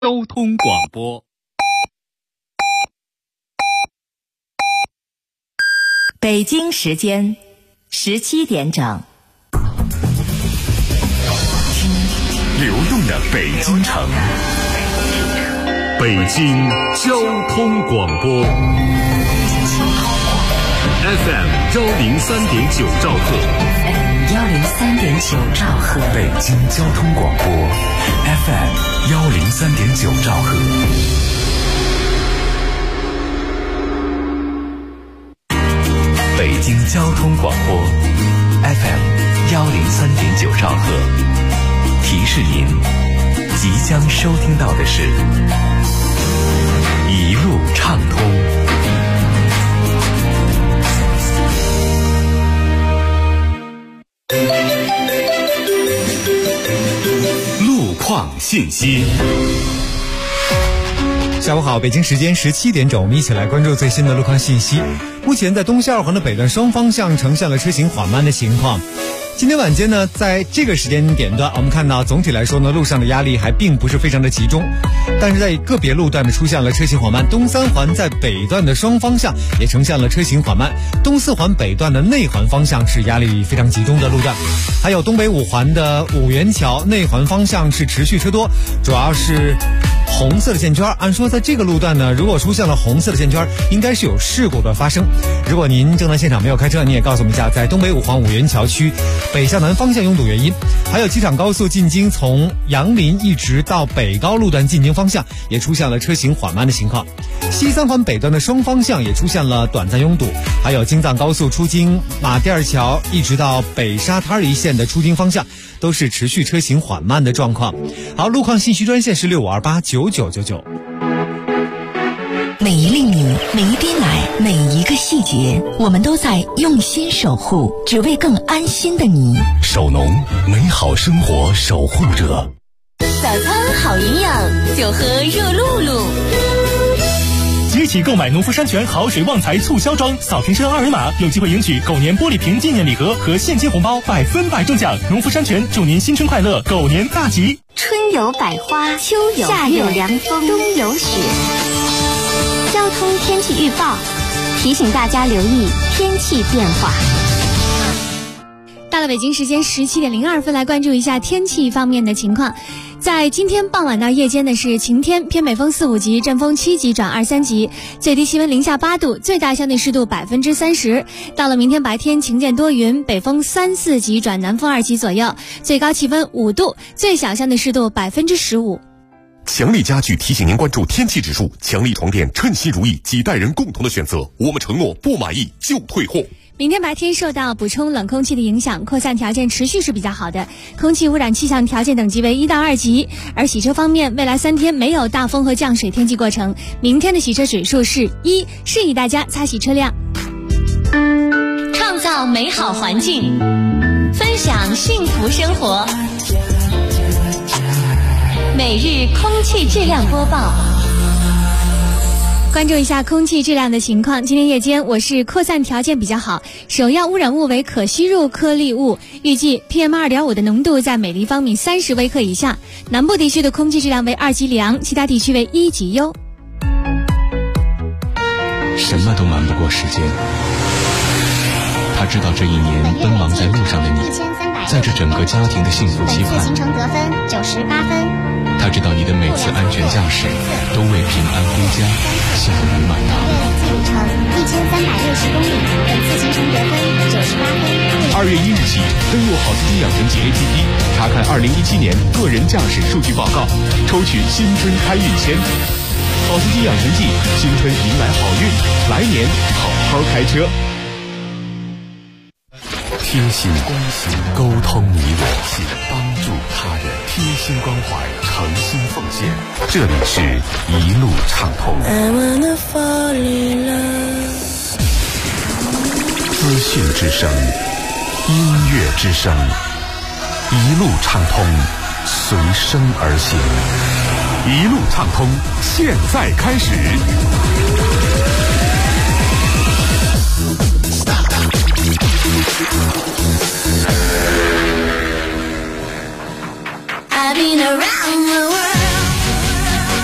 交通广播。 北京时间17点整。 流动的北京城，北京交通广播 FM 103.9兆赫， 103.9兆赫， 北京交通广播 FM 103.9兆赫。北京交通广播 FM 103.9兆赫，提示您即将收听到的是一路畅通。路况信息。 下午好，北京时间17点整，我们一起来关注最新的路况信息。目前在东西二环的北段双方向呈现了车行缓慢的情况。今天晚间呢，在这个时间点段，我们看到总体来说呢，路上的压力还并不是非常的集中，但是在个别路段呢出现了车行缓慢。东三环在北段的双方向也呈现了车行缓慢，东四环北段的内环方向是压力非常集中的路段，还有东北五环的五元桥内环方向是持续车多，主要是红色的线圈。按说在这个路段呢，如果出现了红色的线圈，应该是有事故的发生。如果您正在现场没有开车，你也告诉我们一下，在东北五环五元桥区北向南方向拥堵原因。还有机场高速进京从杨林一直到北高路段进京方向也出现了车行缓慢的情况。西三环北段的双方向也出现了短暂拥堵，还有京藏高速出京马甸二桥一直到北沙滩一线的出京方向都是持续车行缓慢的状况。好，路况信息专线是65289999。 每一粒米，每一滴奶，每一个细节，我们都在用心守护，只为更安心的你。 首农，美好生活守护者。 早餐好营养，就喝热露露。 即起购买农夫山泉好水旺财促销装，扫瓶身2维码，有机会赢取狗年玻璃瓶纪念礼盒和现金红包，100%中奖。农夫山泉祝您新春快乐，狗年大吉。 春有百花，秋有夏有凉风，冬有雪。交通天气预报提醒大家留意天气变化。 到了北京时间17点02分，来关注一下天气方面的情况。在今天傍晚到夜间的是晴天，偏北风4、5级，阵风7级转2、3级，最低气温零下8度，最大相对湿度30%。到了明天白天晴间多云，北风3、4级转南风2级左右，最高气温5度，最小相对湿度15%。 强力家具提醒您关注天气指数，强力床垫称心如意，几代人共同的选择，我们承诺不满意就退货。 明天白天受到补充冷空气的影响，扩散条件持续是比较好的，空气污染气象条件等级为1到2级。而洗车方面，未来3天没有大风和降水天气过程，明天的洗车指数是1，适宜大家擦洗车辆。 创造美好环境，分享幸福生活。每日空气质量播报， 关注一下空气质量的情况。今天夜间我市扩散条件比较好，首要污染物为可吸入颗粒物，预计 PM2.5 的浓度在每立方米30微克以下。南部地区的空气质量为2级良，其他地区为1级优。 什么都瞒不过时间，他知道这一年奔忙在路上的你，在这整个家庭的幸福期盼， 行程得分98分。 他知道你的每次安全驾驶都为平安归家效于满堂。 路程1360公里，本次行程得分98分。 2月1日起，登录好司机养成记 APP， 查看2017年个人驾驶数据报告，抽取新春开运签。好司机养成记，新春迎来好运，来年好好开车。贴心关心，沟通你我，帮助他人，贴心关怀，诚心奉献。这里是一路畅通。资讯之声，音乐之声，一路畅通，随声而行。一路畅通，现在开始。 I've been around the world.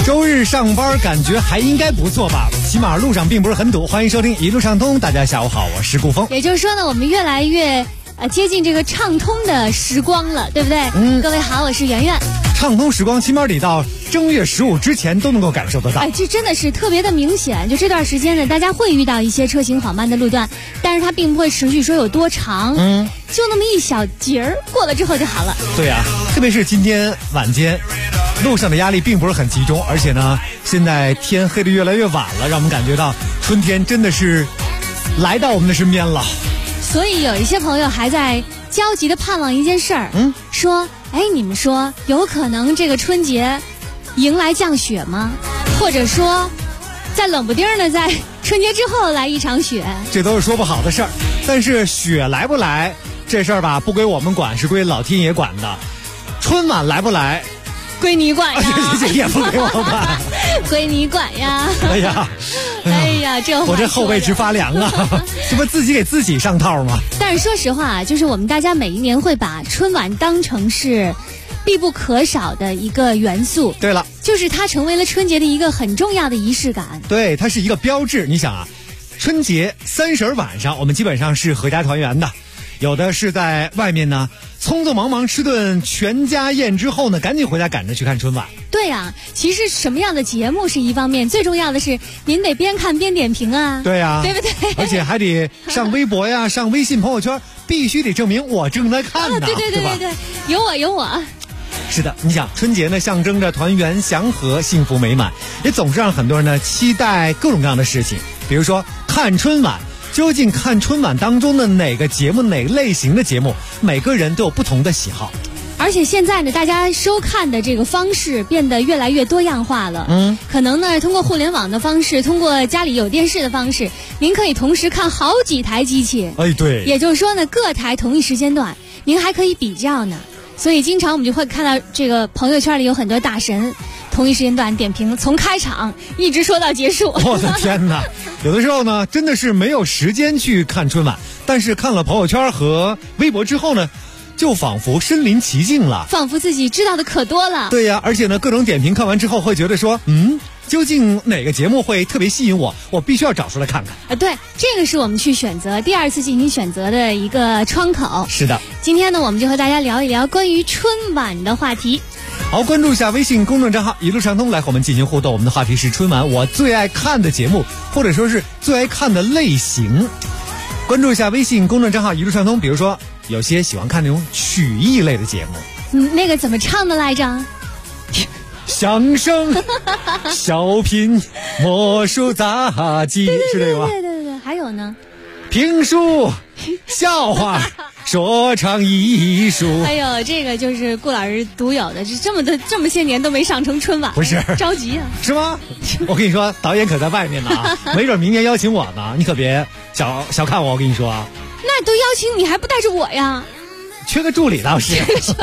周日上班感觉还应该不错吧，起码路上并不是很堵。欢迎收听一路畅通，大家下午好，我是顾峰。 也就是说呢，我们越来越接近这个畅通的时光了，对不对？各位好，我是圆圆。 畅通时光起码得到正月15之前都能够感受得到。 这真的是特别的明显。就这段时间呢，大家会遇到一些车行缓慢的路段，但是它并不会持续说有多长，就那么一小节儿，过了之后就好了。 对啊，特别是今天晚间，路上的压力并不是很集中，而且呢，现在天黑得越来越晚了，让我们感觉到春天真的是来到我们的身边了。 所以有一些朋友还在焦急的盼望一件事儿，说，你们说有可能这个春节迎来降雪吗？或者说，在冷不丁的在春节之后来一场雪？ 这都是说不好的事儿。但是雪来不来这事儿吧，不归我们管，是归老天爷管的。春晚来不来， 归你管呀。 这也不归我管， 归你管呀。 哎呀，我这后背直发凉啊！这不自己给自己上套吗？ 但是说实话，就是我们大家每一年会把春晚当成是必不可少的一个元素。 对了， 就是它成为了春节的一个很重要的仪式感。 对，它是一个标志。你想啊，春节30晚上我们基本上是合家团圆的，有的是在外面呢匆匆忙忙吃顿全家宴之后呢，赶紧回家赶着去看春晚。 对啊，其实什么样的节目是一方面，最重要的是您得边看边点评啊。 对啊， 对不对？ 而且还得上微博呀，上微信朋友圈，必须得证明我正在看呢。 对，有我。 是的，你想春节呢，象征着团圆、祥和、幸福美满，也总是让很多人呢期待各种各样的事情。比如说看春晚，究竟看春晚当中的哪个节目、哪个类型的节目，每个人都有不同的喜好。 而且现在呢，大家收看的这个方式变得越来越多样化了。可能呢，通过互联网的方式，通过家里有电视的方式，您可以同时看好几台机器。 对。 也就是说呢，各台同一时间段，您还可以比较呢。所以经常我们就会看到这个朋友圈里有很多大神同一时间段点评，从开场一直说到结束。 我的天哪！有的时候呢，真的是没有时间去看春晚，但是看了朋友圈和微博之后呢，就仿佛身临其境了， 仿佛自己知道的可多了。 对呀，而且呢，各种点评看完之后会觉得说，究竟哪个节目会特别吸引我？我必须要找出来看看。 对，这个是我们去选择第二次进行选择的一个窗口。 是的， 今天呢，我们就和大家聊一聊关于春晚的话题。 好，关注一下微信公众账号一路畅通，来和我们进行互动。我们的话题是春晚我最爱看的节目，或者说是最爱看的类型。关注一下微信公众账号一路畅通，比如说有些喜欢看那种曲艺类的节目。 那个怎么唱的来着？ 相声、小品、魔术、杂技，是这个吗？ 对，还有呢？ 评书、笑话、说唱艺术。 哎呦，这个就是顾老师独有的，这么些年都没上成春晚， 不是着急啊？ 是吗？我跟你说，导演可在外面呢啊，没准明年邀请我呢，你可别小看我，我跟你说啊。 那都邀请你还不带着我呀？ 缺个助理倒是。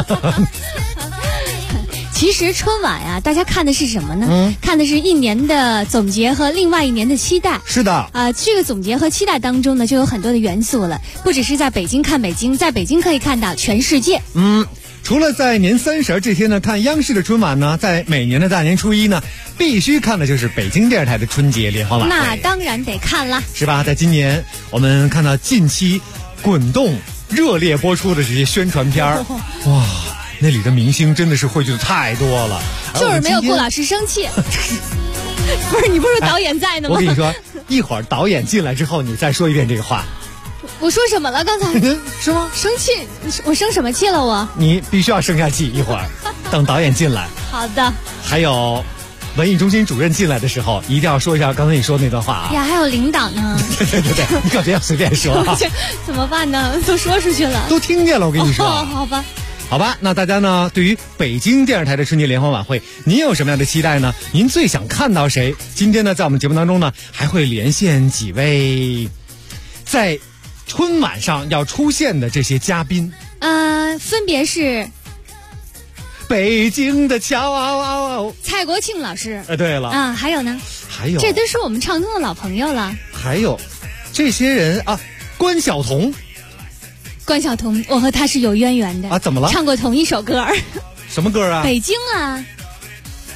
其实春晚呀，大家看的是什么呢？看的是一年的总结和另外一年的期待。 是的， 这个总结和期待当中呢，就有很多的元素了。不只是在北京看北京，在北京可以看到全世界。 除了在年30这天呢看央视的春晚呢，在每年的大年初一呢，必须看的就是北京电视台的春节联欢晚会。 那当然得看啦， 是吧？在今年我们看到近期滚动热烈播出的这些宣传片儿，哇！那里的明星真的是汇聚的太多了， 就是没有顾老师生气。不是，你不是导演在呢吗？ 我跟你说，一会儿导演进来之后，你再说一遍这个话。 我说什么了？刚才是吗？ 生气？我生什么气了我？ 你必须要生下气，一会儿等导演进来。 好的。 还有文艺中心主任进来的时候，一定要说一下刚才你说那段话啊。 呀，还有领导呢。 对，你可别随便说啊。 怎么办呢？都说出去了， 都听见了。我跟你说。好吧，那大家呢，对于北京电视台的春节联欢晚会，您有什么样的期待呢？您最想看到谁？今天呢，在我们节目当中呢，还会连线几位在春晚上要出现的这些嘉宾。 分别是北京的桥， 蔡国庆老师。 对了还有呢？ 还有， 这都是我们畅通的老朋友了。 还有这些人啊，关晓彤。 关晓彤，我和他是有渊源的啊！怎么了？ 唱过同一首歌。 什么歌啊？ 北京啊。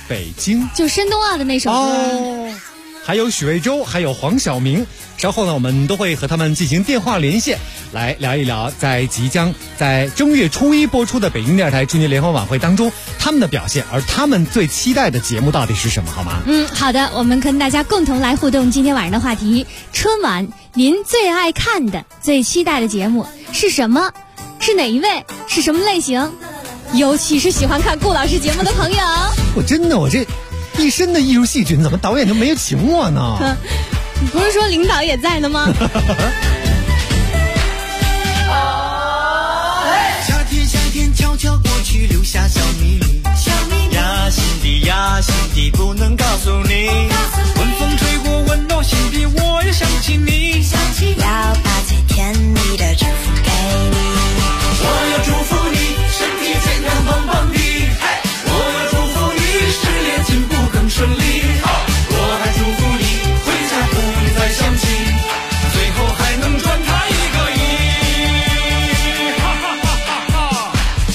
北京， 就申冬奥的那首歌。 哦，还有许魏洲，还有黄晓明。稍后呢，我们都会和他们进行电话连线，来聊一聊在即将在正月初1播出的北京电视台春节联欢晚会当中他们的表现，而他们最期待的节目到底是什么，好吗？ 好的，我们跟大家共同来互动今天晚上的话题：春晚您最爱看的、最期待的节目是什么？是哪一位？是什么类型？尤其是喜欢看顾老师节目的朋友， 我这一身的艺术细菌，怎么导演就没有请我呢？ 你不是说领导也在呢吗？ 夏天悄悄过去，留下小秘密。压心底不能告诉你。温风吹过，温暖心底，我又想起你。 要把最甜蜜的祝福给你。 我要祝福你，身体健康棒棒的。我要祝福你，事业进步更顺利。我还祝福你，回家不用再想起，最后还能赚他1个亿。哈哈哈哈哈！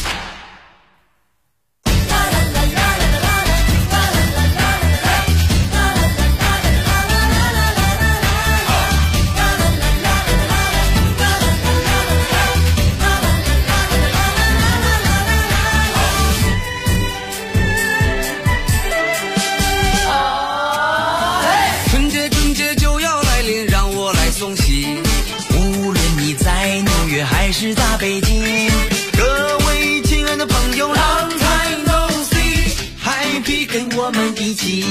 春节就要来临，让我来送喜。无论你在纽约还是大北京，各位亲爱的朋友 ，Long time no see，Happy 跟我们一起。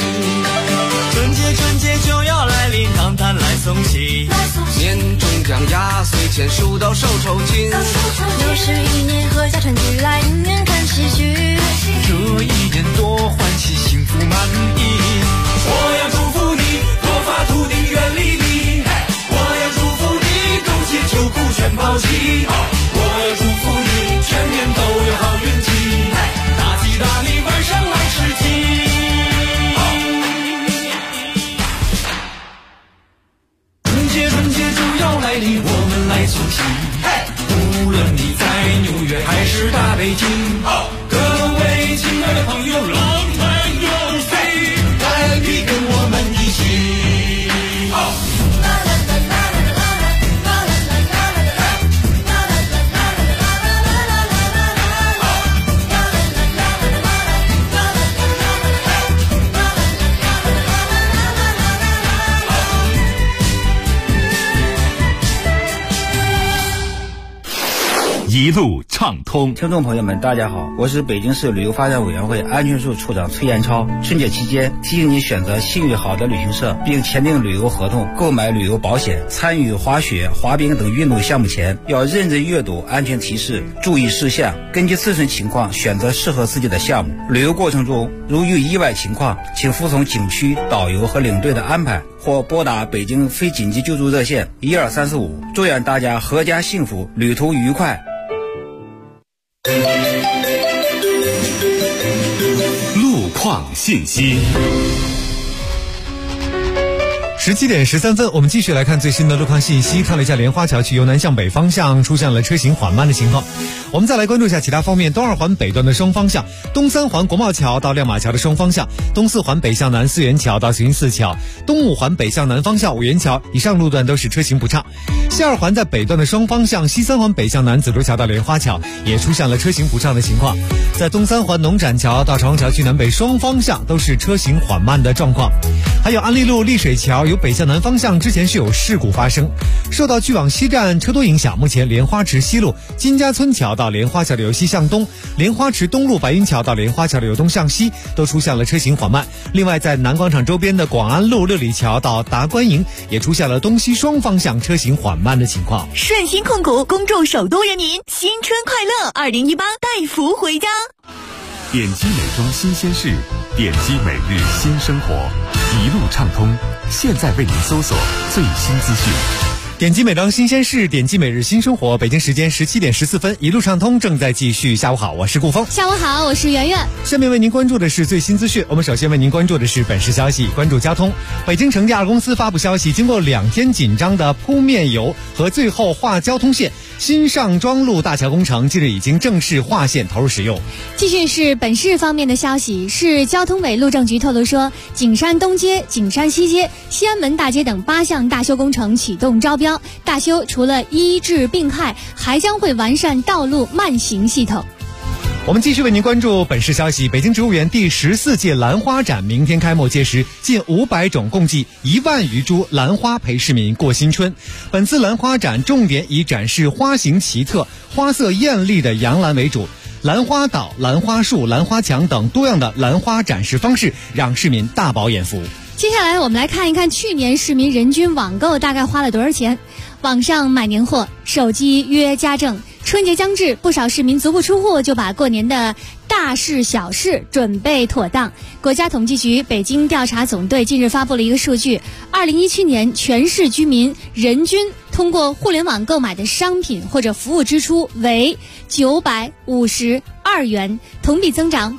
春节就要来临，唐探来送喜，年终奖压岁钱数到手抽筋。 又是一年合家团聚来迎人看喜剧， 这一年多欢喜幸福满意。我要祝福你，多发土地远离你。我要祝福你，苟且秋裤全抛弃。我要祝福你，全年都有好运气。大吉大利，晚上来吃鸡。春节就要来临，我们来送喜。无论你在纽约还是大北京，各位亲爱的朋友 ，Long time no see，Happy 跟我们一起。 一路畅通。 听众朋友们，大家好，我是北京市旅游发展委员会安全处处长崔延超。春节期间，提醒你选择信誉好的旅行社，并签订旅游合同，购买旅游保险。参与滑雪、滑冰等运动项目前，要认真阅读安全提示，注意事项，根据自身情况选择适合自己的项目。旅游过程中，如遇意外情况，请服从景区导游和领队的安排，或拨打北京非紧急救助热线12345。祝愿大家阖家幸福，旅途愉快。 路况信息。 17点13分，我们继续来看最新的路况信息。看了一下莲花桥区由南向北方向出现了车行缓慢的情况。我们再来关注一下其他方面。东二环北段的双方向，东三环国贸桥到亮马桥的双方向，东四环北向南四元桥到慈云寺桥，东五环北向南方向五元桥以上路段都是车行不畅。西二环在北段的双方向，西三环北向南紫竹桥到莲花桥也出现了车行不畅的情况。在东三环农展桥到长虹桥区南北双方向都是车行缓慢的状况。还有安利路丽水桥由北向南方向之前是有事故发生，受到巨往西站车多影响，目前莲花池西路金家村桥到莲花桥的由西向东，莲花池东路白云桥到莲花桥的由东向西都出现了车行缓慢。另外在南广场周边的广安路六里桥到达观营也出现了东西双方向车行缓慢的情况。 顺心控股恭祝首都人民新春快乐，2018带福回家。 点击美妆新鲜事，点击每日新生活，一路畅通。现在为您搜索最新资讯。 点击每当新鲜事，点击每日新生活。北京时间17点14分，一路畅通正在继续。下午好，我是顾峰。 下午好，我是圆圆。 下面为您关注的是最新资讯。我们首先为您关注的是本市消息，关注交通。北京城第二公司发布消息，经过2天紧张的铺面油和最后划交通线，新上庄路大桥工程近日已经正式划线投入使用。 继续是本市方面的消息，市交通委路政局透露说，景山东街、景山西街、西安门大街等8项大修工程启动招标。大修除了医治病害，还将会完善道路慢行系统。 我们继续为您关注本市消息，北京植物园第14届兰花展明天开幕，届时近500种共计1万余株兰花陪市民过新春。本次兰花展重点以展示花形奇特、花色艳丽的洋兰为主，兰花岛、兰花树、兰花墙等多样的兰花展示方式，让市民大饱眼福。 接下来我们来看一看去年市民人均网购大概花了多少钱。网上买年货，手机约家政。春节将至，不少市民足不出户就把过年的大事小事准备妥当。国家统计局北京调查总队近日发布了一个数据，2017年全市居民人均通过互联网购买的商品或者服务支出为952元，同比增长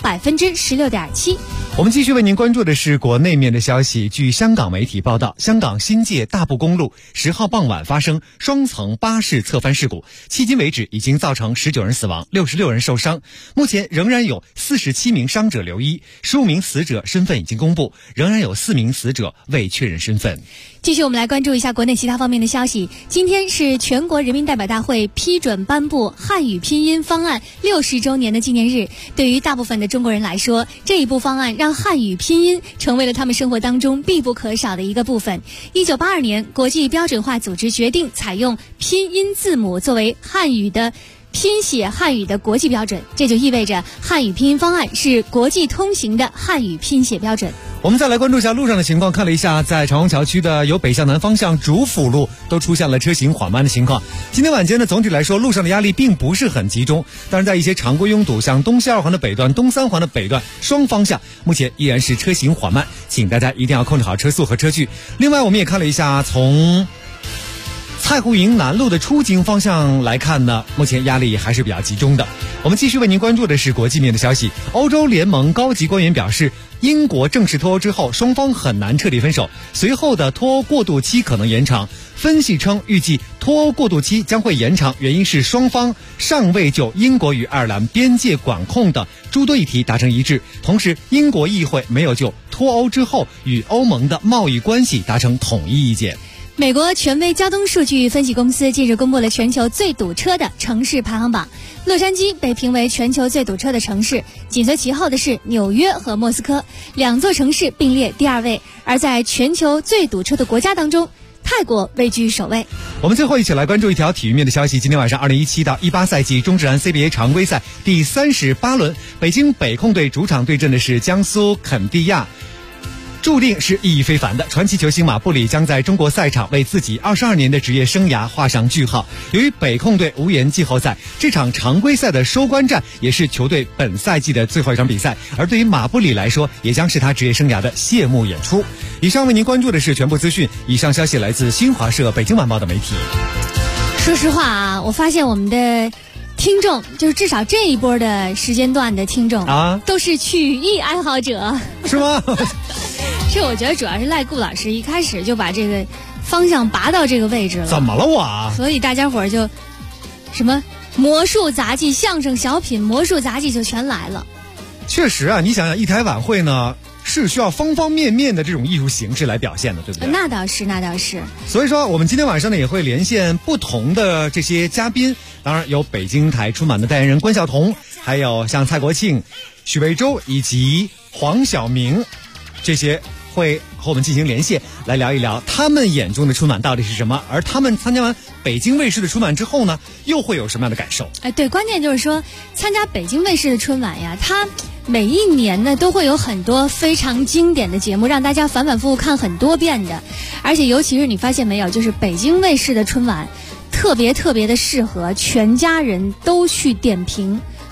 16.7%。 我们继续为您关注的是国内面的消息。据香港媒体报道，香港新界大埔公路10号傍晚发生双层巴士侧翻事故，迄今为止已经造成19人死亡，66人受伤。目前仍然有47名伤者留医，15名死者身份已经公布，仍然有4名死者未确认身份。 继续我们来关注一下国内其他方面的消息。今天是全国人民代表大会批准颁布汉语拼音方案60周年的纪念日。对于大部分的中国人来说，这一部方案让汉语拼音成为了他们生活当中必不可少的一个部分。1982年，国际标准化组织决定采用拼音字母作为汉语的拼写汉语的国际标准，这就意味着汉语拼音方案是国际通行的汉语拼写标准。 我们再来关注一下路上的情况，看了一下，在长虹桥区的由北向南方向主辅路都出现了车行缓慢的情况。今天晚间呢，总体来说路上的压力并不是很集中，但是在一些常规拥堵，像东西2环的北段、东3环的北段双方向，目前依然是车行缓慢，请大家一定要控制好车速和车距。另外，我们也看了一下，从蔡湖营南路的出京方向来看呢，目前压力还是比较集中的。我们继续为您关注的是国际面的消息。欧洲联盟高级官员表示，英国正式脱欧之后，双方很难彻底分手，随后的脱欧过渡期可能延长。分析称，预计脱欧过渡期将会延长，原因是双方尚未就英国与爱尔兰边界管控的诸多议题达成一致，同时英国议会没有就脱欧之后与欧盟的贸易关系达成统一意见。 美国权威交通数据分析公司近日公布了全球最堵车的城市排行榜，洛杉矶被评为全球最堵车的城市，紧随其后的是纽约和莫斯科，2座城市并列第2位。而在全球最堵车的国家当中，泰国位居首位。 我们最后一起来关注一条体育面的消息。今天晚上2017到18赛季中职篮 CBA 常规赛第38轮，北京北控队主场对阵的是江苏肯地亚，注定是意义非凡的。传奇球星马布里将在中国赛场为自己22年的职业生涯画上句号。由于北控队无缘季后赛，这场常规赛的收官战也是球队本赛季的最后一场比赛，而对于马布里来说，也将是他职业生涯的谢幕演出。以上为您关注的是全部资讯，以上消息来自新华社、北京晚报的媒体。 说实话啊，我发现我们的听众，就是至少这一波的时间段的听众啊，都是曲艺爱好者， 是吗？ 这我觉得主要是赖顾老师一开始就把这个方向拔到这个位置了。 怎么了我？ 所以大家伙儿就什么魔术杂技、相声小品、魔术杂技就全来了。 确实啊，你想想一台晚会呢，是需要方方面面的这种艺术形式来表现的，对不对？ 那倒是，那倒是。 所以说，我们今天晚上呢也会连线不同的这些嘉宾，当然有北京台春晚的代言人关晓彤，还有像蔡国庆、许魏洲以及黄晓明，这些会和我们进行连线，来聊一聊他们眼中的春晚到底是什么，而他们参加完北京卫视的春晚之后呢，又会有什么样的感受？ 哎，对，关键就是说，参加北京卫视的春晚呀，它每一年呢都会有很多非常经典的节目，让大家反反复复看很多遍的。而且尤其是你发现没有，就是北京卫视的春晚特别的适合全家人都去点评。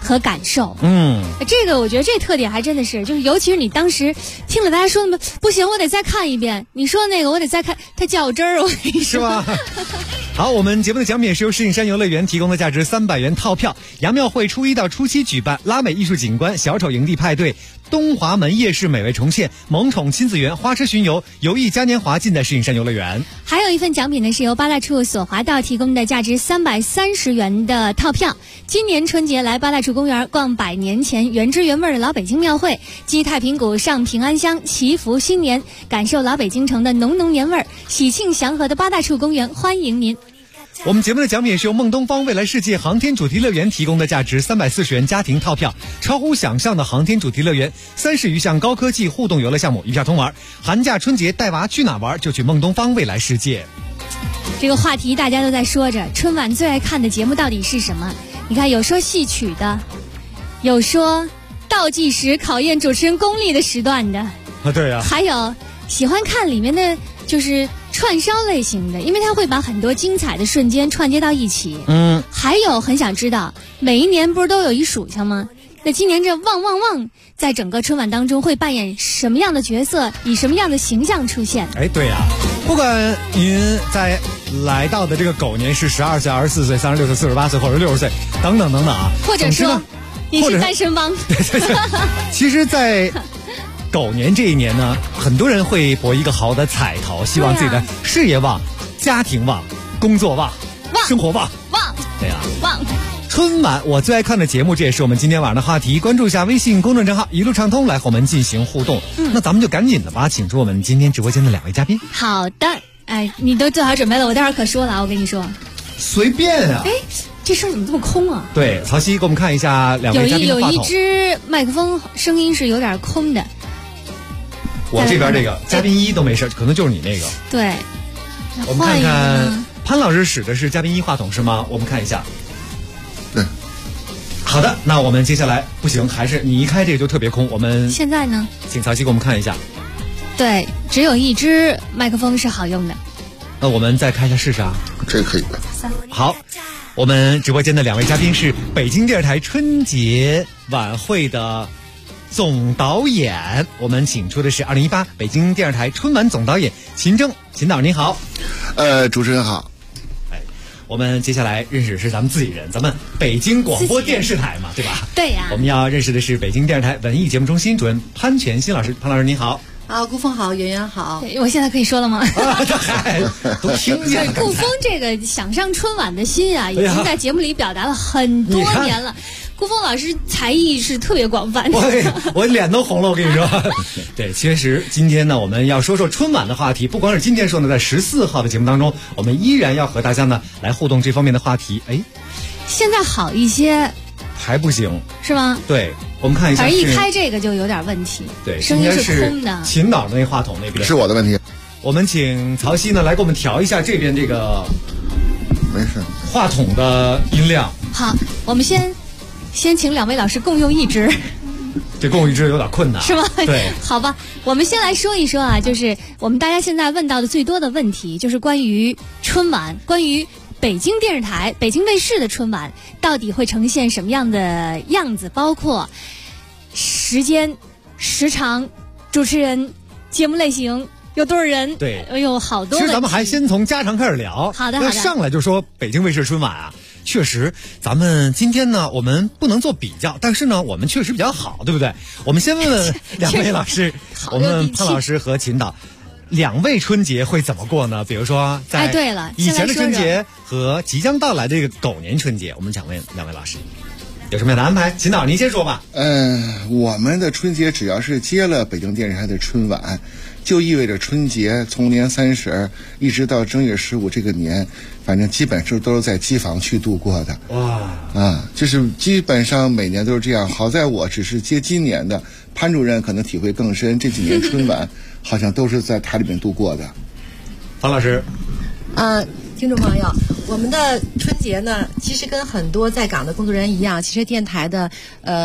和感受。 这个我觉得这特点还真的是，就是尤其是你当时听了大家说不行，我得再看一遍。你说那个我得再看，它较真儿，我跟你说是吧？好，我们节目的奖品也是由石景山游乐园提供的价值300元套票。杨庙会初1到初7举办拉美艺术景观、小丑营地派对、东华门夜市美味重现、萌宠亲子园、花车巡游、游艺嘉年华，尽在石景山游乐园。 还有一份奖品呢，是由八大处索华道提供的价值330元的套票。今年春节来八大处公园逛100年前原汁原味的老北京庙会，击太平鼓、上平安香，祈福新年，感受老北京城的浓浓年味儿。喜庆祥和的八大处公园欢迎您。 我们节目的奖品也是由梦东方未来世界航天主题乐园提供的价值340元家庭套票，超乎想象的航天主题乐园，30余项高科技互动游乐项目，一票通玩。寒假春节带娃去哪玩，就去梦东方未来世界。 这个话题大家都在说着，春晚最爱看的节目到底是什么？你看，有说戏曲的，有说倒计时考验主持人功力的时段的对啊， 还有喜欢看里面的就是串烧类型的，因为它会把很多精彩的瞬间串接到一起。还有很想知道，每一年不是都有一属相吗？那今年这旺旺旺在整个春晚当中会扮演什么样的角色，以什么样的形象出现？ 对呀，不管您在来到的这个狗年是12岁、24岁、36岁、48岁或者60岁等等等等啊， 或者说你是单身汪。 其实在狗年这一年呢，很多人会博一个好的彩头，希望自己的事业旺、家庭旺、工作旺、生活旺。对呀， 旺。 春晚我最爱看的节目，这也是我们今天晚上的话题。关注一下微信公众账号一路畅通，来和我们进行互动。那咱们就赶紧的吧，请出我们今天直播间的2位嘉宾。 好的，你都做好准备了，我待会儿可说了啊，我跟你说。 随便啊。 这事儿怎么这么空啊？ 对，曹曦给我们看一下2位嘉宾的话筒。 有一只麦克风声音是有点空的。 我这边这个嘉宾1都没事，可能就是你那个。 对， 我们看看潘老师使的是嘉宾1话筒是吗？我们看一下。 对。 好的，那我们接下来不行，还是你一开这个就特别空。我们现在呢？ 请曹曦给我们看一下。 对，只有一只麦克风是好用的。 那我们再开一下试试啊。 这可以的。 好，我们直播间的2位嘉宾是北京电视台春节晚会的总导演，我们请出的是2018北京电视台春晚总导演秦征。秦导您好。 主持人好。 我们接下来认识的是咱们自己人，咱们北京广播电视台嘛，对吧？ 对呀。 我们要认识的是北京电视台文艺节目中心主任潘全新老师。潘老师您好。 顾峰好，圆圆好。 我现在可以说了吗？ 都听见了。 顾峰这个想上春晚的心啊，已经在节目里表达了很多年了。顾峰老师才艺是特别广泛的。 我脸都红了，我跟你说。对，其实今天呢，我们要说说春晚的话题。不光是今天说呢，在14号的节目当中，我们依然要和大家呢来互动这方面的话题。 现在好一些。 还不行是吗？ 对，我们看一下。 反正一开这个就有点问题。 对， 声音是空的。 秦导的那话筒那边是我的问题。 我们请曹曦呢来给我们调一下这边这个没事话筒的音量。 好，我们先请2位老师共用一支。 这共用一支有点困难， 是吗？ 对， 好吧，我们先来说一说啊，就是我们大家现在问到的最多的问题，就是关于春晚，关于北京电视台、北京卫视的春晚到底会呈现什么样的样子？包括时间、时长、主持人、节目类型、有多少人？ 对， 好多。 其实咱们还先从家常开始聊。 好的。 那上来就说北京卫视春晚啊，确实，咱们今天呢，我们不能做比较，但是呢，我们确实比较好，对不对？我们先问问2位老师，我们潘老师和秦导。2位春节会怎么过呢？比如说，在以前的春节和即将到来的这个狗年春节，我们想问2位老师有什么样的安排？秦导您先说吧。 我们的春节只要是接了北京电视台的春晚，就意味着春节从年30一直到正月15这个年，反正基本上都是在机房去度过的。 哇！ 就是基本上每年都是这样。好在我只是接今年的，潘主任可能体会更深，这几年春晚好像都是在台里面度过的。 方老师。 听众朋友，我们的春节呢，其实跟很多在岗的工作人员一样，其实电台的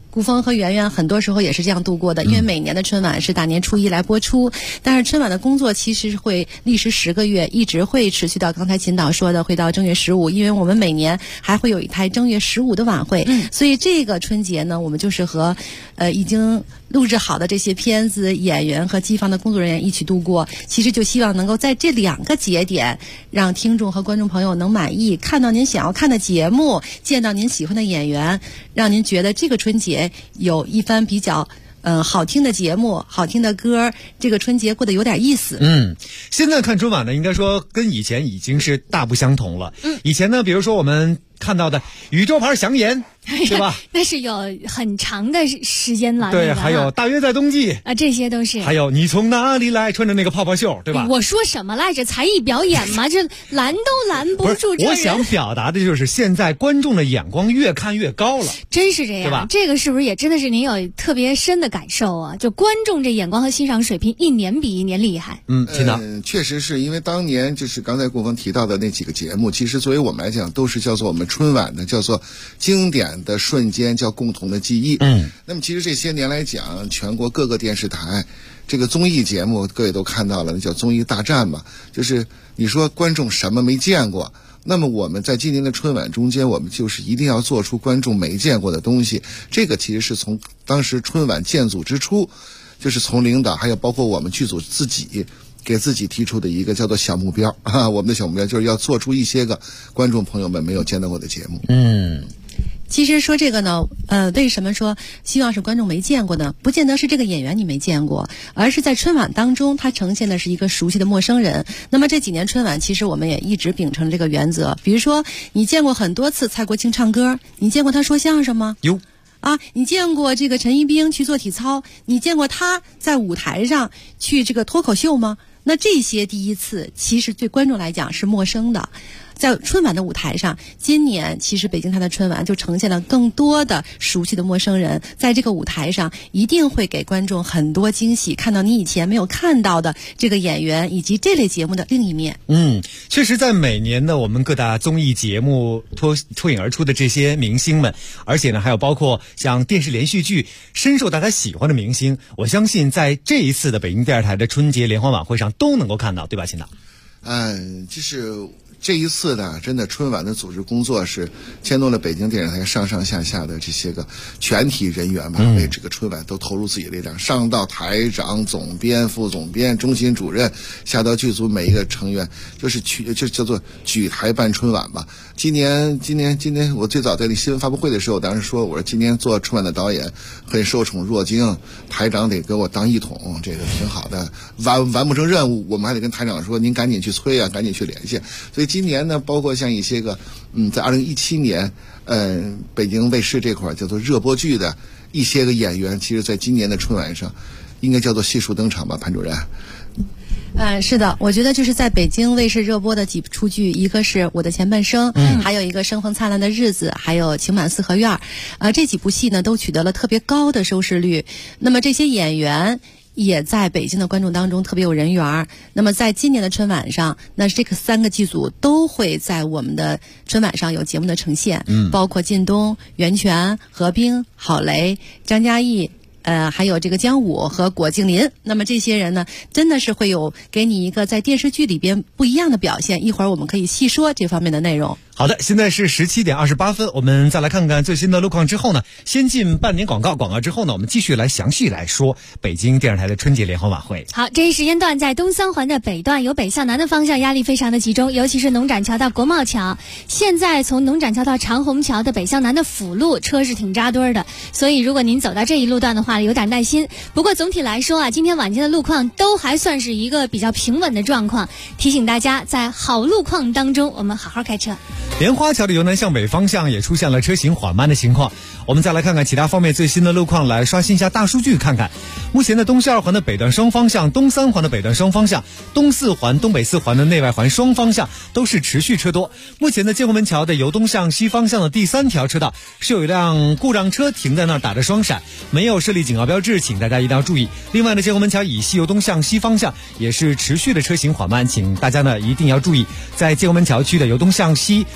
古风和圆圆很多时候也是这样度过的，因为每年的春晚是大年初一来播出，但是春晚的工作其实会历时10个月，一直会持续到刚才秦导说的会到正月15，因为我们每年还会有一台正月15的晚会，所以这个春节呢，我们就是和已经录制好的这些片子、演员和机房的工作人员一起度过，其实就希望能够在这2个节点，让听众和观众朋友能满意，看到您想要看的节目，见到您喜欢的演员，让您觉得这个春节有一番比较好听的节目，好听的歌，这个春节过得有点意思。 现在看春晚呢，应该说跟以前已经是大不相同了。以前呢，比如说我们看到的宇宙牌祥言，对吧？ 那是有很长的时间了。 对，还有大约在冬季啊，这些都是。 还有你从哪里来，穿着那个泡泡袖，对吧？ 我说什么来着？才艺表演嘛，这拦都拦不住这人。 我想表达的就是现在观众的眼光越看越高了， 真是这样， 对吧？ 这个是不是也真的是您有特别深的感受啊？就观众这眼光和欣赏水平一年比一年厉害。 秦导， 确实是因为当年就是刚才顾峰提到的那几个节目，其实作为我们来讲，都是叫做我们春晚的叫做经典的瞬间，叫共同的记忆。那么其实这些年来讲，全国各个电视台这个综艺节目，各位都看到了，那叫综艺大战嘛，就是你说观众什么没见过，那么我们在今年的春晚中间，我们就是一定要做出观众没见过的东西。这个其实是从当时春晚建组之初，就是从领导还有包括我们剧组自己给自己提出的一个叫做小目标啊，我们的小目标就是要做出一些个观众朋友们没有见到过的节目。 其实说这个呢，为什么说希望是观众没见过呢？不见得是这个演员你没见过，而是在春晚当中，他呈现的是一个熟悉的陌生人。那么这几年春晚，其实我们也一直秉承这个原则。比如说，你见过很多次蔡国庆唱歌，你见过他说相声吗？ 有。 你见过这个陈一冰去做体操？你见过他在舞台上去这个脱口秀吗？那这些第一次，其实对观众来讲是陌生的。在春晚的舞台上，今年其实北京台的春晚就呈现了更多的熟悉的陌生人，在这个舞台上一定会给观众很多惊喜，看到你以前没有看到的这个演员以及这类节目的另一面。 确实在每年的我们各大综艺节目脱颖而出的这些明星们，而且呢还有包括像电视连续剧深受大家喜欢的明星，我相信在这一次的北京电视台的春节联欢晚会上都能够看到，对吧，秦导？ 就是这一次呢，真的春晚的组织工作是牵动了北京电视台上上下下的这些个全体人员吧，为这个春晚都投入自己的力量，上到台长、总编、副总编、中心主任，下到剧组每一个成员，就叫做举台办春晚吧。今年我最早在那新闻发布会的时候，当时说我说今年做春晚的导演很受宠若惊，台长得给我当一统，这个挺好的。完不成任务，我们还得跟台长说您赶紧去催啊，赶紧去联系。所以今年呢，包括像一些个在2017年北京卫视这块叫做热播剧的一些个演员，其实在今年的春晚上应该叫做悉数登场吧，潘主任。 是的，我觉得就是在北京卫视热播的几出剧，一个是我的前半生，还有一个生逢灿烂的日子，还有情满四合院。这几部戏呢都取得了特别高的收视率。那么这些演员也在北京的观众当中特别有人缘。那么在今年的春晚上，那这个3个剧组都会在我们的春晚上有节目的呈现，包括靳东、袁泉、何冰、郝蕾、张嘉译。还有这个姜武和果敬林，那么这些人呢，真的是会有给你一个在电视剧里边不一样的表现。一会儿我们可以细说这方面的内容。 好的，现在是17点28分，我们再来看看最新的路况之后呢，先进半年广告之后呢，我们继续来详细来说北京电视台的春节联欢晚会。 好，这一时间段在东三环的北段由北向南的方向压力非常的集中，尤其是农展桥到国贸桥，现在从农展桥到长虹桥的北向南的辅路车是挺扎堆的，所以如果您走到这一路段的话有点耐心。不过总体来说啊，今天晚间的路况都还算是一个比较平稳的状况，提醒大家在好路况当中我们好好开车。 莲花桥的由南向北方向也出现了车行缓慢的情况。我们再来看看其他方面最新的路况，来刷新一下大数据看看。目前的东西2环的北段双方向、东3环的北段双方向、东4环、东北4环的内外环双方向都是持续车多。目前的建国门桥的由东向西方向的第3条车道是有一辆故障车停在那儿打着双闪，没有设立警告标志，请大家一定要注意。另外呢，建国门桥以西由东向西方向也是持续的车行缓慢，请大家呢一定要注意，在建国门桥区的由东向西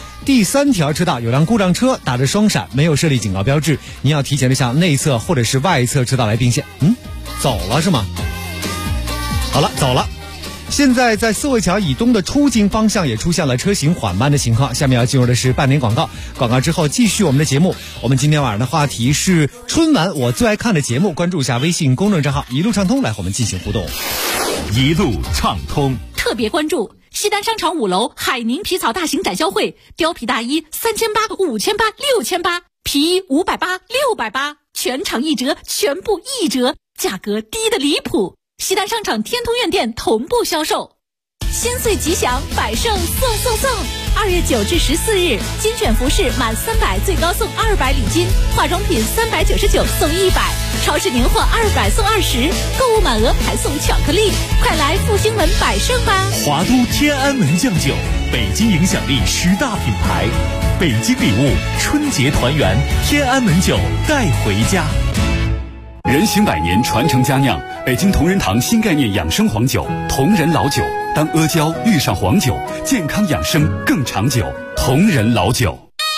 第3条车道有辆故障车打着双闪，没有设立警告标志，您要提前的向内侧或者是外侧车道来并线。走了是吗？好了，走了。现在在四惠桥以东的出京方向也出现了车行缓慢的情况。下面要进入的是半点广告，广告之后继续我们的节目。我们今天晚上的话题是春晚我最爱看的节目，关注一下微信公众账号一路畅通来和我们进行互动。 一路畅通， 特别关注西单商场5楼海宁皮草大型展销会，貂皮大衣3800、5800、6800，皮衣580、680，全场1折，全部1折，价格低的离谱。西单商场天通苑店同步销售。新岁吉祥，百盛送！2月9至14日，精选服饰满300最高送200礼金，化妆品399送100，超市年货200送20，购物满额还送巧克力，快来复兴门百盛吧！ 华都天安门酱酒，北京影响力10大品牌，北京礼物，春节团圆，天安门酒带回家。 人行百年，传承佳酿，北京同仁堂新概念养生黄酒，同仁老酒。当阿胶遇上黄酒，健康养生更长久。同仁老酒。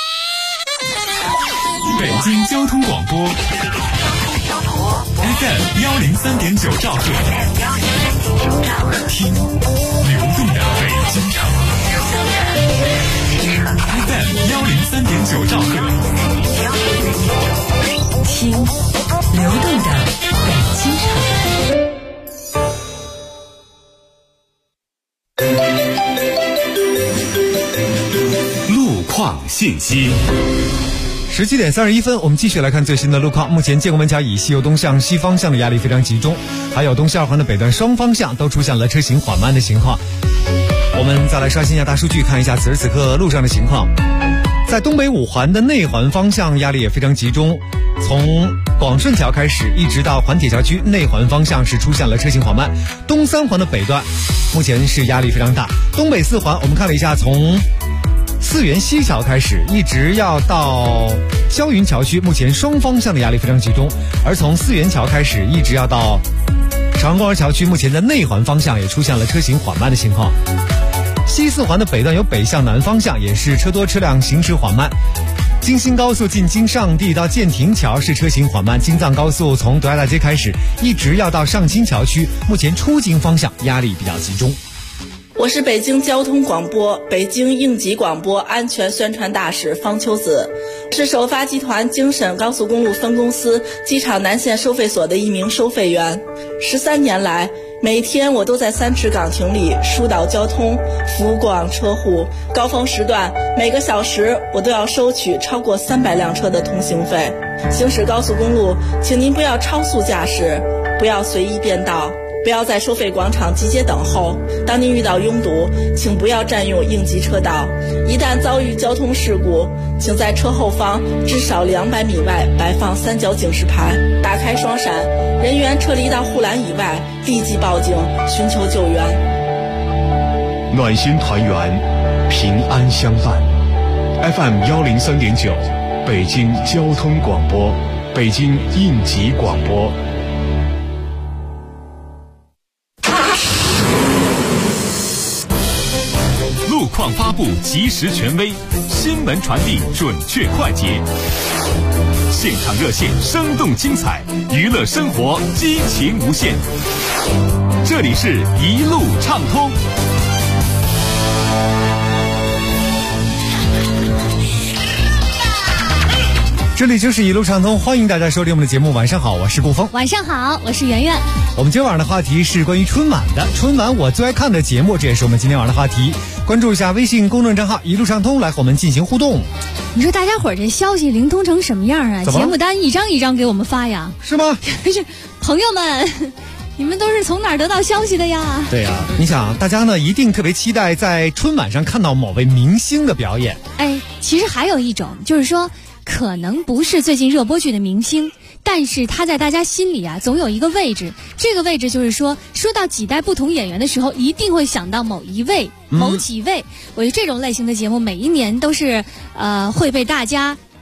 北京交通广播 FM 103.9兆赫，听流动的北京城。FM 103.9兆赫， 听流动的北京城。 路况信息。 17点31分，我们继续来看最新的路况。目前建国门桥以西由东向西方向的压力非常集中，还有东西2环的北段双方向都出现了车行缓慢的情况。我们再来刷新一下大数据，看一下此时此刻路上的情况。在东北5环的内环方向压力也非常集中，从广顺桥开始一直到环铁桥区内环方向是出现了车行缓慢。东3环的北段目前是压力非常大。东北4环我们看了一下，从四元西桥开始一直要到霄云桥区，目前双方向的压力非常集中。而从四元桥开始一直要到长安公园桥区，目前在内环方向也出现了车行缓慢的情况。西4环的北段由北向南方向也是车多车辆行驶缓慢。京新高速进京上地到建亭桥是车行缓慢。京藏高速从德爱大街开始一直要到上清桥区，目前出京方向压力比较集中。 我是北京交通广播北京应急广播安全宣传大使方秋子，是首发集团京沈高速公路分公司机场南线收费所的一名收费员。13年来，每天我都在3池岗亭里疏导交通，服广车户。高峰时段，每个小时我都要收取超过300辆车的通行费。行驶高速公路，请您不要超速驾驶，不要随意变道，不要在收费广场集结等候。当您遇到拥堵，请不要占用应急车道。一旦遭遇交通事故，请在车后方至少200米外摆放3角警示牌，打开双闪，人员撤离到护栏以外，立即报警寻求救援。 暖心团圆，平安相伴。FM 103.9，北京交通广播，北京应急广播。 路况发布及时权威，新闻传递准确快捷，现场热线生动精彩，娱乐生活激情无限。这里是一路畅通。 这里就是一路畅通，欢迎大家收听我们的节目。晚上好，我是顾峰。 晚上好，我是圆圆。 我们今天晚上的话题是关于春晚的，春晚我最爱看的节目，这也是我们今天晚上的话题。关注一下微信公众账号一路畅通，来和我们进行互动。 你说大家伙儿这消息灵通成什么样啊？节目单一张一张给我们发呀？ 是吗？ 是朋友们，你们都是从哪儿得到消息的呀？ 对呀，你想大家呢一定特别期待在春晚上看到某位明星的表演。 哎，其实还有一种就是说，可能不是最近热播剧的明星，但是他在大家心里啊总有一个位置。这个位置就是说到几代不同演员的时候，一定会想到某一位、某几位。我觉得这种类型的节目每一年都是会被大家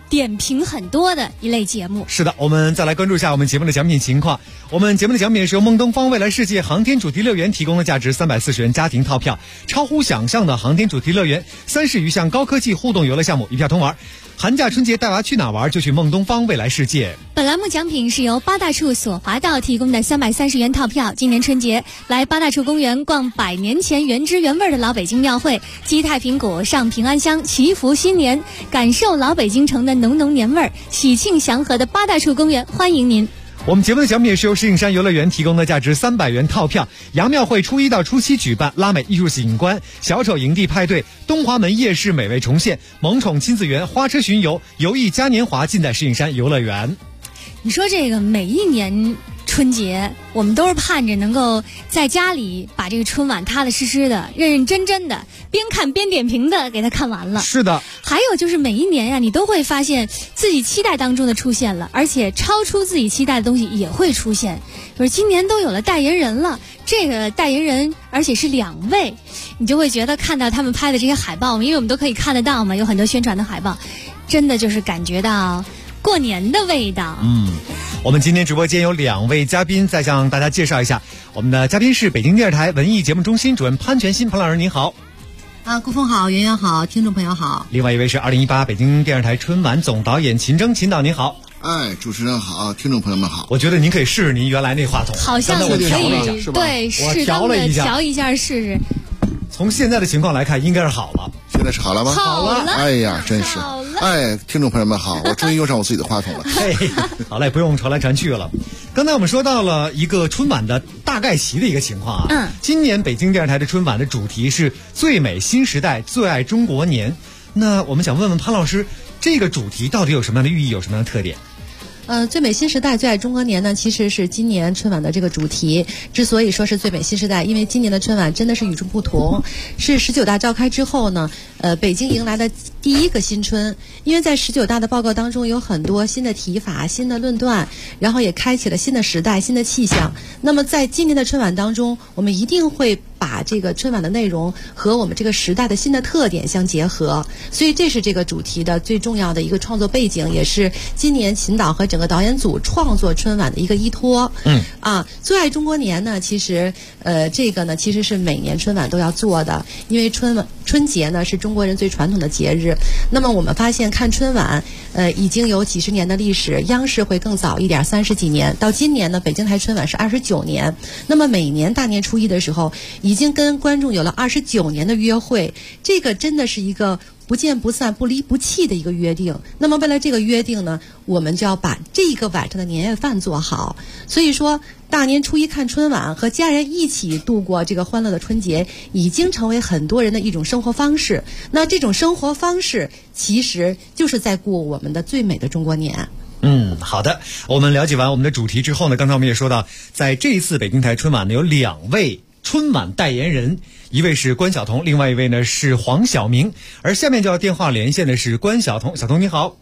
点评很多的一类节目。 是的，我们再来关注一下我们节目的奖品情况。我们节目的奖品是由梦东方未来世界航天主题乐园提供的价值340元家庭套票，超乎想象的航天主题乐园，30余项高科技互动游乐项目，一票通玩。寒假春节带娃去哪玩，就去梦东方未来世界。 本栏目奖品是由八大处索华道提供的330元套票，今年春节来八大处公园逛100年前原汁原味的老北京庙会，击太平鼓，上平安香，祈福新年，感受老北京城的浓浓年味儿，喜庆祥和的八大处公园欢迎您。 我们节目的奖品是由石景山游乐园提供的价值300元套票，杨庙会初1到初7举办，拉美艺术景观，小丑营地派对，东华门夜市美味重现，萌宠亲子园，花车巡游，游艺嘉年华尽在石景山游乐园。 你说这个每一年春节，我们都是盼着能够在家里把这个春晚踏踏实实的、认认真真的边看边点评的给它看完了。 是的， 还有就是每一年呀，你都会发现自己期待当中的出现了，而且超出自己期待的东西也会出现。就是今年都有了代言人了，这个代言人而且是2位，你就会觉得看到他们拍的这些海报，因为我们都可以看得到嘛，有很多宣传的海报，真的就是感觉到过年的味道。 我们今天直播间有2位嘉宾，再向大家介绍一下。我们的嘉宾是北京电视台文艺节目中心主任潘全新，潘老师您好。 顾峰好，圆圆好，听众朋友好。 另外一位是2018北京电视台春晚总导演秦征，秦导您好。 主持人好，听众朋友们好。 我觉得您可以试试您原来那话筒， 好像我可以， 对， 适当的调一下试试。 从现在的情况来看，应该是好了。 现在是好了吗？ 好了。 哎呀，真是。听众朋友们好，我终于用上我自己的话筒了。 好嘞，不用传来传去了。刚才我们说到了一个春晚的大概齐的一个情况啊。今年北京电视台的春晚的主题是最美新时代，最爱中国年。那我们想问问潘老师，这个主题到底有什么样的寓意，有什么样的特点？ 最美新时代，最爱中国年呢，其实是今年春晚的这个主题。之所以说是最美新时代，因为今年的春晚真的是与众不同，是19大召开之后呢，北京迎来的第一个新春。因为在19大的报告当中有很多新的提法、新的论断，然后也开启了新的时代、新的气象。那么在今年的春晚当中，我们一定会把这个春晚的内容和我们这个时代的新的特点相结合，所以这是这个主题的最重要的一个创作背景，也是今年秦导和整个导演组创作春晚的一个依托。最爱中国年呢，其实这个呢其实是每年春晚都要做的，因为春节呢是中国人最传统的节日。那么我们发现看春晚已经有几十年的历史，央视会更早一点，30几年，到今年呢北京台春晚是29年。那么每年大年初1的时候，已经跟观众有了29年的约会，这个真的是一个不见不散、不离不弃的一个约定。那么为了这个约定呢，我们就要把这个晚上的年夜饭做好。所以说大年初1看春晚，和家人一起度过这个欢乐的春节，已经成为很多人的一种生活方式。那这种生活方式其实就是在过我们的最美的中国年。 好的。我们了解完我们的主题之后呢，刚才我们也说到，在这一次北京台春晚呢有2位春晚代言人，一位是关晓彤，另外一位呢是黄晓明。而下面就要电话连线的是关晓彤。小彤你好。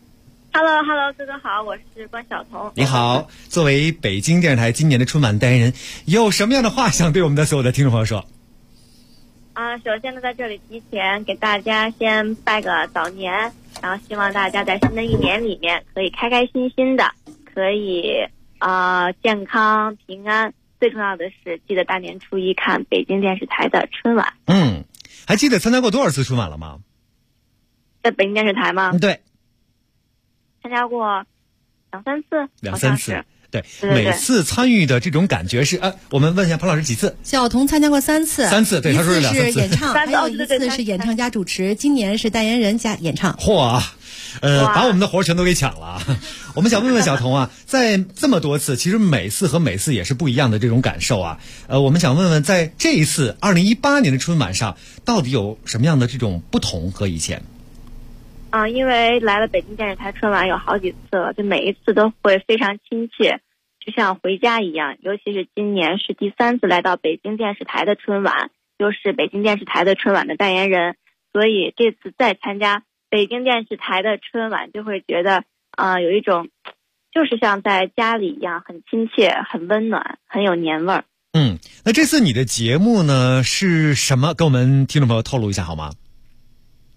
Hello， 哥哥好，我是关晓彤。 你好，作为北京电视台今年的春晚代言人，有什么样的话想对我们的所有的听众朋友说？ 首先呢，在这里提前给大家先拜个早年，然后希望大家在新的一年里面可以开开心心的，可以健康平安。最重要的是，记得大年初1看北京电视台的春晚。 还记得参加过多少次春晚了吗？ 在北京电视台吗？ 对， 参加过2-3次。 2-3次。对，每次参与的这种感觉是我们问一下潘老师几次？ 小彤参加过3次。 3次，对，他说是2-3次。 一次是演唱，还有一次是演唱加主持，今年是代言人加演唱。 把我们的活全都给抢了。我们想问问小彤啊，在这么多次，其实每次和每次也是不一样的这种感受啊。我们想问问，在这一次2018年的春晚上，到底有什么样的这种不同和以前？ 因为来了北京电视台春晚有好几次了，就每一次都会非常亲切，就像回家一样。尤其是今年是第3次来到北京电视台的春晚，又是北京电视台的春晚的代言人，所以这次再参加北京电视台的春晚，就会觉得有一种就是像在家里一样，很亲切、很温暖、很有年味儿。 那这次你的节目呢是什么？跟我们听众朋友透露一下好吗？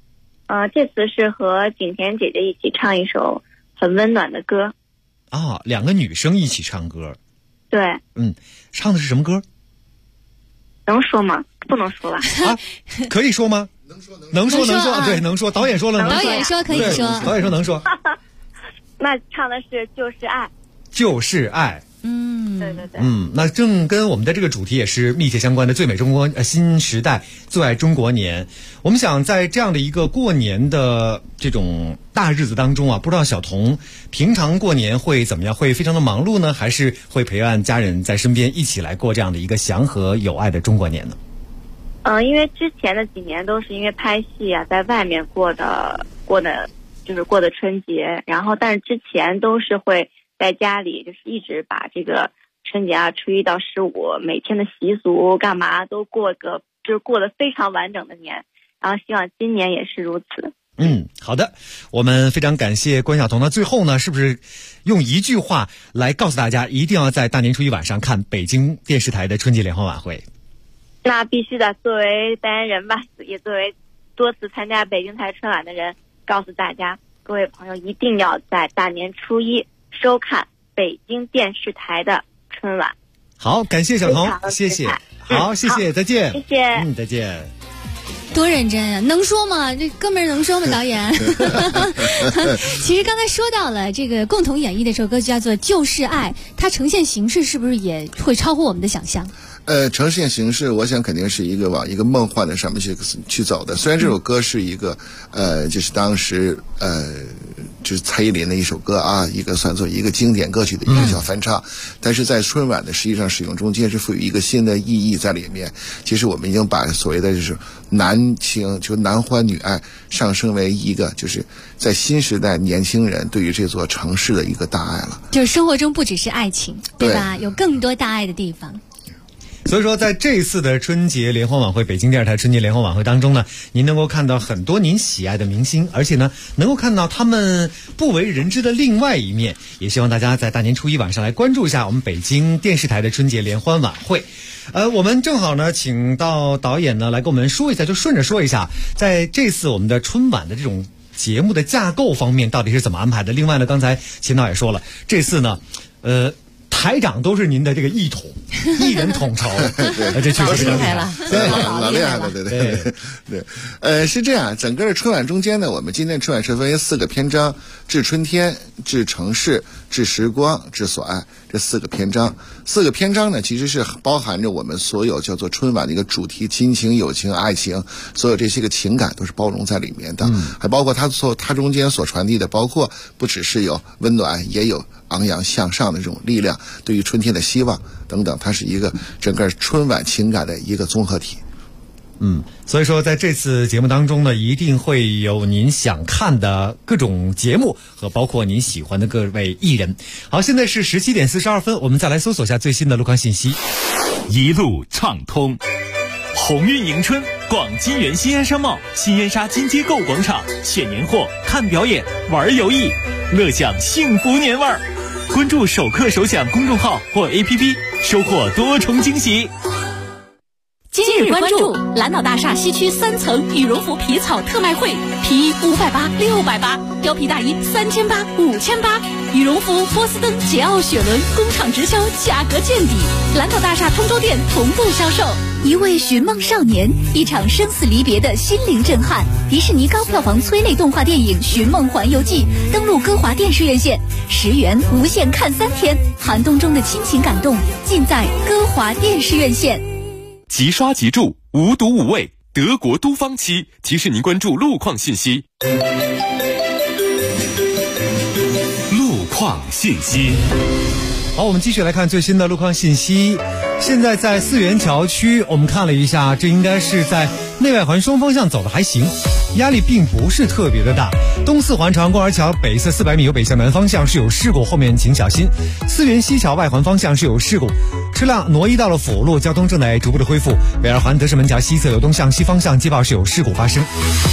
这次是和景甜姐姐一起唱一首很温暖的歌。 啊，两个女生一起唱歌。 对。 唱的是什么歌？ 能说吗？不能说吧？ 啊，可以说吗？能说，对，能说。导演说了， 导演说可以说， 导演说能说。 那唱的是就是爱。 就是爱。 对对对。 那正跟我们的这个主题也是密切相关的，最美中国新时代，最爱中国年。我们想在这样的一个过年的这种大日子当中啊，不知道小童平常过年会怎么样？会非常的忙碌呢，还是会陪伴家人在身边一起来过这样的一个祥和有爱的中国年呢？ 因为之前的几年都是因为拍戏啊，在外面过的春节，然后但是之前都是会在家里，就是一直把这个春节啊，初一到15每天的习俗干嘛都过得非常完整的年，然后希望今年也是如此。 好的，我们非常感谢关晓彤。那最后呢，是不是用一句话来告诉大家，一定要在大年初一晚上看北京电视台的春节联欢晚会？ 那必须的，作为代言人吧，也作为多次参加北京台春晚的人，告诉大家，各位朋友一定要在大年初一收看北京电视台的春晚。 好，感谢小彤，谢谢。好，谢谢，再见。 谢谢， 再见。 多认真呀！能说吗？这哥们儿能说吗？导演。其实刚才说到了这个共同演绎的这首歌曲叫做《就是爱》，它呈现形式是不是也会超乎我们的想象？ 呈现形式，我想肯定是一个往一个梦幻的上面去走的。虽然这首歌是一个就是当时就是蔡依林的一首歌啊，一个算作一个经典歌曲的一个小翻唱，但是在春晚的实际上使用中间是赋予一个新的意义在里面。其实我们已经把所谓的就是男情，就男欢女爱上升为一个就是在新时代年轻人对于这座城市的一个大爱了。 就是生活中不只是爱情，对吧？有更多大爱的地方。 所以说在这次的春节联欢晚会，北京电视台春节联欢晚会当中呢，您能够看到很多您喜爱的明星，而且呢能够看到他们不为人知的另外一面。也希望大家在大年初一晚上来关注一下我们北京电视台的春节联欢晚会。我们正好呢请到导演呢来跟我们说一下，就顺着说一下在这次我们的春晚的这种节目的架构方面到底是怎么安排的。另外呢，刚才秦导也说了，这次呢台长都是您的这个一统，一人统筹，这确实是厉害了， 老厉害了，对。是这样，整个的春晚中间呢，我们今天春晚是分为4个篇章：致春天、致城市、致时光、致所爱。这4个篇章，4个篇章呢，其实是包含着我们所有叫做春晚的一个主题，亲情、友情、爱情，所有这些个情感都是包容在里面的，还包括它中间所传递的，包括不只是有温暖，也有昂扬向上的这种力量，对于春天的希望等等，它是一个整个春晚情感的一个综合体。 所以说在这次节目当中呢，一定会有您想看的各种节目和包括您喜欢的各位艺人。好，现在是17点42分，我们再来搜索一下最新的路况信息。 一路畅通，鸿运迎春，逛金源新安商贸、新燕莎金街购物广场，选年货、看表演、玩游艺，乐享幸福年味儿。关注首客首享公众号或 APP， 收获多重惊喜。 今日关注蓝岛大厦西区3层羽绒服皮草特卖会，皮衣580、680，貂皮大衣3800、5800，羽绒服、波司登、捷奥、雪伦工厂直销，价格见底。蓝岛大厦通州店同步销售。一位寻梦少年，一场生死离别的心灵震撼。迪士尼高票房催泪动画电影《寻梦环游记》登陆歌华电视院线，10元无限看3天，寒冬中的亲情感动尽在歌华电视院线。 即刷即住，无毒无味，德国都芳漆提示您关注路况信息。 路况信息。 好，我们继续来看最新的路况信息。现在在四元桥区，我们看了一下，这应该是在内外环双方向走的还行，压力并不是特别的大。东四环朝阳公园桥北侧400米有北向南方向是有事故，后面请小心。四元西桥外环方向是有事故，车辆挪移到了辅路，交通正在逐步的恢复。北二环德胜门桥西侧有东向西方向接报是有事故发生。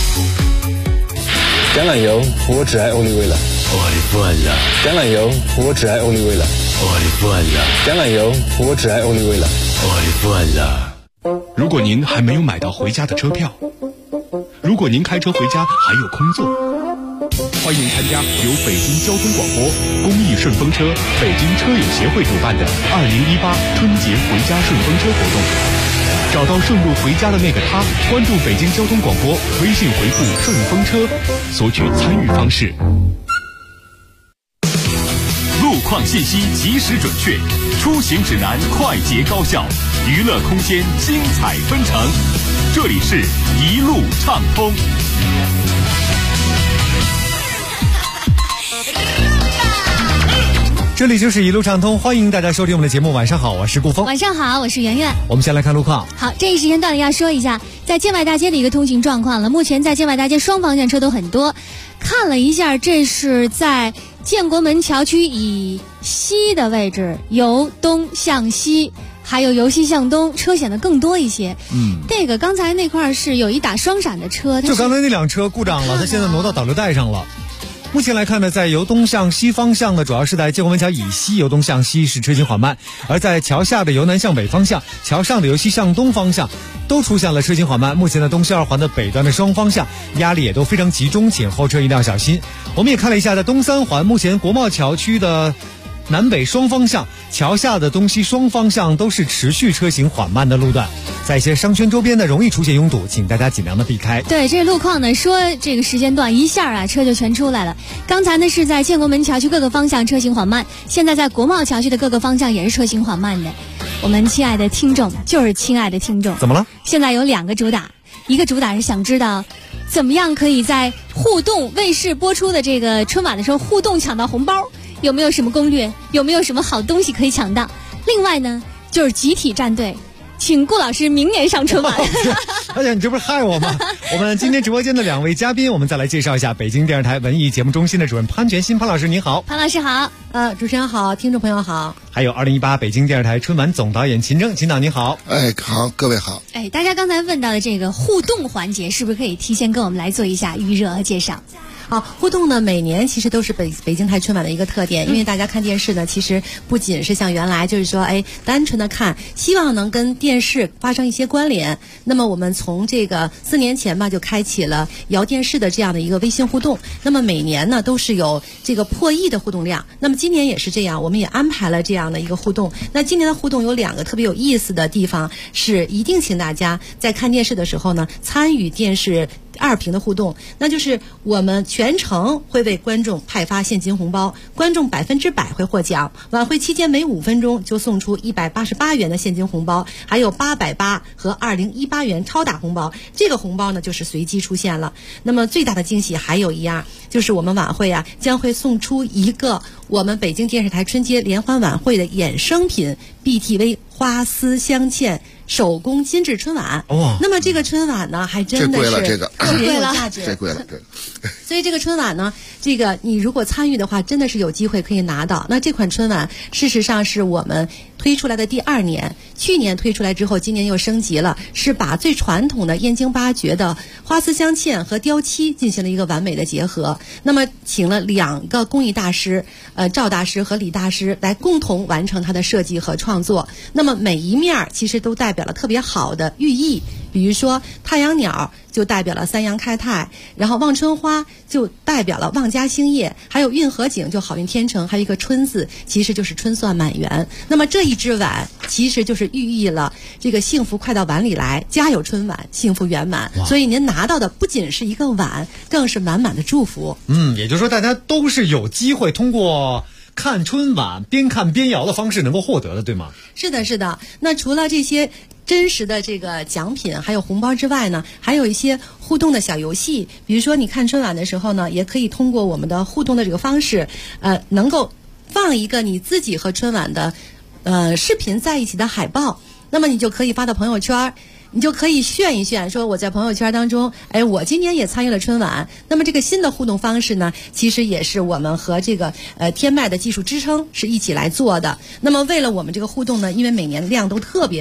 橄榄油，我只爱欧丽味了。 我的饭了。 橄榄油，我只爱欧丽味了。 我的饭了。 橄榄油，我只爱欧丽味了。 我的饭了。 如果您还没有买到回家的车票， 如果您开车回家还有空座，欢迎参加由北京交通广播、公益顺风车、北京车友协会主办的2018春节回家顺风车活动。找到顺路回家的那个他，关注北京交通广播，微信回复顺风车，索取参与方式。 路况信息及时准确，出行指南快捷高效，娱乐空间精彩纷呈。这里是一路畅通。 这里就是一路畅通，欢迎大家收听我们的节目。晚上好，我是顾峰。 晚上好，我是圆圆。 我们先来看路况。 好，这一时间段里要说一下在建外大街的一个通行状况了。目前在建外大街双方向车都很多，看了一下，这是在建国门桥区以西的位置，由东向西，还有由西向东，车显得更多一些。这个刚才那块是有一打双闪的车， 就刚才那辆车故障了，它现在挪到导流带上了。目前来看呢，在由东向西方向的主要是在建国门桥以西由东向西是车行缓慢，而在桥下的由南向北方向，桥上的由西向东方向都出现了车行缓慢。目前的东西二环的北端的双方向压力也都非常集中，请后车一定要小心。我们也看了一下，在东三环目前国贸桥区的南北双方向，桥下的东西双方向都是持续车行缓慢的路段，在一些商圈周边呢容易出现拥堵，请大家尽量的避开。 对，这路况呢说这个时间段一下啊车就全出来了。刚才呢是在建国门桥区各个方向车行缓慢，现在在国贸桥区的各个方向也是车行缓慢的。我们亲爱的听众，就是亲爱的听众， 怎么了？ 现在有2个主打，一个主打是想知道怎么样可以在互动卫视播出的这个春晚的时候互动抢到红包，有没有什么攻略？有没有什么好东西可以抢到？另外呢，就是集体站队，请顾老师明年上春晚。 哎呀，你这不是害我吗？我们今天直播间的2位嘉宾，我们再来介绍一下北京电视台文艺节目中心的主任潘全新潘老师，您好。 潘老师好。 主持人好，听众朋友好。 还有2018北京电视台春晚总导演秦正，秦导您好。 好，各位好。 大家刚才问到的这个互动环节，是不是可以提前跟我们来做一下预热和介绍？ 好，互动呢，每年其实都是北京台春晚的一个特点，因为大家看电视呢，其实不仅是像原来就是说，单纯的看，希望能跟电视发生一些关联。那么我们从这个4年前吧，就开启了摇电视的这样的一个微信互动。那么每年呢，都是有这个破亿的互动量。那么今年也是这样，我们也安排了这样的一个互动。那今年的互动有2个特别有意思的地方，是一定请大家在看电视的时候呢，参与电视2屏的互动，那就是我们全程会为观众派发现金红包，观众100%会获奖。晚会期间每5分钟就送出188元的现金红包，还有880和2018元超大红包。这个红包呢就是随机出现了。那么最大的惊喜还有一样，就是我们晚会将会送出一个我们北京电视台春节联欢晚会的衍生品 BTV 花丝镶嵌手工精致春晚。那么这个春晚呢，还真的是特别有价值， 这贵了，对。 所以这个春晚呢，这个你如果参与的话，真的是有机会可以拿到。那这款春晚事实上是我们推出来的第2年，去年推出来之后，今年又升级了，是把最传统的燕京八绝的花丝镶嵌和雕漆进行了一个完美的结合。那么请了2个工艺大师，赵大师和李大师来共同完成它的设计和创作。那么每一面其实都代表了特别好的寓意，比如说太阳鸟就代表了3阳开泰，然后望春花就代表了旺家兴业，还有运河景就好运天成，还有一个春字其实就是春算满园。那么这一只碗其实就是寓意了这个幸福快到碗里来，家有春晚幸福圆满。所以您拿到的不仅是一个碗，更是满满的祝福。 也就是说大家都是有机会通过看春晚边看边摇的方式能够获得的，对吗？ 是的，是的。那除了这些真实的这个奖品还有红包之外呢，还有一些互动的小游戏。比如说你看春晚的时候呢，也可以通过我们的互动的这个方式，能够放一个你自己和春晚的视频在一起的海报，那么你就可以发到朋友圈，你就可以炫一炫，说我在朋友圈当中，我今年也参与了春晚。那么这个新的互动方式呢，其实也是我们和这个天麦的技术支撑是一起来做的。那么为了我们这个互动呢，因为每年量都特别大，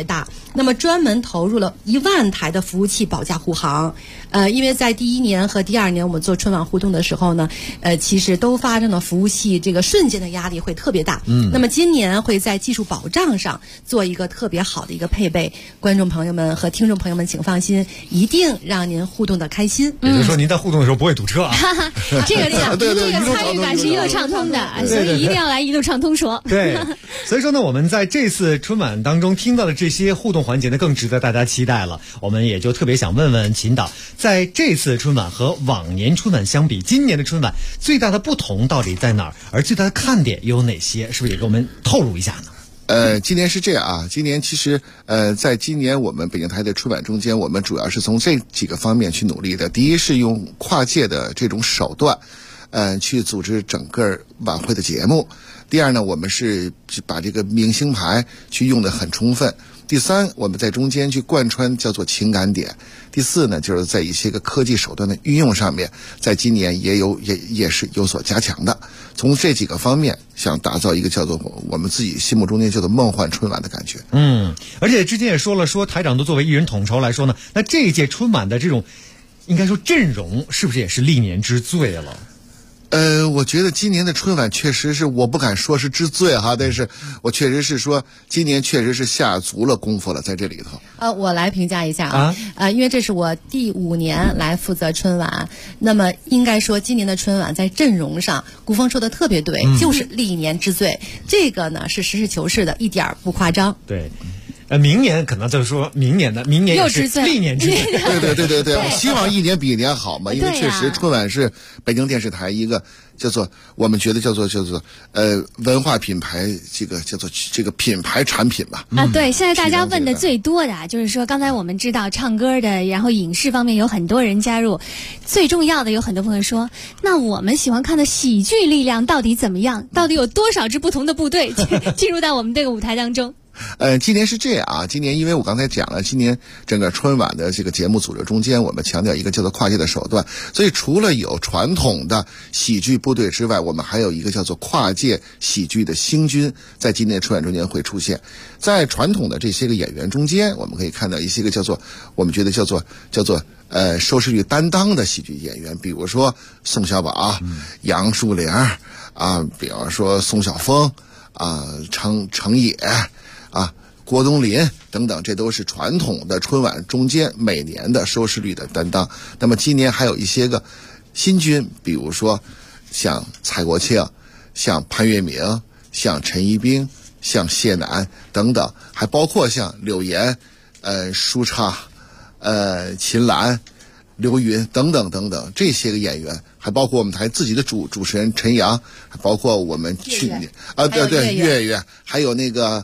那么专门投入了1万台的服务器保驾护航。因为在第1年和第2年我们做春晚互动的时候呢，其实都发生了服务器这个瞬间的压力会特别大。那么今年会在技术保障上做一个特别好的一个配备，观众朋友们和听众朋友们请放心，一定让您互动的开心。 也就是说，您在互动的时候不会堵车啊。 这个参与感是一路畅通的，所以一定要来一路畅通说。 对，所以说呢，我们在这次春晚当中听到的这些互动环节呢，更值得大家期待了。我们也就特别想问问秦导，在这次春晚和往年春晚相比，今年的春晚最大的不同到底在哪儿？而最大的看点有哪些？是不是也给我们透露一下呢？ 今年是这样啊，今年其实在今年我们北京台的春晚中间，我们主要是从这几个方面去努力的。第一是用跨界的这种手段，去组织整个晚会的节目。第二呢，我们是把这个明星牌去用得很充分。第三，我们在中间去贯穿叫做情感点。第四呢，就是在一些个科技手段的运用上面，在今年也是有所加强的。从这几个方面，想打造一个叫做我们自己心目中间叫做梦幻春晚的感觉。 而且之前也说了，台长都作为一人统筹来说呢，那这一届春晚的这种应该说阵容是不是也是历年之最了？ 我觉得今年的春晚确实是，我不敢说是之最哈，但是我确实是说，今年确实是下足了功夫了，在这里头。 我来评价一下因为这是我第5年来负责春晚，那么应该说今年的春晚在阵容上，顾峰说的特别对，就是历年之最。这个呢是实事求是的，一点不夸张。 对。明年可能就是说明年也是历年之最。 对，我希望一年比一年好嘛，因为确实春晚是北京电视台一个叫做我们觉得叫做文化品牌，这个叫做这个品牌产品吧。 对，现在大家问的最多的就是说，刚才我们知道唱歌的，然后影视方面有很多人加入，最重要的有很多朋友说，那我们喜欢看的喜剧力量到底怎么样？到底有多少支不同的部队进入到我们这个舞台当中？ 今年是这样啊，今年因为我刚才讲了，今年整个春晚的这个节目组织中间，我们强调一个叫做跨界的手段，所以除了有传统的喜剧部队之外，我们还有一个叫做跨界喜剧的星军，在今年的春晚中间会出现。在传统的这些个演员中间，我们可以看到一些个叫做我们觉得叫做收视率担当的喜剧演员，比如说宋小宝、杨树林比方说宋晓峰程野郭冬临等等，这都是传统的春晚中间每年的收视率的担当。那么今年还有一些个新军，比如说像蔡国庆、像潘粤明、像陈一冰、像谢楠等等，还包括像柳岩、舒畅、秦岚、刘云等等等等这些个演员，还包括我们台自己的主持人陈阳，还包括我们去年月月，还有那个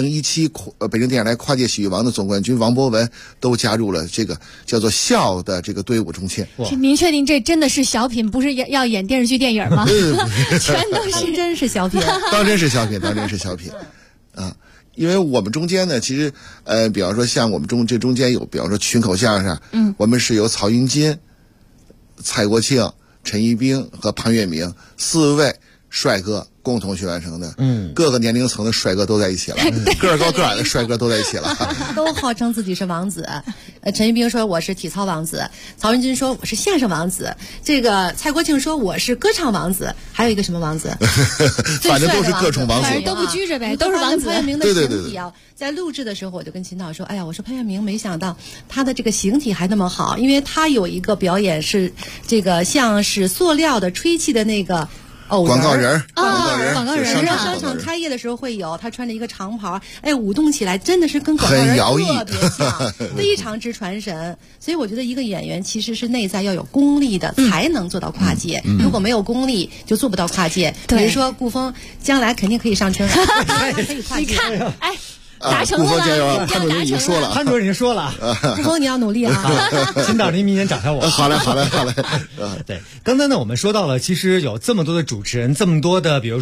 2017北京电视台跨界喜剧王的总冠军王博文都加入了这个叫做笑的这个队伍中间。 您确定这真的是小品，不是要演电视剧电影吗？全都是真是小品， 当真是小品因为我们中间呢，其实比方说像我们中间有，比方说群口相声，我们是由曹云金、蔡国庆、陈一冰和潘粤明4位帅哥共同去完成的，各个年龄层的帅哥都在一起了，个儿高个儿矮的帅哥都在一起了， 都号称自己是王子。陈一冰说我是体操王子，曹云金说我是相声王子，这个蔡国庆说我是歌唱王子，还有一个什么王子？ 反正都是各种王子， 反正都不拘着呗，都是王子。 潘粤明的形体啊，在录制的时候我就跟秦导说，哎呀，我说潘粤明没想到他的这个形体还那么好，因为他有一个表演是这个像是塑料的吹气的那个。 广告人， 商场开业的时候会有，他穿着一个长袍，舞动起来真的是跟广告人特别像，非常之传神。所以我觉得一个演员其实是内在要有功力的，才能做到跨界。如果没有功力，就做不到跨界。比如说顾峰，将来肯定可以上春晚，可以跨界。 你看，达成了， 潘主任已经说了， 潘主任已经说了， 顾峰你要努力啊！ 秦导，您明年找上我。 好嘞。 对，刚才呢，我们说到了，其实有这么多的主持人，这么多的，比如说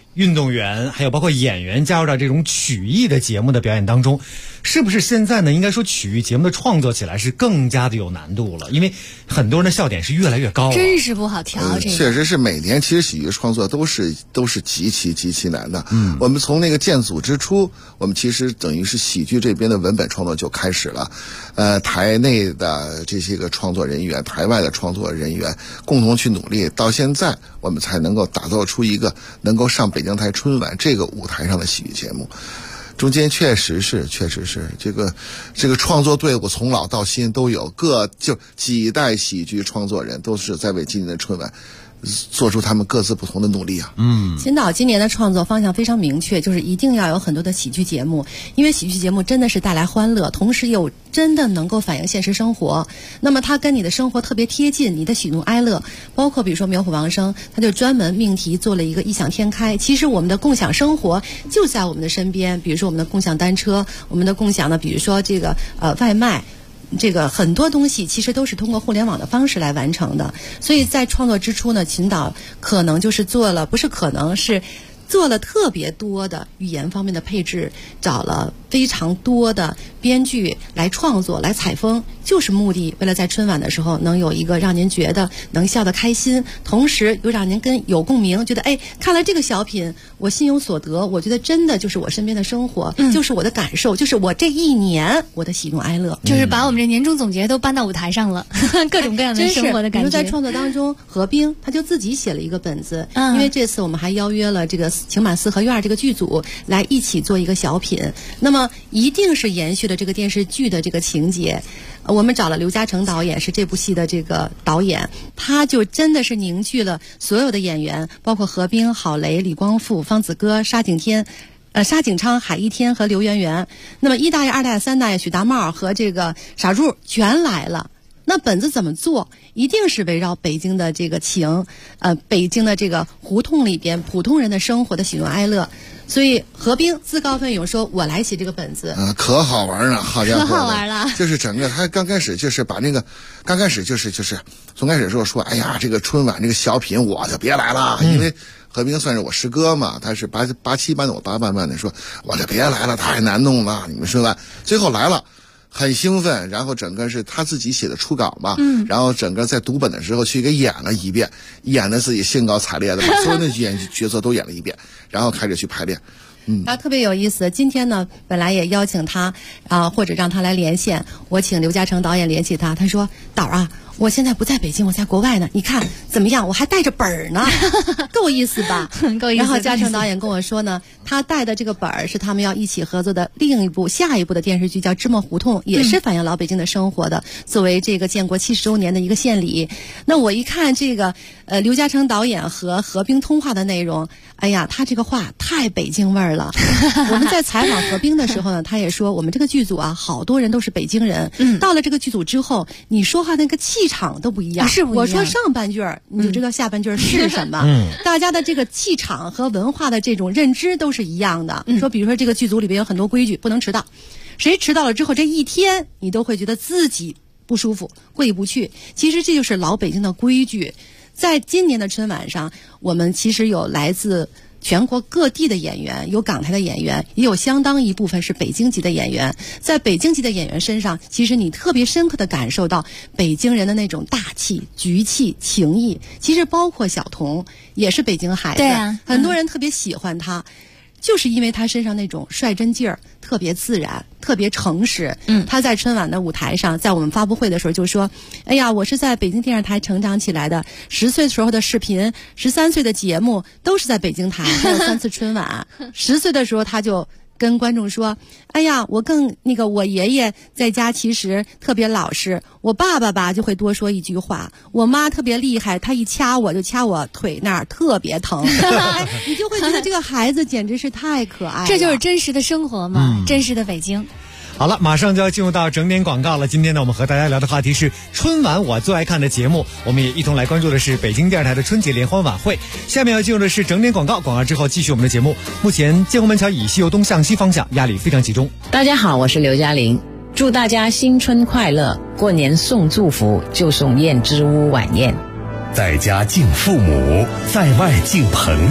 运动员还有包括演员加入到这种曲艺的节目的表演当中，是不是现在呢应该说曲艺节目的创作起来是更加的有难度了？因为很多人的笑点是越来越高了， 真是不好调。这个确实是每年其实喜剧创作都是极其难的。我们从那个建组之初，我们其实等于是喜剧这边的文本创作就开始了，台内的这些个创作人员，台外的创作人员共同去努力，到现在我们才能够打造出一个能够上北京台春晚这个舞台上的喜剧节目。中间确实是这个创作队伍从老到新都有，就几代喜剧创作人都是在为今年的春晚做出他们各自不同的努力啊。 秦导今年的创作方向非常明确，就是一定要有很多的喜剧节目，因为喜剧节目真的是带来欢乐，同时又真的能够反映现实生活。那么它跟你的生活特别贴近，你的喜怒哀乐，包括比如说苗圃王声，他就专门命题做了一个异想天开。其实我们的共享生活就在我们的身边，比如说我们的共享单车，我们的共享的比如说这个外卖。这个很多东西其实都是通过互联网的方式来完成的，所以在创作之初呢，秦导可能就是做了特别多的语言方面的配置，找了非常多的编剧来创作来采风，就是目的为了在春晚的时候能有一个让您觉得能笑得开心，同时又让您有共鸣，觉得看了这个小品我心有所得，我觉得真的就是我身边的生活，就是我的感受，就是我这一年我的喜怒哀乐， 就是把我们这年终总结都搬到舞台上了，各种各样的生活的感觉。 比如在创作当中，何冰他就自己写了一个本子，因为这次我们还邀约了这个情满四合院这个剧组来一起做一个小品，那么一定是延续了这个电视剧的这个情节。我们找了刘嘉诚导演，是这部戏的这个导演，他就真的是凝聚了所有的演员，包括何冰、郝蕾、李光复、方子歌、沙景昌、海一天和刘媛媛。那么一大爷、二大爷、三大爷、许大茂和这个傻柱全来了。那本子怎么做？一定是围绕北京的这个北京的这个胡同里边普通人的生活的喜怒哀乐。所以何冰自告奋勇说：“我来写这个本子。” 可好玩了，好家伙， 可好玩了。 就是整个他刚开始就是把那个，刚开始就是从开始的时候说：“哎呀，这个春晚这个小品我就别来了，因为何冰算是我师哥嘛，他是87班的，我88班的，说我就别来了，太难弄了，你们春晚。”最后来了。很兴奋，然后整个是他自己写的初稿嘛，然后整个在读本的时候去给演了一遍，演的自己兴高采烈的，把所有的角色都演了一遍，然后开始去排练。 他特别有意思。今天呢，本来也邀请他或者让他来连线，我请刘嘉诚导演联系他，他说：“导啊，我现在不在北京，我在国外呢，你看怎么样？我还带着本儿呢，够意思吧？够意思。”然后嘉诚导演跟我说呢，他带的这个本儿是他们要一起合作的下一部的电视剧，叫《芝麻胡同》，也是反映老北京的生活的，作为这个建国70周年的一个献礼。那我一看这个刘嘉诚导演和何冰通话的内容，哎呀，他这个话太北京味儿了。我们在采访何冰的时候呢，他也说我们这个剧组啊，好多人都是北京人。到了这个剧组之后，你说话那个气场都不一样。是不一样。我说上半句儿，你就知道下半句儿是什么。大家的这个气场和文化的这种认知都是一样的。说比如说这个剧组里边有很多规矩，不能迟到。谁迟到了之后，这一天你都会觉得自己不舒服，过意不去。其实这就是老北京的规矩。在今年的春晚上，我们其实有来自全国各地的演员，有港台的演员，也有相当一部分是北京籍的演员。在北京籍的演员身上，其实你特别深刻地感受到北京人的那种大气、局气、情义。其实包括小童也是北京孩子，对啊，很多人特别喜欢他。就是因为他身上那种率真劲儿，特别自然，特别诚实。他在春晚的舞台上，在我们发布会的时候就说：“哎呀，我是在北京电视台成长起来的，10岁时候的视频，13岁的节目都是在北京台，还有3次春晚。10岁的时候他就跟观众说：“哎呀，我爷爷在家其实特别老实，我爸爸吧就会多说一句话，我妈特别厉害，她一掐我就掐我腿那儿特别疼。”你就会觉得这个孩子简直是太可爱了。 这就是真实的生活嘛，真实的北京。 好了，马上就要进入到整点广告了。今天呢，我们和大家聊的话题是春晚我最爱看的节目，我们也一同来关注的是北京电视台的春节联欢晚会。下面要进入的是整点广告，广告之后继续我们的节目。目前建国门桥以西游东向西方向压力非常集中。 大家好，我是刘嘉玲，祝大家新春快乐，过年送祝福就送燕之屋晚宴。 在家敬父母，在外敬朋友，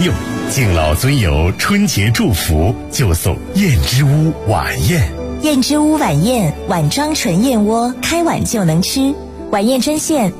敬老尊友春节祝福，就送燕之屋晚宴。 燕之屋晚宴，碗装纯燕窝，开碗就能吃。晚宴专线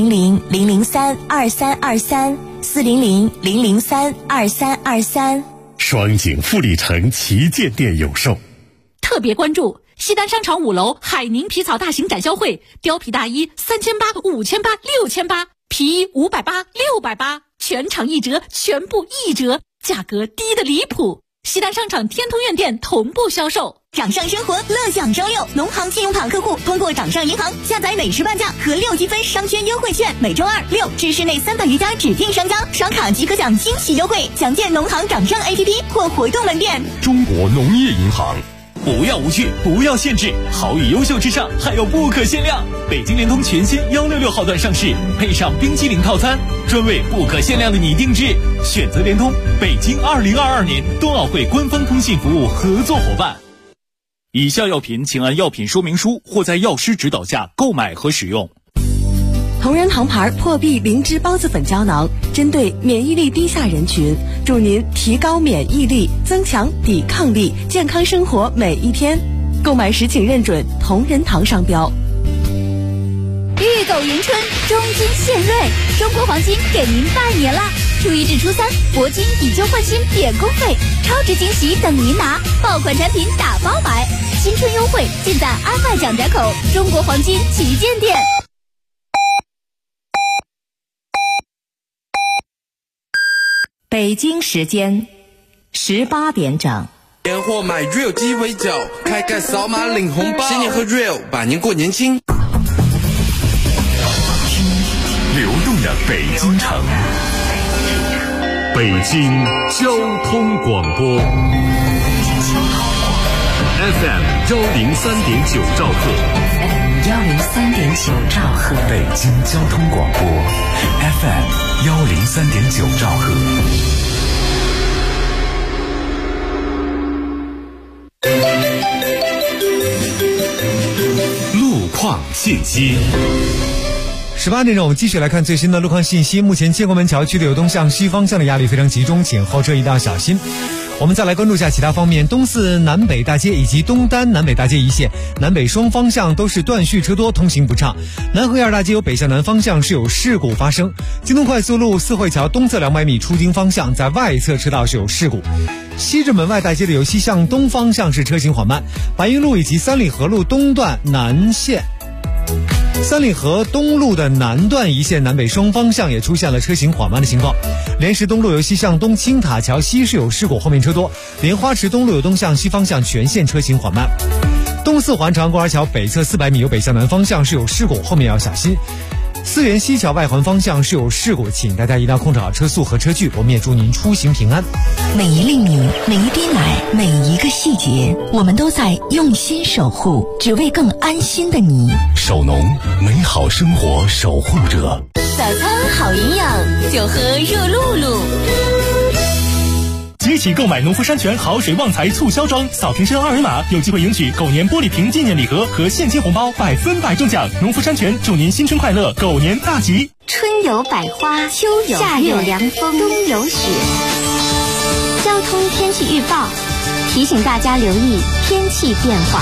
400-003-2323，400-003-2323。 双井富力城旗舰店有售。 特别关注西单商场5楼海宁皮草大型展销会，貂皮大衣3800、5800、6800，皮衣580、680，全场一折，全部一折，价格低得离谱。西单商场天通苑店同步销售。 掌上生活乐享周六，农行信用卡客户通过掌上银行下载美食半价和6积分商圈优惠券，每周2、6至市内300余家指定商家刷卡即可享惊喜优惠，详见农行掌上 APP 或活动门店。 中国农业银行。 不要无趣，不要限制，好与优秀之上还有不可限量。北京联通全新166号段上市，配上冰淇淋套餐，专为不可限量的你定制。选择联通，北京2022年冬奥会官方通信服务合作伙伴。以下药品请按药品说明书或在药师指导下购买和使用。 同仁堂牌破壁灵芝孢子粉胶囊，针对免疫力低下人群，助您提高免疫力，增强抵抗力，健康生活每一天。购买时请认准同仁堂商标。 玉狗迎春，中金献瑞，中国黄金给您拜年啦！初1至初3，铂金以旧换新免工费，超值惊喜等您拿，爆款产品打包买，新春优惠尽在安迈蒋宅口中国黄金旗舰店。 北京时间18点整。 年货买 Real 鸡尾酒，开盖扫码领红包，新年喝 Real， 百年过年轻。 流动的北京城，北京交通广播 FM 103.9兆赫 103.9兆赫， 北京交通广播 FM 103.9兆赫。路况信息。 18点整，我们继续来看最新的路况信息。目前建国门桥区的流动向西方向的压力非常集中，请后车一定要小心。我们再来关注一下其他方面，东四南北大街以及东单南北大街一线南北双方向都是断续车多，通行不畅。南河沿大街有北向南方向是有事故发生，京东快速路四惠桥东侧200米出京方向在外侧车道是有事故。西直门外大街的由西向东方向是车行缓慢，白云路以及三里河路东段南线三里河东路的南段一线南北双方向也出现了车行缓慢的情况。莲石东路由西向东青塔桥西是有事故，后面车多。莲花池东路有东向西方向全线车行缓慢。东四环长安公园桥北侧400米有北向南方向是有事故，后面要小心。思源西桥外环方向是有事故，请大家一定要控制好车速和车距，我们也祝您出行平安。 每一粒米，每一滴奶，每一个细节，我们都在用心守护，只为更安心的你。 守农，美好生活守护者。 早餐好营养，就喝热露露。 即起购买农夫山泉好水旺财促销装，扫瓶身2维码，有机会赢取狗年玻璃瓶纪念礼盒和现金红包，100%中奖。农夫山泉祝您新春快乐，狗年大吉。 春有百花，秋有夏有凉风，冬有雪。交通天气预报提醒大家留意天气变化。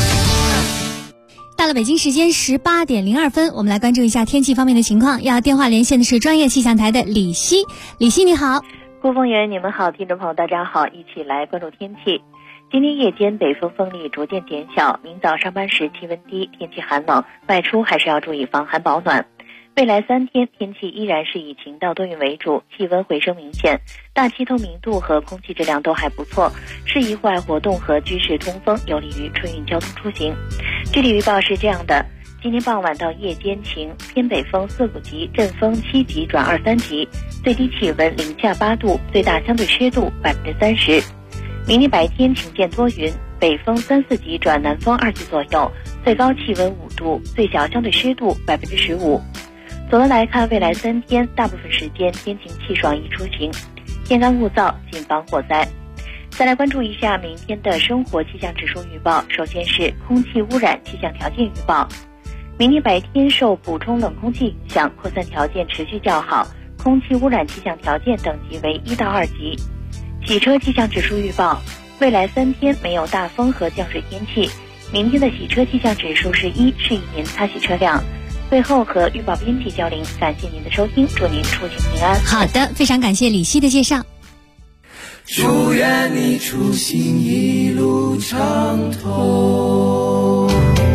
到了北京时间18点02分，我们来关注一下天气方面的情况。要电话连线的是专业气象台的李希。李希你好。 顾峰源，你们好，听众朋友大家好，一起来关注天气。今天夜间北风风力逐渐减小，明早上班时气温低，天气寒冷，外出还是要注意防寒保暖。未来3天天气依然是以晴到多云为主，气温回升明显，大气透明度和空气质量都还不错，适宜户外活动和居室通风，有利于春运交通出行。具体预报是这样的：今天傍晚到夜间晴，偏北风4、5级，阵风7级转2、3级，最低气温零下8度，最大相对湿度30%。明天白天晴见多云，北风3、4级转南风2级左右，最高气温5度，最小相对湿度15%。总的来看，未来3天大部分时间天晴气爽易出行，天干物燥，谨防火灾。再来关注一下明天的生活气象指数预报。首先是空气污染气象条件预报。明天白天受补充冷空气影响，扩散条件持续较好，空气污染气象条件等级为1到2级。 洗车气象指数预报，未来3天没有大风和降水天气。明天的洗车气象指数是1，是一年擦洗车辆。最后和预报编辑交流，感谢您的收听，祝您出行平安。 好的，非常感谢李希的介绍。 祝愿你出行一路畅通。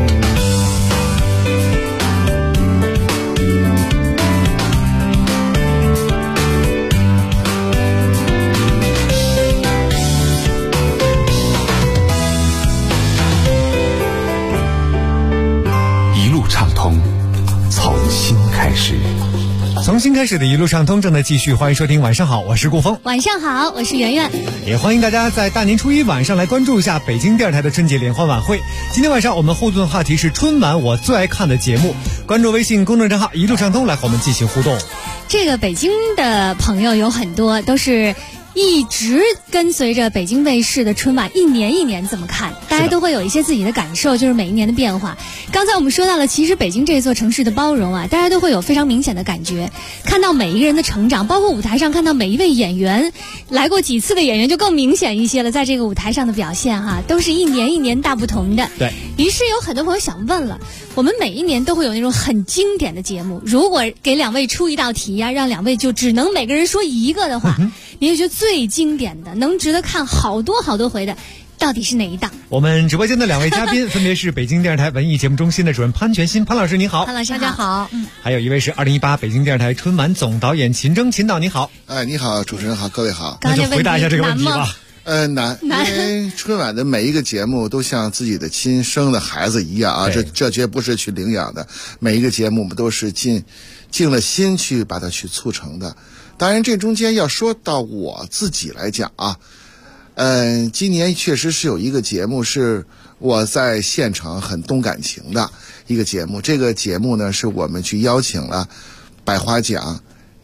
一路畅通，从新开始。 从新开始的一路畅通正在继续，欢迎收听晚上好，我是顾峰。 晚上好，我是圆圆。 也欢迎大家在大年初一晚上来关注一下北京电视台的春节联欢晚会。今天晚上我们互动的话题是春晚我最爱看的节目，关注微信公众账号一路畅通来和我们进行互动。 这个北京的朋友有很多都是一直跟随着北京卫视的春晚一年一年这么看，大家都会有一些自己的感受，就是每一年的变化。刚才我们说到了，其实北京这座城市的包容啊，大家都会有非常明显的感觉，看到每一个人的成长，包括舞台上看到每一位演员，来过几次的演员就更明显一些了，在这个舞台上的表现哈，都是一年一年大不同的。 对于是有很多朋友想问了，我们每一年都会有那种很经典的节目，如果给2位出一道题呀，让2位就只能每个人说一个的话，你就觉得最经典的，能值得看好多好多回的，到底是哪一档？ 我们直播间的2位嘉宾分别是北京电视台文艺节目中心的主任潘全新，潘老师您好。 潘老师大家好。 还有一位是2018北京电视台春晚总导演秦征，秦导你好。 你好，主持人好，各位好。 那就回答一下这个问题吧。 难，因为春晚的每一个节目都像自己的亲生的孩子一样啊，这绝不是去领养的，每一个节目我们都是尽了心去把它去促成的。当然这中间要说到我自己来讲啊，今年确实是有一个节目是我在现场很动感情的一个节目，这个节目呢是我们去邀请了百花奖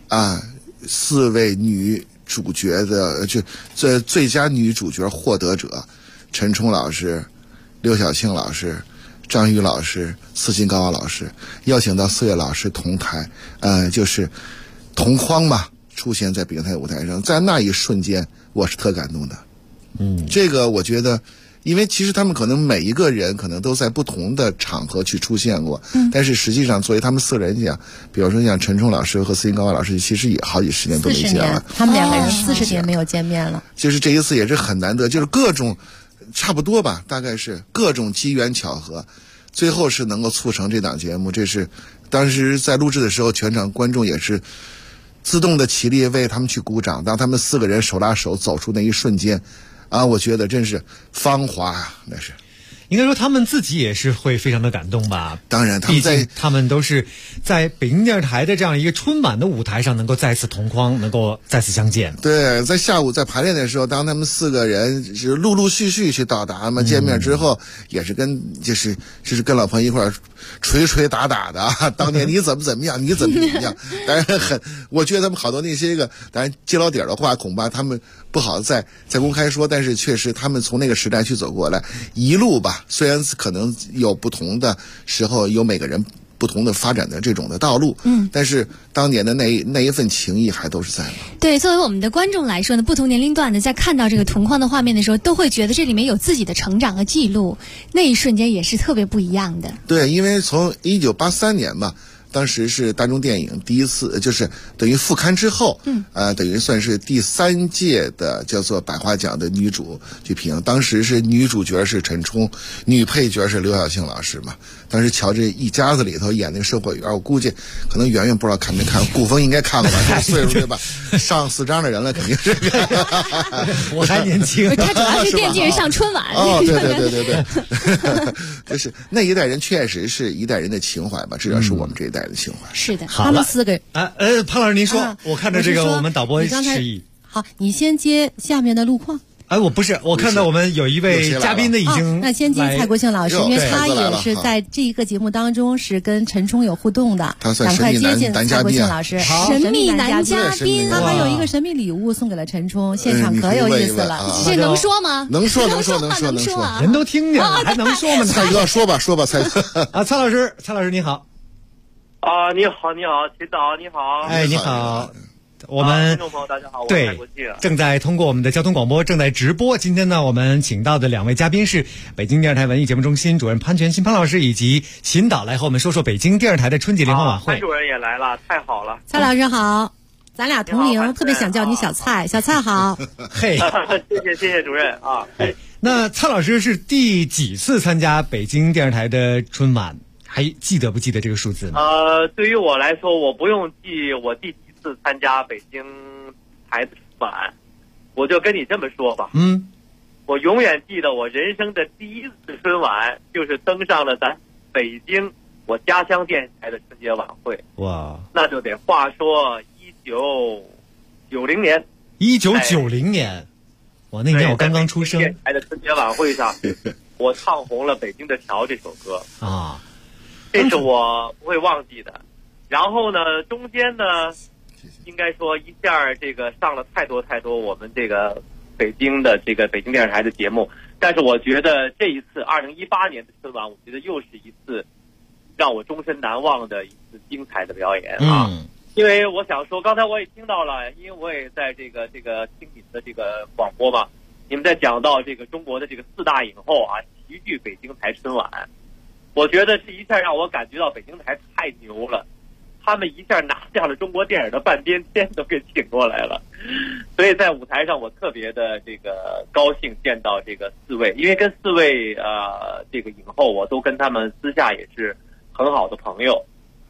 4位女主角的最佳女主角获得者，陈冲老师、刘晓庆老师、张宇老师、斯琴高娃老师，邀请到4位老师同台，就是同框嘛，出现在北京台舞台上，在那一瞬间我是特感动的。这个我觉得，因为其实他们可能每一个人可能都在不同的场合去出现过，但是实际上作为他们4人讲，比如说像陈冲老师和斯琴高娃老师，其实也好几十年都没见了， 他们2个人40年没有见面了， 就是这一次也是很难得，就是各种差不多吧，大概是各种机缘巧合，最后是能够促成这档节目。这是当时在录制的时候，全场观众也是自动的起立为他们去鼓掌，当他们4个人手拉手走出那一瞬间我觉得真是芳华啊，那是。 应该说他们自己也是会非常的感动吧。 当然他们都是在北京电视台的这样一个春晚的舞台上能够再次同框，能够再次相见。 对，在下午在排练的时候，当他们4个人是陆陆续续去到达见面之后，也是就是跟老朋友一块儿捶打的当年你怎么样，你怎么样。当然我觉得他们好多那些当然揭老底儿的话，恐怕他们不好再公开说，但是确实他们从那个时代去走过来，一路吧，虽然可能有不同的时候，有每个人不同的发展的这种的道路，但是当年的那一份情谊还都是在的。 对，作为我们的观众来说呢，不同年龄段的在看到这个同框的画面的时候，都会觉得这里面有自己的成长和记录，那一瞬间也是特别不一样的。 对，因为从1983年嘛，当时是大众电影第一次，就是等于复刊之后，等于算是第3届的叫做百花奖的女主去评。当时是女主角是陈冲，女配角是刘晓庆老师嘛。当时瞧这一家子里头演那个售货员，我估计可能圆圆不知道看没看，顾峰应该看过吧，这岁数对吧？上4张的人了，肯定是。 我还年轻， 他主要是惦记着上春晚。 对，就是那一代人确实是一代人的情怀吧，至少是我们这一代的情怀。 是的， 他们4个潘老师您说，我看着这个我们导播示意。 好，你先接下面的路况。 我不是，我看到我们有一位嘉宾的已经那先接蔡国庆老师，因为他也是在这一个节目当中是跟陈冲有互动的，赶快接近蔡国庆老师。 神秘男嘉宾， 他还有一个神秘礼物送给了陈冲，现场可有意思了。 这能说吗？ 能说， 人都听见了，还能说吗？ 蔡哥说吧，蔡哥蔡老师你好。 你好，秦导你好。 你好。 我们听众朋友大家好，我是对蔡国庆。 正在通过我们的交通广播正在直播。今天呢，我们请到的两位嘉宾是北京电视台文艺节目中心主任潘全新潘老师以及秦导，来和我们说说北京电视台的春节联欢晚会。 潘主任也来了，太好了。 蔡老师好，咱俩同龄，特别想叫你小蔡。小蔡好。 嘿， 谢谢主任啊。 那蔡老师是第几次参加北京电视台的春晚？还记得不记得这个数字呢？ 对于我来说，我不用记我第几次参加北京台的春晚，我就跟你这么说吧。我永远记得我人生的第一次春晚，就是登上了咱北京我家乡电视台的春节晚会。 哇， 那就得话说1990年。 1990年，哇，那年我刚刚出生。 电视台的春节晚会上，我唱红了《北京的桥》这首歌啊， 这是我不会忘记的。然后呢，中间呢，应该说一下这个上了太多我们这个北京的这个北京电视台的节目，但是我觉得这一次2018年的春晚，我觉得又是一次让我终身难忘的一次精彩的表演啊。因为我想说，刚才我也听到了，因为我也在这个听你们的这个广播嘛，你们在讲到这个中国的这个4大影后啊，齐聚北京台春晚，我觉得这一下让我感觉到北京台太牛了，他们一下拿下了中国电影的半边天都给请过来了，所以在舞台上我特别的这个高兴见到这个4位，因为跟4位这个影后我都跟他们私下也是很好的朋友。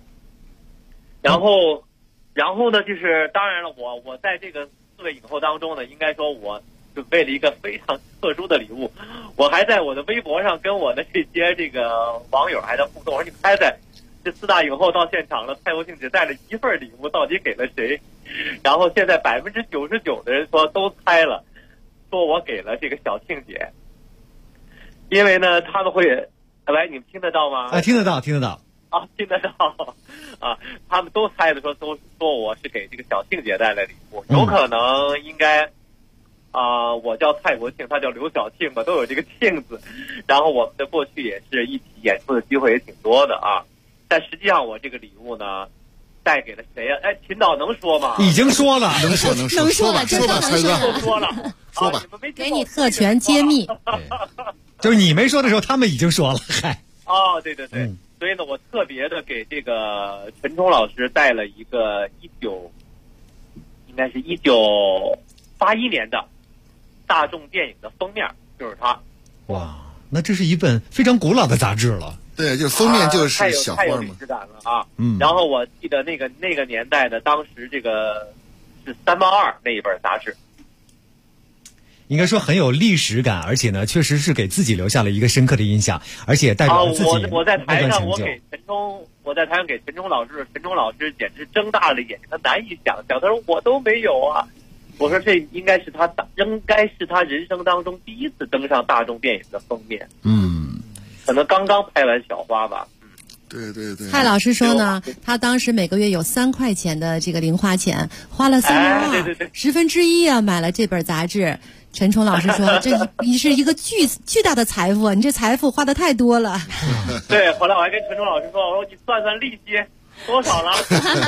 然后呢，就是当然了，我在这个4位影后当中呢，应该说我准备了一个非常特殊的礼物，我还在我的微博上跟我的这些这个网友还在互动，我说你猜猜这4大影后到现场了，蔡国庆只带了一份礼物，到底给了谁？然后现在99%的人说都猜了，说我给了这个小庆姐，因为呢他们会，喂，你们听得到吗？ 听得到。 啊，听得到啊！他们都猜的都说我是给这个小庆姐带来礼物，有可能应该我叫蔡国庆，他叫刘小庆吧，都有这个庆字。然后我们的过去也是一起演出的机会也挺多的啊。但实际上我这个礼物呢，带给了谁呀？哎，秦导能说吗？ 已经说了， 能说了，说吧， 说了， 说吧， 给你特权揭秘。 就是你没说的时候，他们已经说了，嗨。 哦，对。所以呢，我特别的给这个陈冲老师带了一个应该是1981年的大众电影的封面，就是它。 哇，那这是一本非常古老的杂志了。 对，就封面就是小太有花嘛。 历史感了啊！然后我记得那个年代的，当时这个是3毛2那一本杂志。 应该说很有历史感，而且呢，确实是给自己留下了一个深刻的印象，而且代表了自己我在台上， 我给陈冲老师，陈冲老师简直睁大了眼睛，他难以想象，他说我都没有啊。我说这应该是他人生当中第一次登上大众电影的封面，可能刚刚拍完小花吧。 对。 蔡老师说呢，他当时每个月有3块钱的这个零花钱，花了3毛2，1/10啊，买了这本杂志。陈冲老师说：“这是一个巨大的财富，你这财富花的太多了。” 对，后来我还跟陈冲老师说：“我说你算算利息多少了？”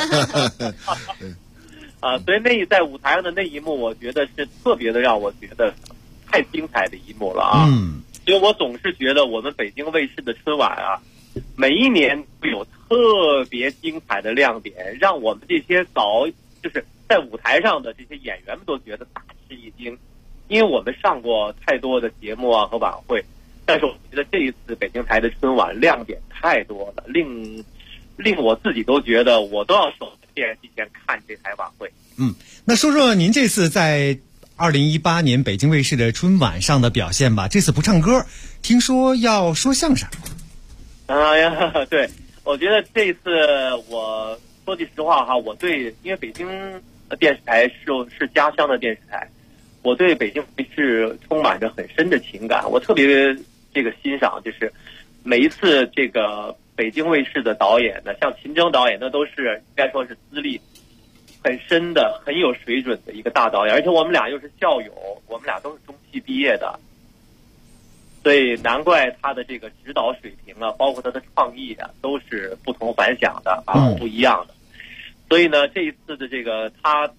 所以在舞台上的那一幕，我觉得是特别的让我觉得太精彩的一幕了啊！因为我总是觉得我们北京卫视的春晚啊，每一年都有特别精彩的亮点，让我们这些就是在舞台上的这些演员们都觉得大吃一惊。因为我们上过太多的节目和晚会，但是我觉得这一次北京台的春晚亮点太多了，令我自己都觉得我都要守在电视机前看这台晚会。 那说说您这次在2018年北京卫视的春晚上的表现吧。这次不唱歌，听说要说相声。 对，我觉得这一次我说句实话哈，因为北京电视台是家乡的电视台。我对北京卫视充满着很深的情感，我特别这个欣赏，就是每一次这个北京卫视的导演呢，像秦征导演，那都是应该说是资历很深的、很有水准的一个大导演，而且我们俩又是校友，我们俩都是中戏毕业的，所以难怪他的这个指导水平啊，包括他的创意啊，都是不同凡响的啊，不一样的。所以呢，这一次的这个他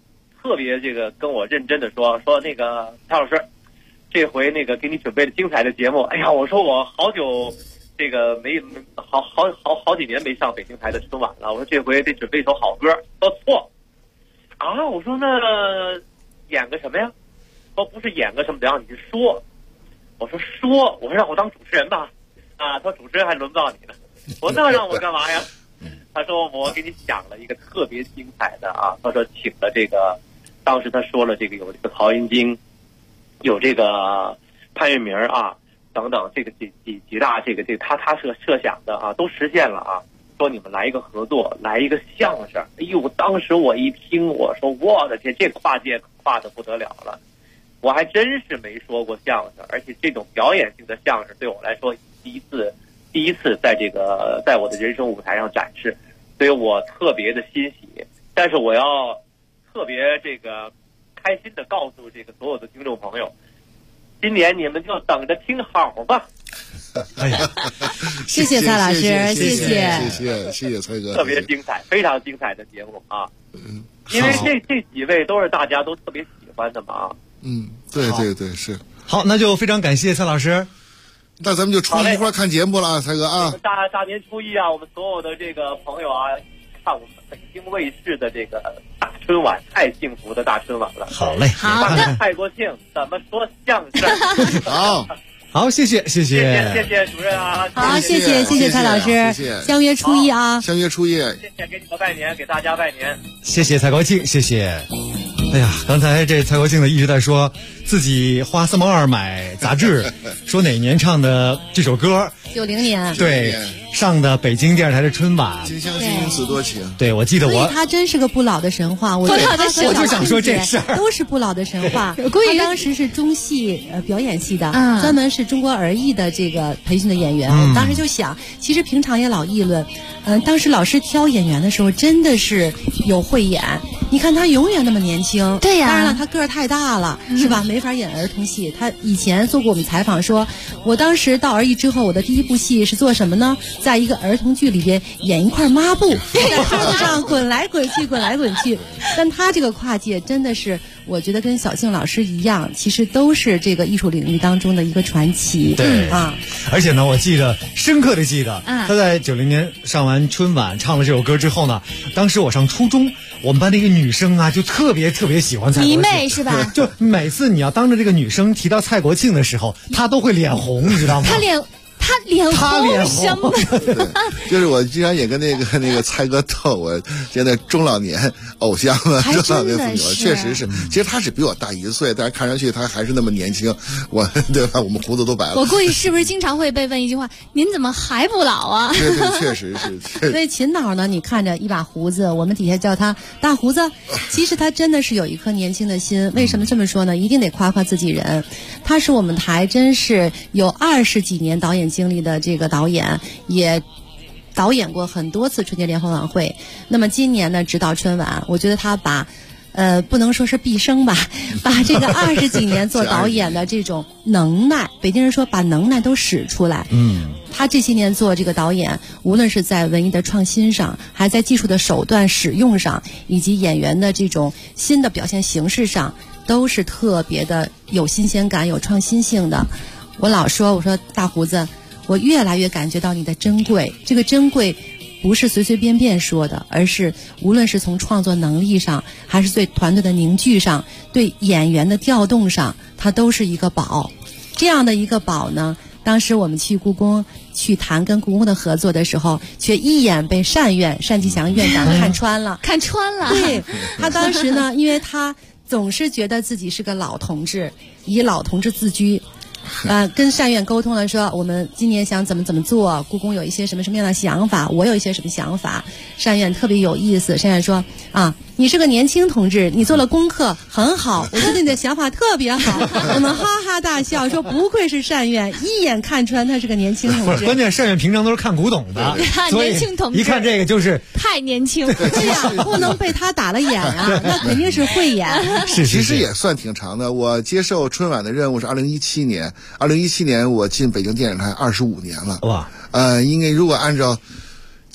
特别这个跟我认真的说那个蔡老师，这回那个给你准备的精彩的节目，哎呀，我说我好久这个好几年没上北京台的春晚了，我说这回得准备一首好歌。说错啊，我说那演个什么呀？说不是演个什么，让你去说。我说让我当主持人吧。啊，他说主持人还轮不到你呢。我说那让我干嘛呀？他说我给你想了一个特别精彩的啊，他说请了这个，当时他说了这个有这个曹云金，有这个潘粤明啊等等，这个几大这个他设想的啊都实现了啊。说你们来一个合作，来一个相声。哎呦，当时我一听，我说我的天，这跨界跨得不得了了。我还真是没说过相声，而且这种表演性的相声对我来说第一次在我的人生舞台上展示，所以我特别的欣喜。但是我要特别这个开心的告诉这个所有的听众朋友，今年你们就等着听好吧。 哎呀， 谢谢蔡老师， 谢谢蔡哥， 特别精彩，非常精彩的节目啊！因为这几位都是大家都特别喜欢的嘛。 对，是。 好，那就非常感谢蔡老师。 那咱们就初一一块看节目了啊，蔡哥啊！ 大年初一啊，我们所有的这个朋友啊，看我们北京卫视的这个大春晚，太幸福的大春晚了。 好嘞， 好的。蔡国庆怎么说相声？ 好，谢谢主任啊！ 好，谢谢蔡老师，相约初一啊！ 相约初一， 谢谢给你们拜年，给大家拜年。 谢谢蔡国庆，谢谢。哎呀，刚才这蔡国庆呢一直在说自己花3毛2买杂志，说哪年唱的这首歌 ？90年。 对，上的北京电视台的春晚。 今宵今此多情。 对，我记得我。 他真是个不老的神话，我就想说这事儿， 都是不老的神话。他当时是中戏表演系的，专门是中国儿艺的这个培训的演员。我当时就想，其实平常也老议论，当时老师挑演员的时候真的是有慧眼。你看他永远那么年轻， 对呀。 当然了，他个儿太大了，是吧？没法演儿童戏。他以前做过我们采访说，我当时到儿艺之后，我的第一部戏是做什么呢？在一个儿童剧里边演一块抹布，在桌子上滚来滚去。但他这个跨界真的是，我觉得跟小庆老师一样，其实都是这个艺术领域当中的一个传奇。 对啊，而且呢，我深刻的记得，他在90年上完春晚唱了这首歌之后呢，当时我上初中，我们班的一个女生啊，就特别喜欢蔡国庆， 迷妹是吧？ 就每次你要当着这个女生提到蔡国庆的时候，她都会脸红，你知道吗？ 他脸红什么？ 就是我经常也跟那个蔡哥斗，我现在中老年偶像了，中老年风格确实是。其实他只比我大1岁，但是看上去他还是那么年轻。对吧？我们胡子都白了。 我估计是不是经常会被问一句话：您怎么还不老啊？ 对，确实是。 所以秦导呢，你看着一把胡子，我们底下叫他大胡子，其实他真的是有一颗年轻的心。为什么这么说呢？一定得夸自己人。他是我们台真是有20几年导演经历的这个导演，也导演过很多次春节联欢晚会。那么今年呢，指导春晚，我觉得他把不能说是毕生吧，把这个20几年做导演的这种能耐，北京人说把能耐都使出来。他这些年做这个导演，无论是在文艺的创新上，还在技术的手段使用上，以及演员的这种新的表现形式上，都是特别的有新鲜感、有创新性的。我说大胡子，我越来越感觉到你的珍贵。这个珍贵不是随随便便说的，而是无论是从创作能力上，还是对团队的凝聚上，对演员的调动上，它都是一个宝。这样的一个宝呢，当时我们去故宫去谈跟故宫的合作的时候，却一眼被单霁翔院长看穿了。对，他当时呢，因为他总是觉得自己是个老同志，以老同志自居。跟单院沟通了，说我们今年想怎么做，故宫有一些什么样的想法，我有一些什么想法。单院特别有意思，单院说你是个年轻同志，你做了功课很好，我觉得你的想法特别好。我们哈哈大笑，说不愧是单院，一眼看穿他是个年轻同志。 关键单院平常都是看古董的， 年轻同志一看这个就是太年轻。 对呀，不能被他打了眼啊，那肯定是慧眼。 其实也算挺长的。我接受春晚的任务是2017年我进北京电视台25年了。 哇， 应该如果按照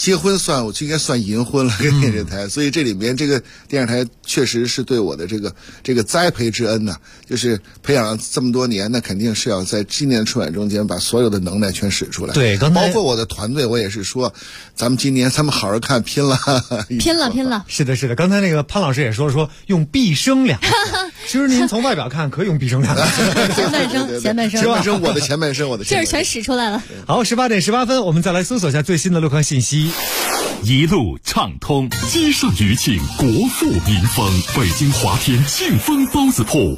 结婚算，我就应该算银婚了，跟电视台。所以这里面这个电视台确实是对我的这个栽培之恩呐，就是培养了这么多年，那肯定是要在今年春晚中间把所有的能耐全使出来。 对，刚才包括我的团队，我也是说，咱们今年咱们好好看，拼了。 是的，是的。刚才那个潘老师也说用毕生两个字，其实您从外表看可以用毕生两个字。 前半生， 我的前半生， 劲儿全使出来了。 好，18点18分，我们再来搜索一下最新的路况信息。 一路畅通，积善余庆，国富民丰。北京华天庆丰包子铺。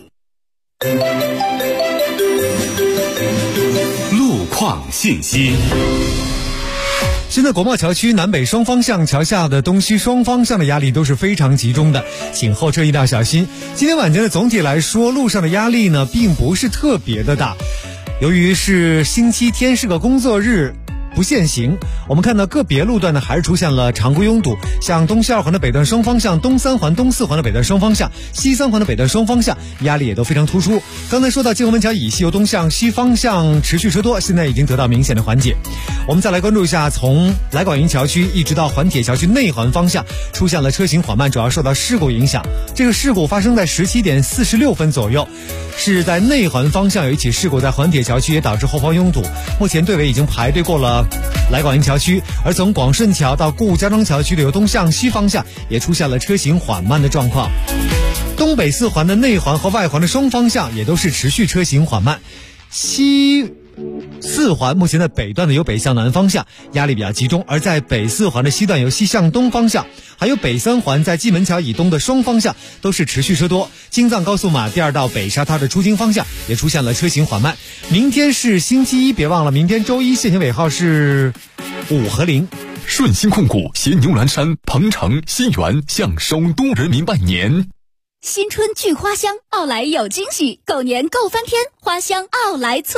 路况信息。 现在国贸桥区南北双方向桥下的东西双方向的压力都是非常集中的，请后车一定要小心。今天晚间的总体来说，路上的压力呢并不是特别的大，由于是星期天，是个工作日，不限行，我们看到个别路段呢还是出现了常规拥堵，像东西2环的北段双方向、东3环、东4环的北段双方向、西3环的北段双方向压力也都非常突出。刚才说到金虹门桥以西由东向西方向持续车多，现在已经得到明显的缓解。我们再来关注一下，从来广营桥区一直到环铁桥区内环方向出现了车行缓慢，主要受到事故影响。这个事故发生在17点46分左右，是在内环方向有一起事故，在环铁桥区也导致后方拥堵，目前队尾已经排队过了来广营桥区，而从广顺桥到顾家庄桥区的由东向西方向也出现了车行缓慢的状况。东北4环的内环和外环的双方向也都是持续车行缓慢。西4环目前的北段的由北向南方向压力比较集中，而在北4环的西段由西向东方向，还有北3环在蓟门桥以东的双方向都是持续车多。京藏高速马甸到北沙滩的出京方向也出现了车行缓慢。明天是星期一，别忘了明天周一限行尾号是5和0。 顺鑫控股携牛栏山、鹏城、新源向首都人民拜年。 新春聚花香，奥莱有惊喜，狗年购翻天，花香奥莱村。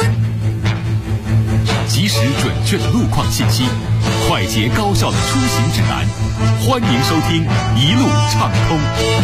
及时准确的路况信息，快捷高效的出行指南，欢迎收听一路畅通。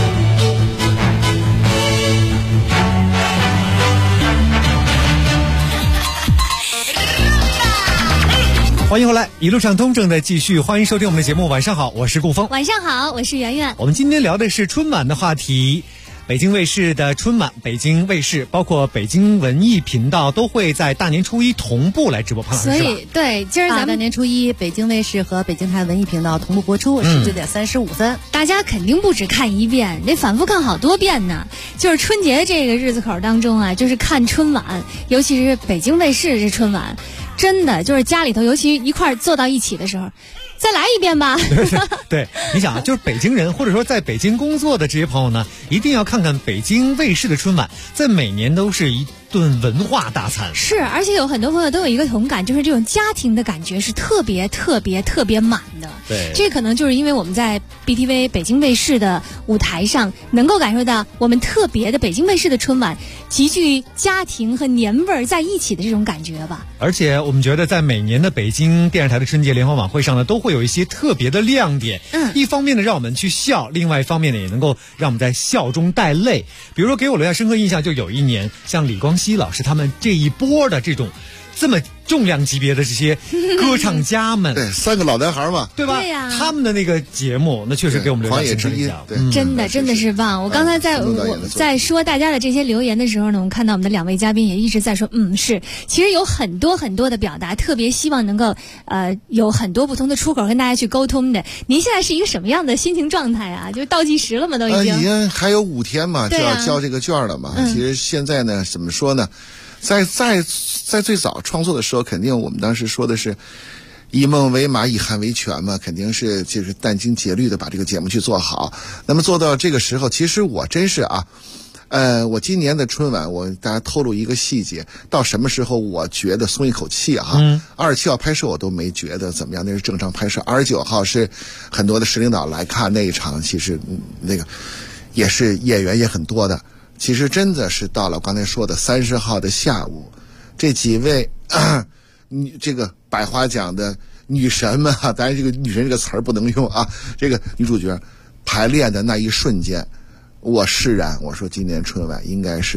欢迎回来，一路畅通正在继续，欢迎收听我们的节目。晚上好，我是顾峰。 晚上好，我是圆圆。 我们今天聊的是春晚的话题。北京卫视的春晚，北京卫视包括北京文艺频道都会在大年初一同步来直播，潘老师所以对，今儿咱们大年初一，北京卫视和北京台文艺频道同步播出，19点35分。 大家肯定不止看一遍，得反复看好多遍呢。就是春节这个日子口当中啊，就是看春晚，尤其是北京卫视这春晚，真的就是家里头，尤其一块坐到一起的时候。再来一遍吧。 对，你想啊，就是北京人或者说在北京工作的这些朋友呢，一定要看看北京卫视的春晚，在每年都是一顿文化大餐。 是，而且有很多朋友都有一个同感，就是这种家庭的感觉是特别满的。 对， 这可能就是因为我们在 BTV 北京卫视的舞台上能够感受到我们特别的北京卫视的春晚极具家庭和年味儿在一起的这种感觉吧。 而且我们觉得在每年的北京电视台的春节联欢晚会上呢，都会有一些特别的亮点。一方面呢让我们去笑，另外一方面呢也能够让我们在笑中带泪。比如说给我留下深刻印象，就有一年像李光羲老师他们这一波的这种这么重量级别的这些歌唱家们， 对，3个老男孩嘛， 对吧？ 对呀， 他们的那个节目，那确实给我们留下深刻印象。 真的是棒！我刚才我在说大家的这些留言的时候呢，我们看到我们的2位嘉宾也一直在说，是，其实有很多的表达，特别希望能够有很多不同的出口跟大家去沟通的。您现在是一个什么样的心情状态啊？就倒计时了吗？都已经还有5天嘛，就要交这个卷了嘛。其实现在呢，怎么说呢？在最早创作的时候，肯定我们当时说的是以梦为马，以汉为拳嘛，肯定是就是殚精竭虑的把这个节目去做好。那么做到这个时候，其实我真是我今年的春晚，我大家透露一个细节，到什么时候我觉得松一口气27号拍摄我都没觉得怎么样，那是正常拍摄。29号是很多的市领导来看那一场，其实那个也是演员也很多的。其实真的是到了刚才说的30号的下午，这几位这个百花奖的女神们当然这个女神这个词儿不能用这个女主角排练的那一瞬间，我释然，我说今年春晚应该是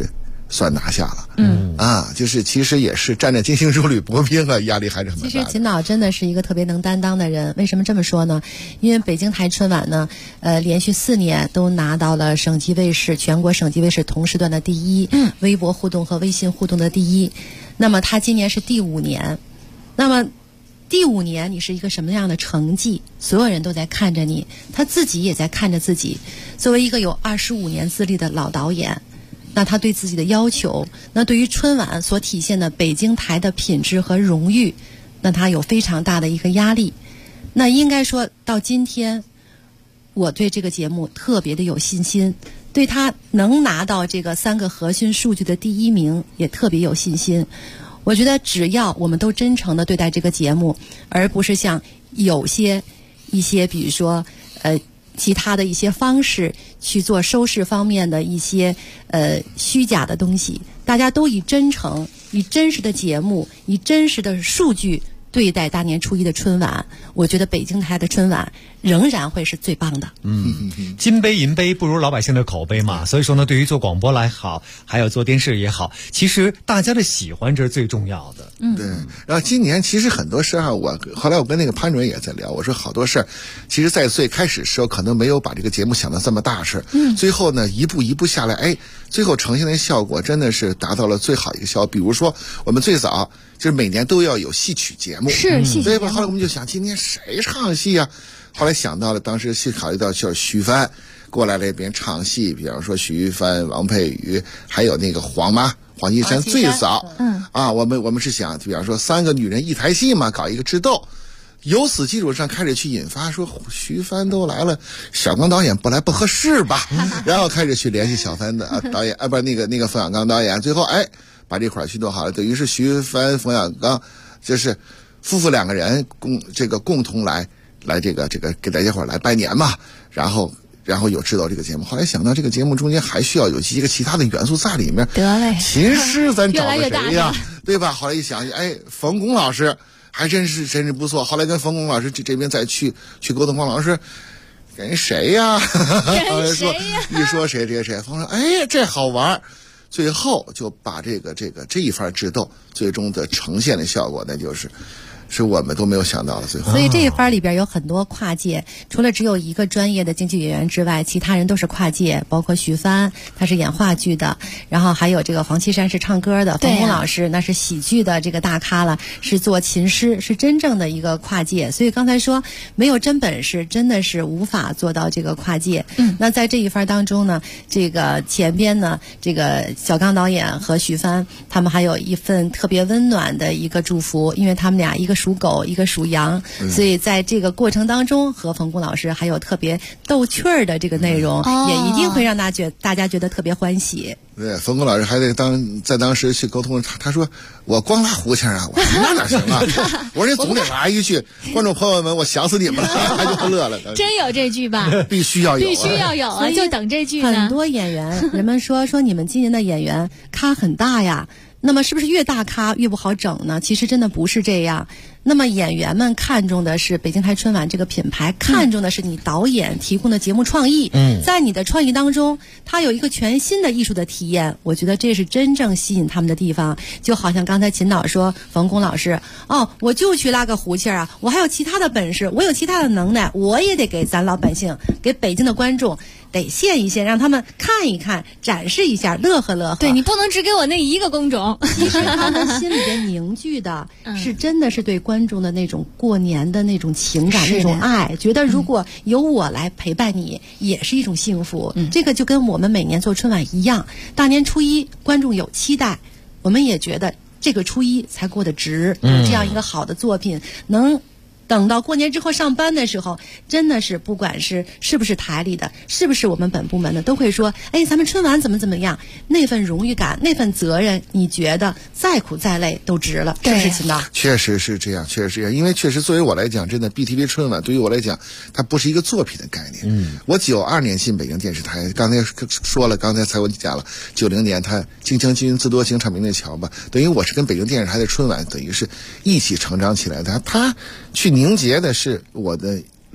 算拿下了。就是其实也是站着金星如履薄冰啊，压力还是很大的。 其实秦导真的是一个特别能担当的人。为什么这么说呢？因为北京台春晚呢，连续4年都拿到了省级卫视、全国省级卫视同时段的第一，微博互动和微信互动的第一。那么他今年是第5年，那么第5年你是一个什么样的成绩？所有人都在看着你，他自己也在看着自己。作为一个有25年资历的老导演，那他对自己的要求，那对于春晚所体现的北京台的品质和荣誉，那他有非常大的一个压力。那应该说到今天，我对这个节目特别的有信心，对他能拿到这个3个核心数据的第1名也特别有信心。我觉得只要我们都真诚地对待这个节目，而不是像有一些比如说其他的一些方式去做收视方面的一些虚假的东西，大家都以真诚、以真实的节目、以真实的数据对待大年初一的春晚，我觉得北京台的春晚仍然会是最棒的。 金杯银杯不如老百姓的口碑嘛，所以说呢，对于做广播来好，还有做电视也好，其实大家的喜欢这是最重要的。 对。然后今年其实很多事啊，后来我跟那个潘主任也在聊，我说好多事儿，其实在最开始时候可能没有把这个节目想得这么大事，最后呢一步一步下来，最后呈现的效果真的是达到了最好一个效果。比如说我们最早就是每年都要有戏曲节目， 是戏曲节目， 对吧？后来我们就想今年谁唱戏啊？后来想到了，当时考虑到就是徐帆过来了一边唱戏，比方说徐帆、王佩瑜，还有那个黄绮珊最早，我们是想，比方说3个女人1台戏嘛，搞一个智斗。由此基础上开始去引发，说徐帆都来了，小刚导演不来不合适吧？然后开始去联系小帆的导演，不是那个冯小刚导演，最后把这块去做好了，等于是徐帆、冯小刚就是夫妇2个人共同来这个给大家伙来拜年嘛，然后有智斗这个节目。后来想到这个节目中间还需要有一个其他的元素在里面， 得嘞， 琴师咱找了谁呀？对吧？后来一想，冯巩老师还真是不错。后来跟冯巩老师这边再去沟通，冯老师跟谁呀？一说谁，冯说这好玩。最后就把这一番智斗最终的呈现的效果，那是我们都没有想到的最后。 所以这一番里边有很多跨界，除了只有一个专业的京剧演员之外，其他人都是跨界，包括徐帆他是演话剧的，然后还有这个黄绮珊是唱歌的，冯巩老师那是喜剧的这个大咖了，是做琴师，是真正的一个跨界。所以刚才说没有真本事真的是无法做到这个跨界。那在这一番当中呢，这个前边呢，这个小刚导演和徐帆他们还有一份特别温暖的一个祝福，因为他们俩一个属狗一个属羊，所以在这个过程当中和冯巩老师还有特别逗趣儿的这个内容，也一定会让大家觉得特别欢喜。 对，冯巩老师还得在当时去沟通，他说我光拉胡琴啊，我说那哪行啊？我说你总得来一句，观众朋友们，我想死你们了，他就乐了。 真有这句吧？ 必须要有， 必须要有啊！就等这句呢。 很多演员，人们说你们今年的演员咖很大呀，那么是不是越大咖越不好整呢？其实真的不是这样。那么演员们看重的是北京台春晚这个品牌，看重的是你导演提供的节目创意。在你的创意当中，它有一个全新的艺术的体验，我觉得这是真正吸引他们的地方。就好像刚才秦导说，冯巩老师，我就去拉个胡琴啊，我还有其他的本事，我有其他的能耐，我也得给咱老百姓，给北京的观众得献一献，让他们看一看，展示一下，乐呵乐呵。 对，你不能只给我那一个工种。 其实他们心里边凝聚的是真的是对观众的那种过年的那种情感，那种爱，觉得如果有我来陪伴你，也是一种幸福。这个就跟我们每年做春晚一样，大年初一观众有期待，我们也觉得这个初一才过得值，这样一个好的作品能等到过年之后上班的时候，真的是不管是不是台里的，是不是我们本部门的，都会说，咱们春晚怎么样，那份荣誉感，那份责任，你觉得再苦再累都值了，是不是秦导？ 确实是这样，因为确实作为我来讲，真的 BTV 春晚对于我来讲，它不是一个作品的概念。我92年进北京电视台，刚才说了，刚才才我讲了，90年他京腔金自多情唱明月桥吧，等于我是跟北京电视台的春晚等于是一起成长起来的，他去凝结的是我的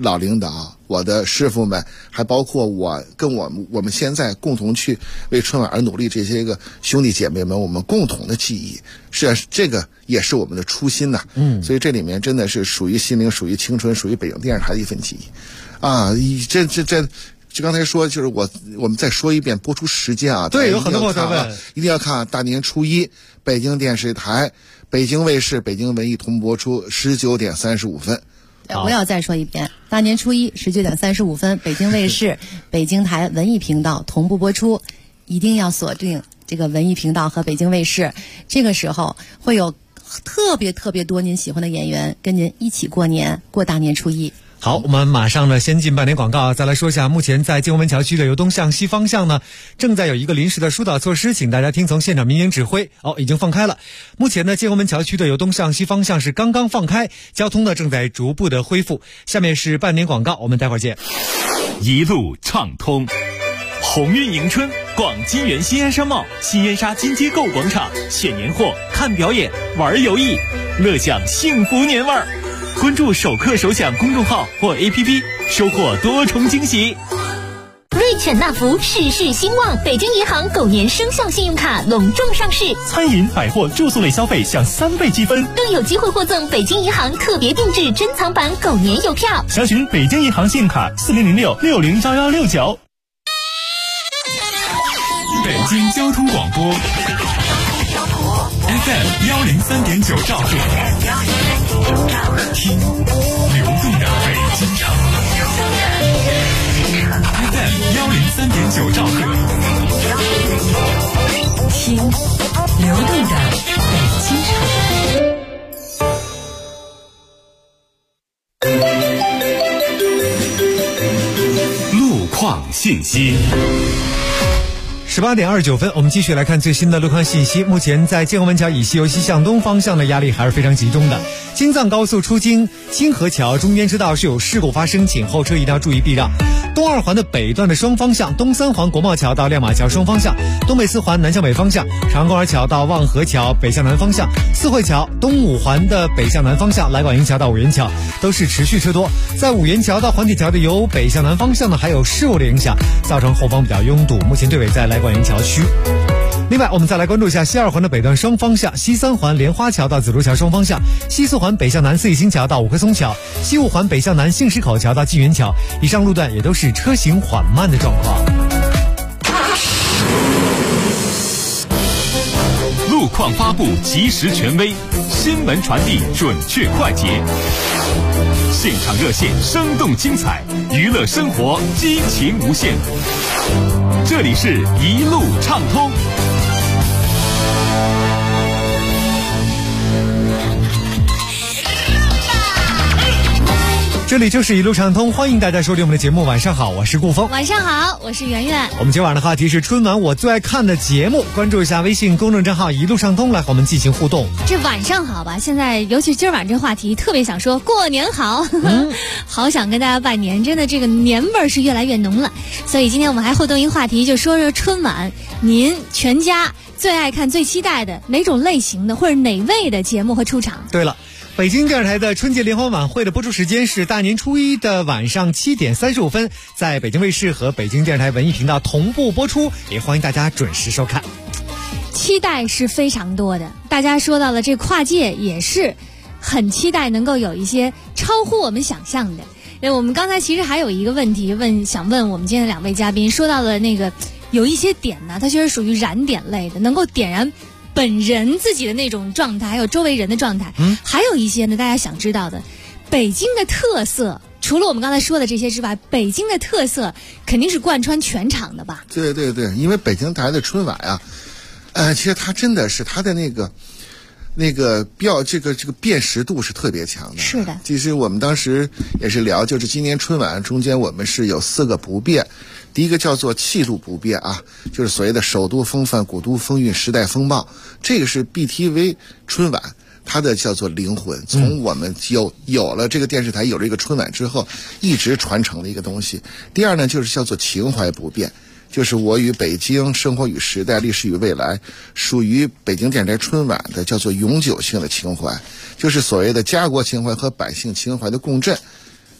老领导、我的师傅们，还包括我跟我们现在共同去为春晚而努力这些个兄弟姐妹们，我们共同的记忆，这个也是我们的初心呐。所以这里面真的是属于心灵、属于青春、属于北京电视台的一份记忆啊！这刚才说就是我们再说一遍播出时间啊。 对，有很多朋友在问， 一定要看大年初一北京电视台、北京卫视、北京文艺同步播出19点35分。 我要再说一遍，大年初一19点35分，北京卫视、北京台文艺频道同步播出，一定要锁定这个文艺频道和北京卫视。这个时候会有特别多您喜欢的演员跟您一起过年，过大年初一。 好，我们马上呢先进半点广告，再来说一下，目前在建国门桥区的由东向西方向呢，正在有一个临时的疏导措施，请大家听从现场民警指挥。已经放开了。目前呢，建国门桥区的由东向西方向是刚刚放开，交通呢正在逐步的恢复。下面是半点广告，我们待会儿见。 一路畅通，鸿运迎春，逛金源新安商贸、新燕莎金街购物广场，选年货、看表演、玩游艺，乐享幸福年味儿。关注首客首享公众号或 APP， 收获多重惊喜。 瑞犬纳福事事兴旺，北京银行狗年生肖信用卡隆重上市， 餐饮、百货、住宿类消费享3倍积分， 更有机会获赠北京银行特别定制珍藏版狗年邮票。 详询北京银行信用卡4006-601169。 北京交通广播 FM 103.9兆赫，听流动的北京城。FM 103.9兆赫， 听流动的北京城。路况信息。 18点29分，我们继续来看最新的路况信息。目前在建国门桥以西由西向东方向的压力还是非常集中的。京藏高速出京金河桥中间支道是有事故发生，请后车一定要注意避让。东二环的北段的双方向，东三环国贸桥到亮马桥双方向，东北四环南向北方向，长公园桥到望河桥北向南方向，四惠桥东五环的北向南方向，来广营桥到五元桥都是持续车多。在五元桥到环铁桥的由北向南方向呢，还有事故的影响，造成后方比较拥堵。目前队尾在来广营桥区。另外，我们再来关注一下西二环的北段双方向，西三环莲花桥到紫竹桥双方向，西四环北向南四义新桥到五棵松桥，西五环北向南杏石口桥到纪元桥，以上路段也都是车行缓慢的状况。 路况发布及时权威，新闻传递准确快捷，现场热线生动精彩，娱乐生活激情无限。这里是一路畅通。 这里就是一路畅通，欢迎大家收听我们的节目。晚上好，我是顾峰。 晚上好，我是圆圆。 我们今晚的话题是春晚我最爱看的节目，关注一下微信公众账号一路畅通，来和我们进行互动。 这晚上好吧，现在尤其今晚这话题特别想说过年好，好想跟大家拜年，真的这个年味儿是越来越浓了。所以今天我们还互动一个话题，就说说春晚您全家最爱看最期待的哪种类型的或者哪位的节目和出场。 对了，北京电视台的春节联欢晚会的播出时间是大年初一的晚上7点35分，在北京卫视和北京电视台文艺频道同步播出，也欢迎大家准时收看。 期待是非常多的，大家说到了这跨界，也是很期待能够有一些超乎我们想象的。我们刚才其实还有一个问题想问我们今天的两位嘉宾，说到了那个有一些点呢，它确实属于燃点类的，能够点燃本人自己的那种状态，还有周围人的状态。还有一些呢，大家想知道的，北京的特色，除了我们刚才说的这些之外，北京的特色肯定是贯穿全场的吧？ 对对对，因为北京台的春晚啊，其实它真的是它的那个这个辨识度是特别强的。 是的， 其实我们当时也是聊，就是今年春晚中间我们是有4个不变。第一个叫做气度不变啊，就是所谓的首都风范、古都风韵、时代风貌，这个是 BTV 春晚它的叫做灵魂，从我们有了这个电视台，有了这个春晚之后，一直传承的一个东西。第二呢，就是叫做情怀不变，就是我与北京、生活与时代、历史与未来，属于北京电视台春晚的叫做永久性的情怀，就是所谓的家国情怀和百姓情怀的共振。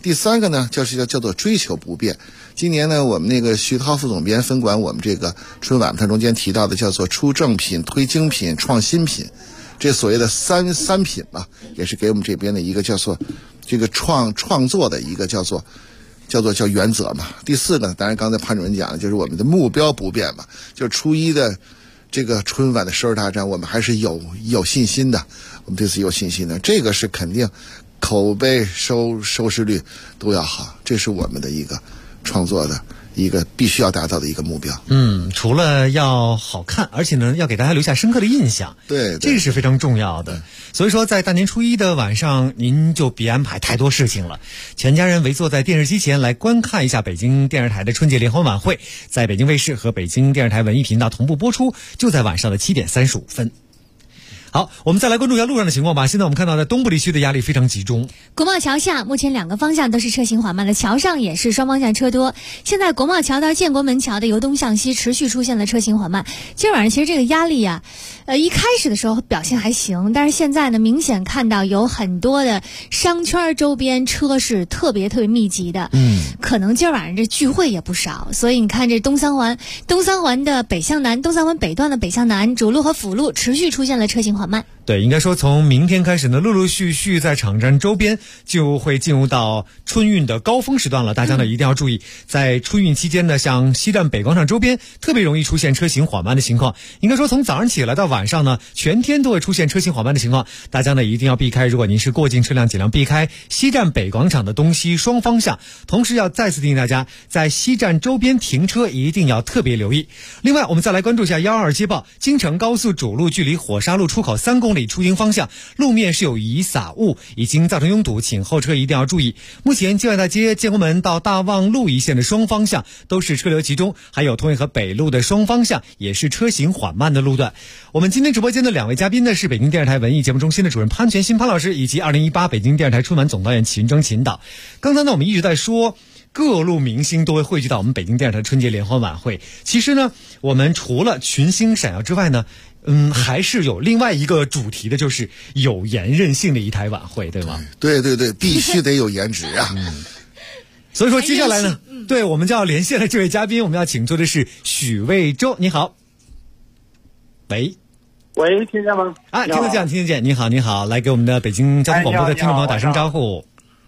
第3个呢，叫做追求不变。今年呢，我们那个徐涛副总编分管我们这个春晚，他中间提到的叫做出正品、推精品、创新品，这所谓的三品嘛，也是给我们这边的一个叫做这个创作的一个叫原则嘛。第4呢，当然刚才潘主任讲的就是我们的目标不变嘛，就是初一的这个春晚的收视大战，我们还是有信心的，我们对此有信心的，这个是肯定，口碑收视率都要好，这是我们的一个创作的一个必须要达到的一个目标。 除了要好看，而且呢要给大家留下深刻的印象， 对， 这是非常重要的。所以说在大年初一的晚上，您就别安排太多事情了，全家人围坐在电视机前来观看一下北京电视台的春节联欢晚会，在北京卫视和北京电视台文艺频道同步播出，就在晚上的7点35分。好，我们再来关注一下路上的情况吧。现在我们看到在东部地区的压力非常集中。 国贸桥下目前2个方向都是车行缓慢的，桥上也是双方向车多。现在国贸桥到建国门桥的由东向西持续出现了车行缓慢。今儿晚上其实这个压力啊，一开始的时候表现还行，但是现在呢，明显看到有很多的商圈周边车是特别密集的。可能今儿晚上这聚会也不少，所以你看这东三环的北向南，东三环北段的北向南主路和辅路持续出现了车行缓慢。 对，应该说从明天开始呢，陆陆续续在场站周边就会进入到春运的高峰时段了。大家呢一定要注意，在春运期间呢，像西站北广场周边特别容易出现车行缓慢的情况。应该说从早上起来到晚上呢，全天都会出现车行缓慢的情况。大家呢一定要避开，如果您是过境车辆，尽量避开西站北广场的东西双方向。同时要再次提醒大家，在西站周边停车一定要特别留意。另外，我们再来关注一下122接报，京承高速主路距离火沙路出口3公里出行方向路面是有遗撒物，已经造成拥堵，请后车一定要注意。目前建外大街建国门到大望路一线的双方向都是车流集中，还有通运河北路的双方向也是车行缓慢的路段。我们今天直播间的2位嘉宾呢，是北京电视台文艺节目中心的主任潘全新潘老师，以及2018北京电视台春晚总导演秦征秦导。刚才呢我们一直在说各路明星都会汇聚到我们北京电视台春节联欢晚会。其实呢，我们除了群星闪耀之外呢，还是有另外一个主题的，就是有颜任性的一台晚会，对吗？ 对，必须得有颜值啊！ 所以说接下来呢，对，我们就要连线了这位嘉宾，我们要请出的是许魏洲，你好。喂， 听见吗？ 啊，听得见，你好，来给我们的北京交通广播的听众朋友打声招呼。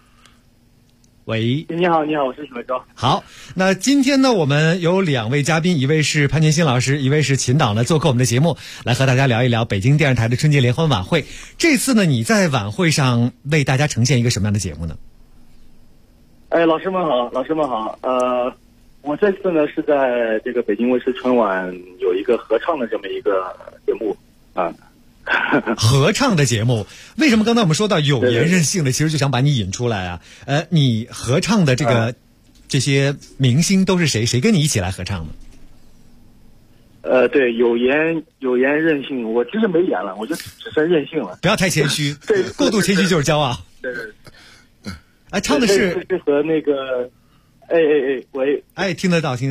喂， 你好，我是许魏洲。 好，那今天呢，我们有2位嘉宾，一位是潘全新老师，一位是秦导呢，做客我们的节目，来和大家聊一聊北京电视台的春节联欢晚会。这次呢，你在晚会上为大家呈现一个什么样的节目呢？ 老师们好。我这次呢是在这个北京卫视春晚有一个合唱的这么一个节目啊。 合唱的节目，为什么刚才我们说到有颜任性的，其实就想把你引出来啊？你合唱的这些明星都是谁？谁跟你一起来合唱的？对，有颜任性，我其实没演了，我就只剩任性了。 不要太谦虚，过度谦虚就是骄傲。 对。 唱的是和那个，喂， 听得到。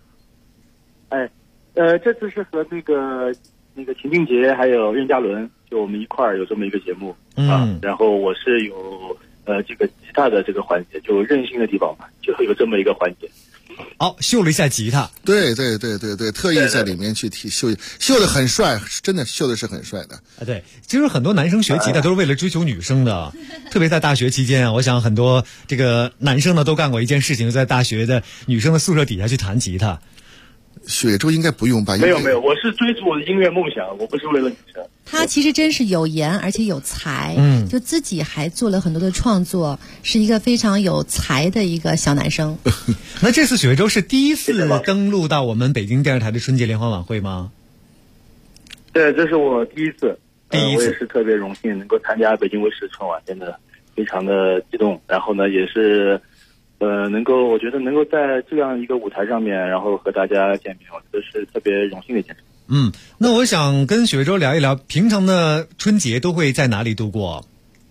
这次是和那个秦俊杰还有任嘉伦，就我们一块儿有这么一个节目然后我是有这个吉他的这个环节，就任性的地方嘛，就有这么一个环节。 秀了一下吉他， 对，特意在里面去秀的很帅，真的秀的是很帅的。 对，其实很多男生学吉他都是为了追求女生的，特别在大学期间啊，我想很多这个男生呢都干过一件事情，就在大学的女生的宿舍底下去弹吉他。 许魏洲应该不用吧？ 没有，我是追逐我的音乐梦想，我不是为了女生。 他其实真是有颜，而且有才，就自己还做了很多的创作，是一个非常有才的一个小男生。 那这次许魏洲是第一次登陆到我们北京电视台的春节联欢晚会吗？ 对，这是我第一次，我也是特别荣幸能够参加北京卫视春晚，真的非常的激动。然后呢，也是。我觉得能够在这样一个舞台上面，然后和大家见面，我觉得是特别荣幸的一件事。 那我想跟许魏洲聊一聊，平常的春节都会在哪里度过？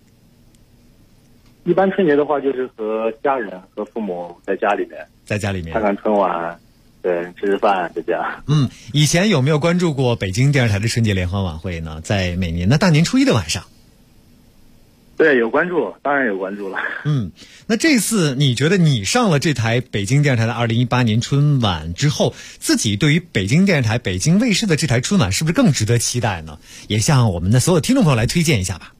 一般春节的话，就是和家人和父母在家里面看看春晚，对，吃吃饭，就这样。 以前有没有关注过北京电视台的春节联欢晚会呢？在每年的大年初一的晚上。 对，有关注，当然有关注了。 那这次你觉得你上了这台北京电视台的2018年春晚之后，自己对于北京电视台、北京卫视的这台春晚是不是更值得期待呢？也向我们的所有听众朋友来推荐一下吧。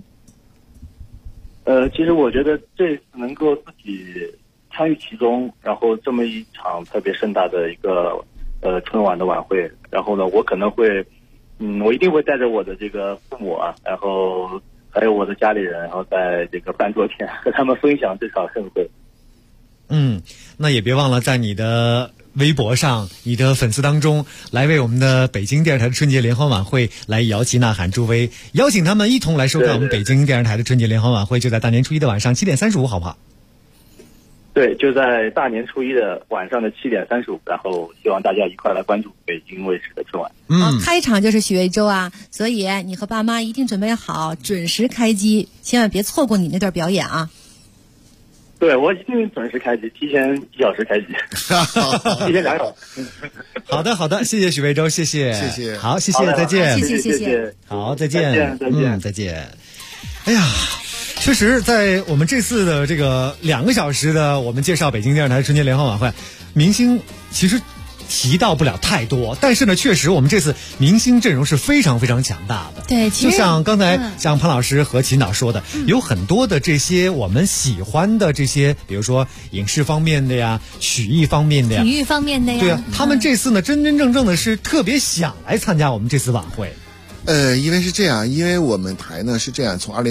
其实我觉得这次能够自己参与其中，然后这么一场特别盛大的一个春晚的晚会，然后呢，我可能会，我一定会带着我的这个父母啊，然后还有我的家里人，然后在这个饭桌前和他们分享这场盛会。 那也别忘了在你的微博上、你的粉丝当中来为我们的北京电视台的春节联欢晚会来摇旗呐喊助威，邀请他们一同来收看我们北京电视台的春节联欢晚会，就在大年初一的晚上7点35，好不好？ 对，就在大年初一的晚上的7点35，然后希望大家一块来关注北京卫视的春晚。 开场就是许魏洲啊，所以你和爸妈一定准备好，准时开机，千万别错过你那段表演啊！ 对，我一定准时开机，提前1小时开机，提前2小时。 好的，谢谢许魏洲，谢谢。好，谢谢，再见。 谢谢。 好，再见。再见。哎呀。确实，在我们这次的这个2个小时的我们介绍北京电视台春节联欢晚会，明星其实提到不了太多，但是呢，确实我们这次明星阵容是非常非常强大的。 对， 就像刚才像潘老师和秦导说的，有很多的这些我们喜欢的这些，比如说影视方面的呀、曲艺方面的呀、 体育方面的呀， 对啊，他们这次呢真真正正的是特别想来参加我们这次晚会。 因为是这样，因为我们台呢是这样，从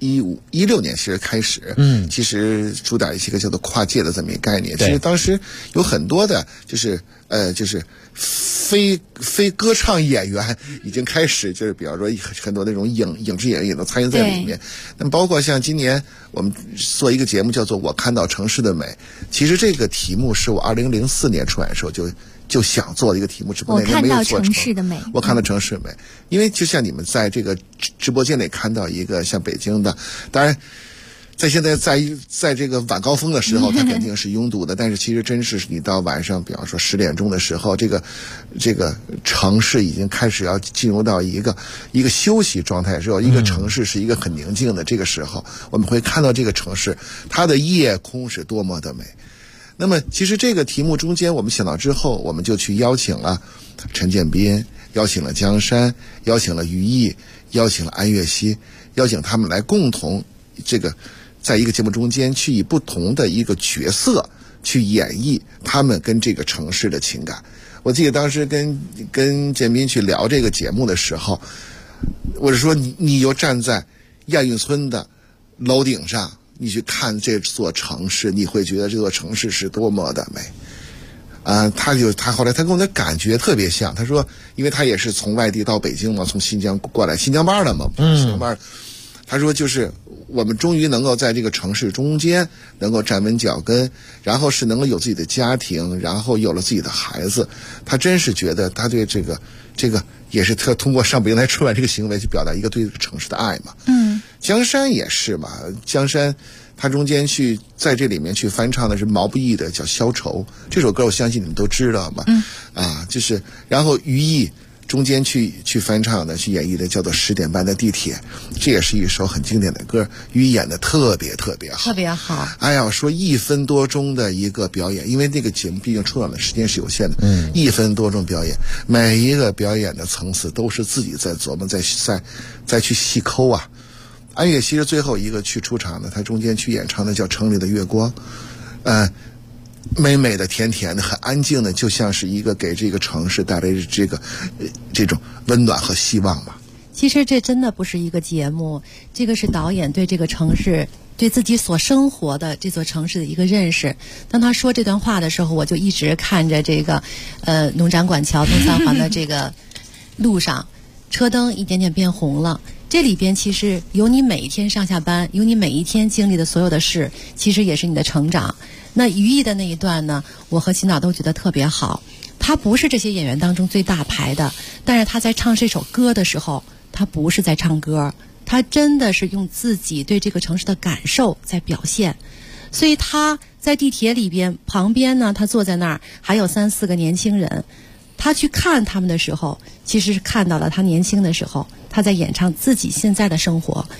2016年其实开始，其实主打一些个叫做跨界的这么一个概念。其实当时有很多的，就是非歌唱演员已经开始，就是比方说很多那种影视演员也都参与在里面。那包括像今年我们做一个节目叫做《我看到城市的美》，其实这个题目是我2004年春晚的时候就想做的一个题目，只不过那年没有做成。 我看到城市的美， 我看到城市的美，因为就像你们在这个直播间里看到一个像北京的，当然在现在在这个晚高峰的时候，它肯定是拥堵的，但是其实真是你到晚上，比方说10点钟的时候，这个城市已经开始要进入到一个休息状态之后，一个城市是一个很宁静的这个时候，我们会看到这个城市它的夜空是多么的美。那么其实这个题目中间我们想到之后，我们就去邀请了陈建斌，邀请了江山，邀请了于毅，邀请了安岳熙，邀请他们来共同这个在一个节目中间去以不同的一个角色去演绎他们跟这个城市的情感。我记得当时跟建斌去聊这个节目的时候，我是说你又站在亚运村的楼顶上，你去看这座城市，你会觉得这座城市是多么的美他后来他跟我的感觉特别像，他说因为他也是从外地到北京嘛，从新疆过来，新疆班的嘛，新疆班，他说就是我们终于能够在这个城市中间能够站稳脚跟，然后是能够有自己的家庭，然后有了自己的孩子，他真是觉得他对这个也是他通过上北京台春晚这个行为去表达一个对这个城市的爱嘛。江山也是嘛，江山他中间去在这里面去翻唱的是毛不易的叫《消愁》这首歌，我相信你们都知道嘛。就是然后于毅中间去翻唱的，去演绎的叫做10点半的地铁，这也是一首很经典的歌，于毅演的特别好， 特别好。 哎呀，说1分多钟的一个表演，因为那个节目毕竟春晚的时间是有限的，1分多钟表演，每一个表演的层次都是自己在琢磨，再去细抠啊。安岳熙是最后一个去出场的，他中间去演唱的叫《城里的月光》，美美的甜甜的，很安静的，就像是一个给这个城市带来这种温暖和希望嘛。 其实这真的不是一个节目，这个是导演对这个城市，对自己所生活的这座城市的一个认识。当他说这段话的时候，我就一直看着这个农展馆桥东三环的这个路上，车灯一点点变红了。这里边其实有你每一天上下班，有你每一天经历的所有的事，其实也是你的成长。那于毅的那一段呢，我和秦导都觉得特别好。他不是这些演员当中最大牌的，但是他在唱这首歌的时候，他不是在唱歌，他真的是用自己对这个城市的感受在表现。所以他在地铁里边旁边呢，他坐在那儿，还有3、4个年轻人。他去看他们的时候，其实是看到了他年轻的时候，他在演唱自己现在的生活。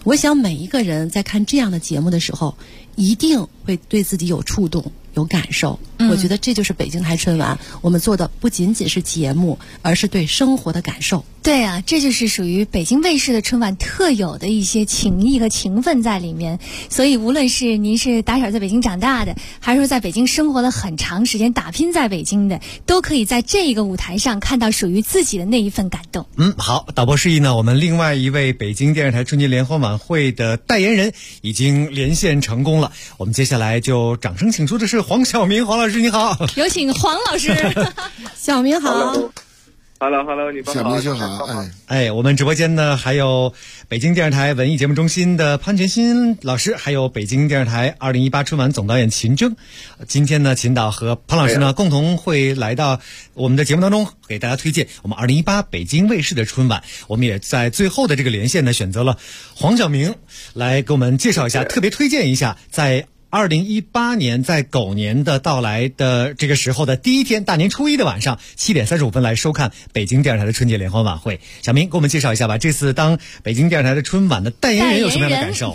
我想每一个人在看这样的节目的时候，一定会对自己有触动、有感受。我觉得这就是北京台春晚，我们做的不仅仅是节目，而是对生活的感受。 对啊，这就是属于北京卫视的春晚特有的一些情谊和情分在里面。所以无论是您是打小在北京长大的，还是说在北京生活了很长时间打拼在北京的，都可以在这个舞台上看到属于自己的那一份感动。 好，导播示意呢，我们另外一位北京电视台春节联欢晚会的代言人已经连线成功了。我们接下来就掌声请出的是黄晓明，黄老师你好。 有请黄老师。 小明好。 Hello， 你小明就好。 我们直播间呢还有北京电视台文艺节目中心的潘全新老师，还有北京电视台2018春晚总导演秦征。今天呢，秦导和潘老师呢共同会来到我们的节目当中，给大家推荐我们2018北京卫视的春晚。我们也在最后的这个连线呢，选择了黄晓明来给我们介绍一下，特别推荐一下在2018年在狗年的到来的这个时候的第一天，大年初一的晚上7点35分来收看北京电视台的春节联欢晚会。小明给我们介绍一下吧，这次当北京电视台的春晚的代言人有什么样的感受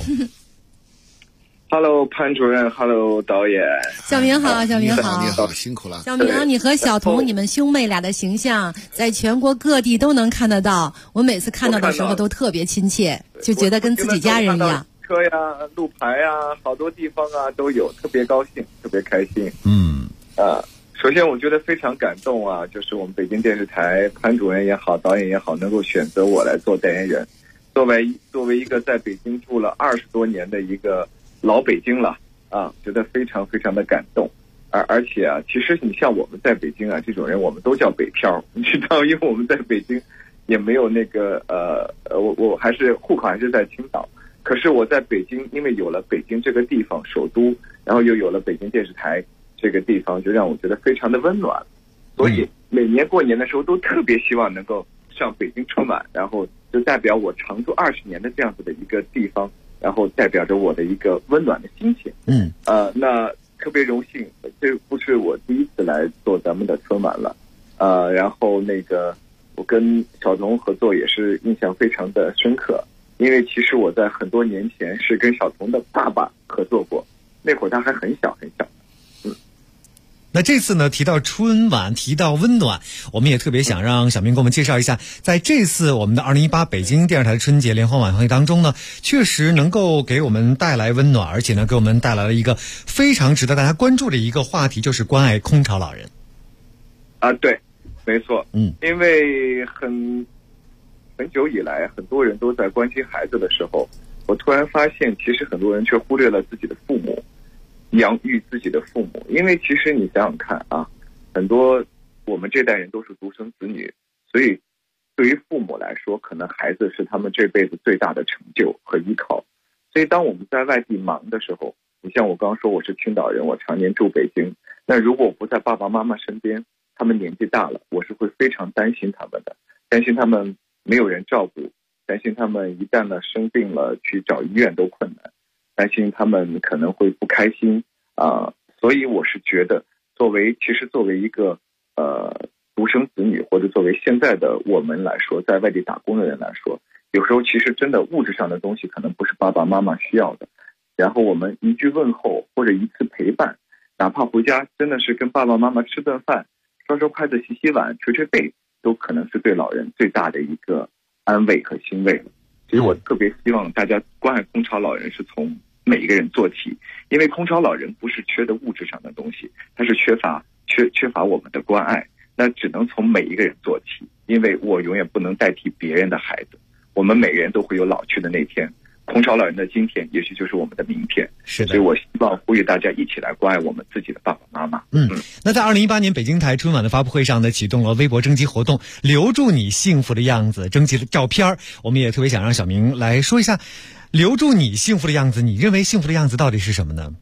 ？Hello， 潘主任 ，Hello， 导演。 小明好，小明好， 你好，辛苦了。 小明，你和小童，你们兄妹俩的形象在全国各地都能看得到，我每次看到的时候都特别亲切，就觉得跟自己家人一样。 车呀、路牌呀，好多地方啊都有，特别高兴，特别开心。首先我觉得非常感动啊，就是我们北京电视台潘主任也好，导演也好，能够选择我来做代言人。作为一个在北京住了20多年的一个老北京了啊，觉得非常非常的感动。而且啊，其实你像我们在北京啊，这种人我们都叫北漂，你知道，因为我们在北京也没有那个我还是户口还是在青岛。可是我在北京，因为有了北京这个地方首都，然后又有了北京电视台这个地方，就让我觉得非常的温暖。所以每年过年的时候都特别希望能够上北京春晚，然后就代表我常住20年的这样子的一个地方，然后代表着我的一个温暖的心情。那特别荣幸，这不是我第一次来做咱们的春晚了。然后那个我跟小童合作也是印象非常的深刻。因为其实我在很多年前是跟小童的爸爸合作过，那会儿他还很小很小。 那这次呢，提到春晚，提到温暖，我们也特别想让小明给我们介绍一下，在这次我们的2018北京电视台春节联欢晚会当中呢，确实能够给我们带来温暖，而且呢，给我们带来了一个非常值得大家关注的一个话题，就是关爱空巢老人。 对，没错。因为很久以来，很多人都在关心孩子的时候，我突然发现，其实很多人却忽略了自己的父母，养育自己的父母。因为其实你想想看啊，很多我们这代人都是独生子女，所以对于父母来说，可能孩子是他们这辈子最大的成就和依靠。所以当我们在外地忙的时候，你像我刚刚说我是青岛人，我常年住北京，那如果我不在爸爸妈妈身边，他们年纪大了，我是会非常担心他们的，担心他们没有人照顾，担心他们一旦生病了去找医院都困难，担心他们可能会不开心所以我是觉得作为一个独生子女，或者作为现在的我们来说，在外地打工的人来说，有时候其实真的物质上的东西可能不是爸爸妈妈需要的，然后我们一句问候或者一次陪伴，哪怕回家真的是跟爸爸妈妈吃顿饭，刷刷筷子洗洗碗捶捶背，都可能是对老人最大的一个安慰和欣慰了。其实我特别希望大家关爱空巢老人是从每一个人做起，因为空巢老人不是缺的物质上的东西，他是缺乏我们的关爱，那只能从每一个人做起，因为我永远不能代替别人的孩子，我们每个人都会有老去的那天，空巢老人的今天也许就是我们的明天。 是的， 所以我希望呼吁大家一起来关爱我们自己的爸爸妈妈。 那在2018年北京台春晚的发布会上呢，启动了微博征集活动，留住你幸福的样子，征集了照片。我们也特别想让小明来说一下，留住你幸福的样子，你认为幸福的样子到底是什么呢？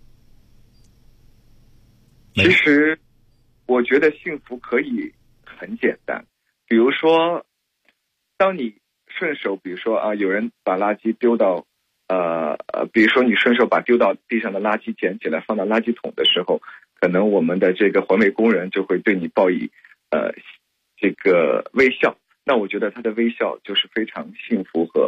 其实我觉得幸福可以很简单，比如说当你顺手，比如说有人把垃圾丢到比如说你顺手把丢到地上的垃圾捡起来放到垃圾桶的时候，可能我们的这个环卫工人就会对你报以这个微笑，那我觉得他的微笑就是非常幸福和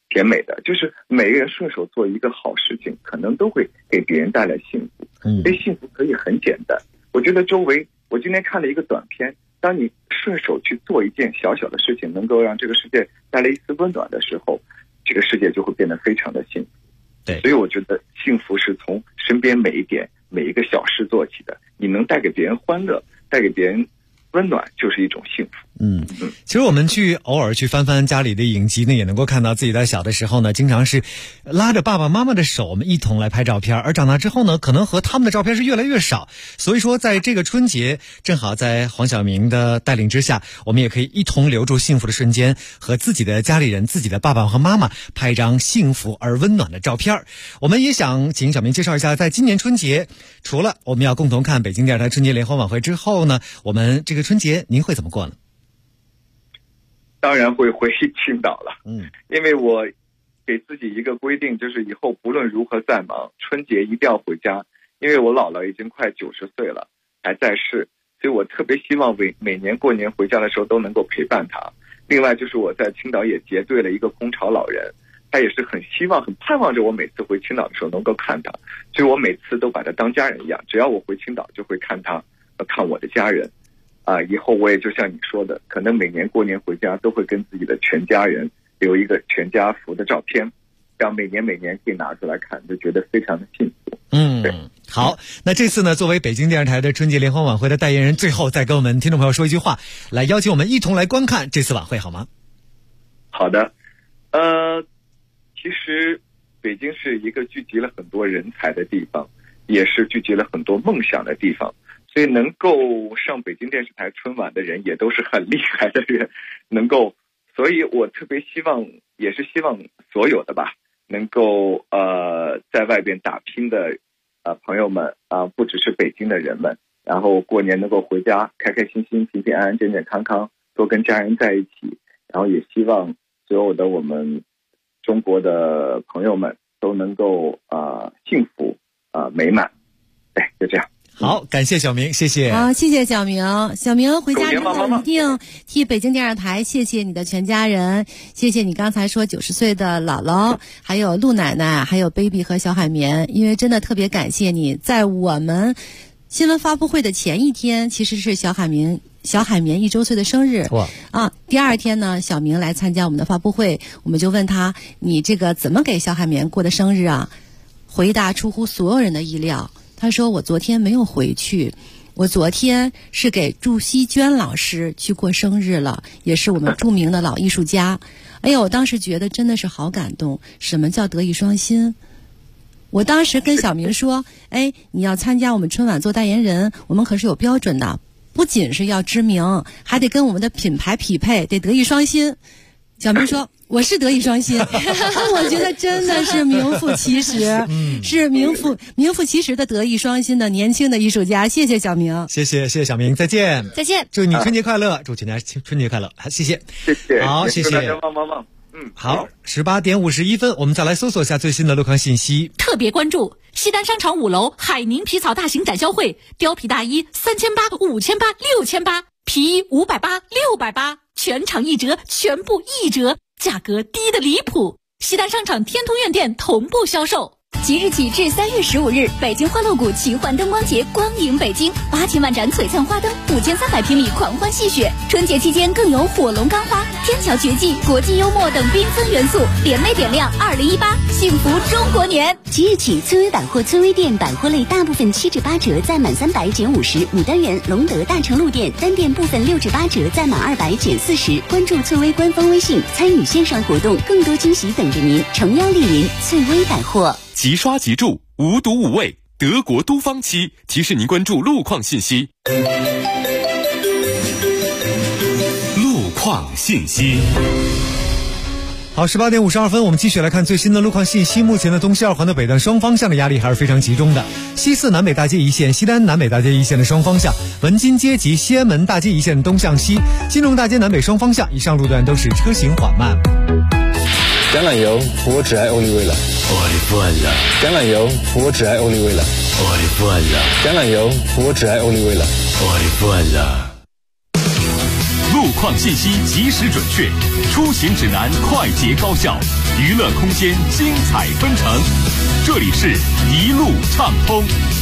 甜美的，就是每个人顺手做一个好事情，可能都会给别人带来幸福。所以幸福可以很简单。我觉得我今天看了一个短片，当你顺手去做一件小小的事情，能够让这个世界带来一丝温暖的时候，这个世界就会变得非常的幸福。 对， 所以我觉得幸福是从身边每一个小事做起的。你能带给别人欢乐，带给别人温暖，就是一种幸福。 其实我们偶尔去翻翻家里的影集呢，也能够看到自己在小的时候呢，经常是拉着爸爸妈妈的手，我们一同来拍照片，而长大之后呢，可能和他们的照片是越来越少。所以说在这个春节，正好在黄晓明的带领之下，我们也可以一同留住幸福的瞬间，和自己的家里人，自己的爸爸和妈妈拍一张幸福而温暖的照片。我们也想请小明介绍一下，在今年春节，除了我们要共同看北京电视台春节联欢晚会之后呢，我们这个春节您会怎么过呢？ 当然会回青岛了。因为我给自己一个规定，就是以后不论如何再忙，春节一定要回家。因为我姥姥已经快90岁了，还在世，所以我特别希望每年过年回家的时候都能够陪伴她。另外就是我在青岛也结对了一个空巢老人，他也是很希望很盼望着我每次回青岛的时候能够看他，所以我每次都把他当家人一样，只要我回青岛就会看他，看我的家人。以后我也就像你说的，可能每年过年回家都会跟自己的全家人留一个全家福的照片，这样每年可以拿出来看，就觉得非常的幸福。 好，那这次呢，作为北京电视台的春节联欢晚会的代言人，最后再跟我们听众朋友说一句话，来邀请我们一同来观看这次晚会好吗？ 好的。其实北京是一个聚集了很多人才的地方，也是聚集了很多梦想的地方，所以能够上北京电视台春晚的人也都是很厉害的人，所以我特别希望，也是希望所有的吧，能够在外边打拼的朋友们不只是北京的人们，然后过年能够回家开开心心、平平安安、健健康康，多跟家人在一起，然后也希望所有的我们中国的朋友们都能够幸福美满。就这样。 好，感谢小明，谢谢。 好，谢谢小明。小明回家之后一定替北京电视台谢谢你的全家人，谢谢你刚才说90岁的姥姥，还有陆奶奶，还有 baby 和小海绵，因为真的特别感谢你，在我们新闻发布会的前一天，其实是小海绵1周岁的生日。第二天呢，小明来参加我们的发布会，我们就问他，你这个怎么给小海绵过的生日啊？回答出乎所有人的意料。他说，我昨天没有回去，我昨天是给祝希娟老师去过生日了，也是我们著名的老艺术家。哎呀，我当时觉得真的是好感动。什么叫德艺双馨？我当时跟小明说，你要参加我们春晚做代言人，我们可是有标准的，不仅是要知名，还得跟我们的品牌匹配，得德艺双馨。小明说，我是德艺双馨。我觉得真的是名副其实，是名副其实的德艺双馨的年轻的艺术家。谢谢小明， 谢谢小明，再见。祝你春节快乐，祝全家春节快乐，谢谢。好，谢谢。好，18点51分，我们再来搜索一下最新的路况信息。 特别关注西单商场5楼海宁皮草大型展销会，貂皮大衣3800、5800、6800，皮衣580、680，全场1折，全部1折，价格低得离谱。西单商场天通苑店同步销售。 即日起至3月15日，北京欢乐谷奇幻灯光节光影北京，8000万盏璀璨花灯，5300平米狂欢戏雪。春节期间更有火龙钢花、天桥绝技、国际幽默等缤纷元素，联袂点亮2018幸福中国年。 即日起，村威百货村威店百货类大部分7至8折，再满300减50。牡丹园、隆德大成路店单店部分6至8折，再满200减40。关注村威官方微信，参与线上活动，更多惊喜等着您。诚邀莅临村威百货。 即刷即住，无毒无味，德国都芳漆提示您关注路况信息。路况信息。 好，18点52分，我们继续来看最新的路况信息。目前的东西2环的北段双方向的压力还是非常集中的。西4南北大街一线、西单南北大街一线的双方向，文津街及西安门大街一线东向西，金融大街南北双方向以上路段都是车行缓慢。 橄榄油，我只爱欧丽味了。我的饭了。橄榄油，我只爱欧丽味了。我的饭了。橄榄油，我只爱欧丽味了。我的饭了。 路况信息及时准确，出行指南快捷高效， 娱乐空间精彩纷呈。这里是一路畅通。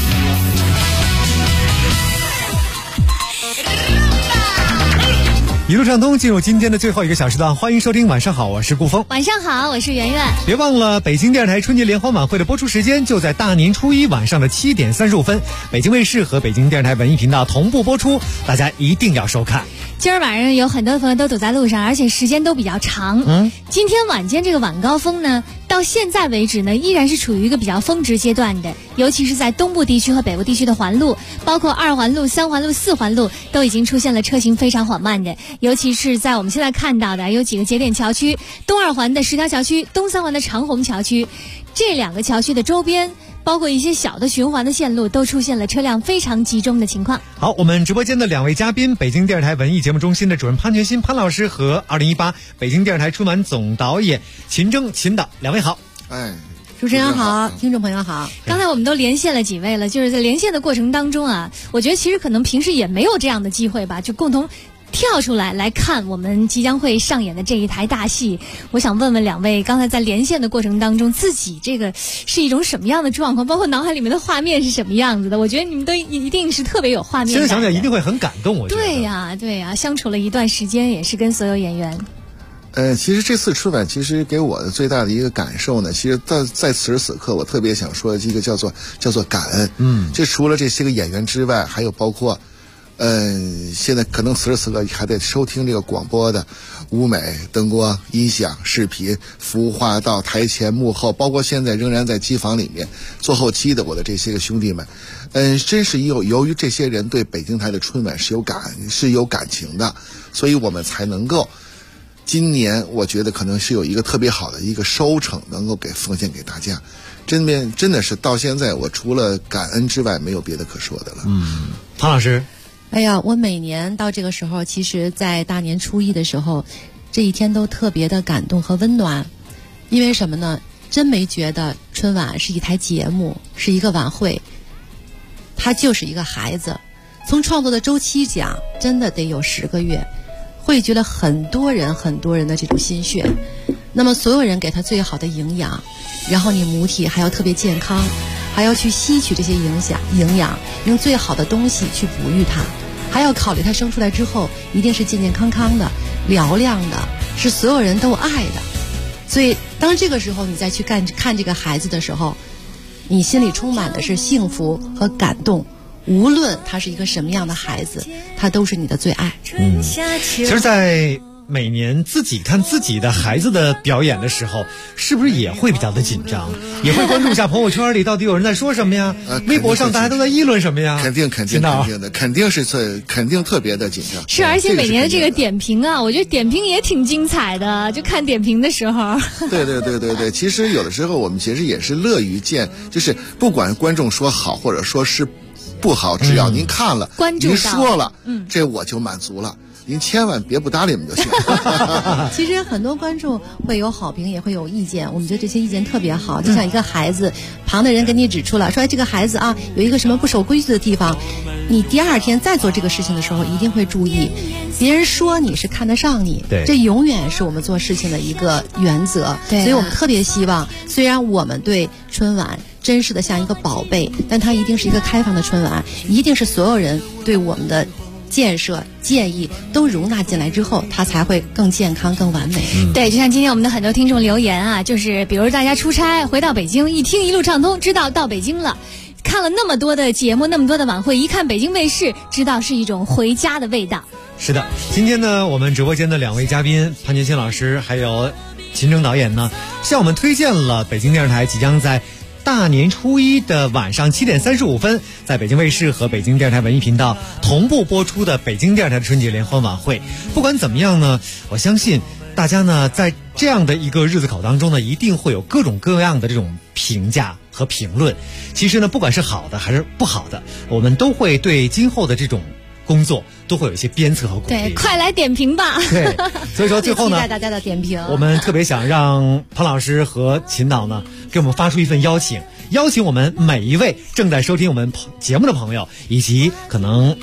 一路畅通，进入今天的最后一个小时段，欢迎收听。晚上好，我是顾峰。 晚上好，我是圆圆。 别忘了，北京电视台春节联欢晚会的播出时间就在大年初一晚上的7点35分，北京卫视和北京电视台文艺频道同步播出，大家一定要收看。 今儿晚上有很多的朋友都堵在路上，而且时间都比较长。今天晚间这个晚高峰呢，到现在为止呢，依然是处于一个比较峰值阶段的，尤其是在东部地区和北部地区的环路，包括2环路、3环路、4环路，都已经出现了车行非常缓慢的。尤其是在我们现在看到的有几个节点桥区，东2环的10条桥区、东3环的长虹桥区，这2个桥区的周边，包括一些小的循环的线路，都出现了车辆非常集中的情况。 好，我们直播间的2位嘉宾，北京电视台文艺节目中心的主任潘全新潘老师和2018北京电视台春晚总导演秦征秦导，2位好。 主持人好，听众朋友好。 刚才我们都连线了几位了，就是在连线的过程当中啊，我觉得其实可能平时也没有这样的机会吧，就共同跳出来看我们即将会上演的这一台大戏。我想问问2位，刚才在连线的过程当中，自己这个是一种什么样的状况，包括脑海里面的画面是什么样子的？我觉得你们都一定是特别有画面感的。 现在想想一定会很感动，我觉得。 对呀，相处了一段时间，也是跟所有演员。 其实这次春晚其实给我的最大的一个感受呢，其实在此时此刻，我特别想说一个叫做感恩。这除了这些个演员之外，还有包括现在可能此时此刻还在收听这个广播的舞美、灯光、音响、视频、服务化到台前幕后，包括现在仍然在机房里面做后期的我的这些个兄弟们，真是由于这些人对北京台的春晚是有感情的，所以我们才能够今年我觉得可能是有一个特别好的一个收成能够奉献给大家。真的是到现在我除了感恩之外没有别的可说的了。 唐老师， 哎呀，我每年到这个时候，其实在大年初一的时候，这一天都特别的感动和温暖。因为什么呢？真没觉得春晚是一台节目，是一个晚会，它就是一个孩子。从创作的周期讲，真的得有10个月，汇聚了很多人的这种心血。那么所有人给他最好的营养，然后你母体还要特别健康，还要去吸取这些营养，用最好的东西去哺育它，还要考虑它生出来之后一定是健健康康的、嘹亮的，是所有人都爱的。所以当这个时候你再去看这个孩子的时候，你心里充满的是幸福和感动。无论他是一个什么样的孩子，他都是你的最爱。 其实在每年自己看自己的孩子的表演的时候，是不是也会比较的紧张，也会关注一下朋友圈里到底有人在说什么呀？微博上大家都在议论什么呀？肯定的，肯定特别的紧张。 是，而且每年的这个点评啊，我觉得点评也挺精彩的，就看点评的时候。 对，其实有的时候我们其实也是乐于见，就是不管观众说好或者说是不好，只要您看了，您说了，这我就满足了。您千万别不搭理我们就行。 其实很多观众会有好评，也会有意见，我们觉得这些意见特别好。就像一个孩子，旁的人给你指出了，说这个孩子啊有一个什么不守规矩的地方，你第2天再做这个事情的时候一定会注意。别人说你是看得上你，这永远是我们做事情的一个原则。所以我们特别希望，虽然我们对春晚珍视的像一个宝贝，但它一定是一个开放的春晚，一定是所有人对我们的建设建议都容纳进来之后，它才会更健康更完美。 对，就像今天我们的很多听众留言啊，就是比如大家出差回到北京，一听一路畅通，知道到北京了，看了那么多的节目，那么多的晚会，一看北京卫视，知道是一种回家的味道。 是的，今天呢，我们直播间的2位嘉宾潘全新老师还有秦征导演呢，向我们推荐了北京电视台即将在大年初一的晚上7点35分，在北京卫视和北京电视台文艺频道同步播出的北京电视台的春节联欢晚会。不管怎么样呢，我相信大家呢在这样的一个日子口当中呢，一定会有各种各样的这种评价和评论。其实呢，不管是好的还是不好的，我们都会对今后的这种工作都会有一些鞭策和鼓励。 对，快来点评吧。 对，所以说最后呢， 期待大家的点评。 我们特别想让潘老师和秦导呢，给我们发出一份邀请我们每一位正在收听我们节目的朋友，以及可能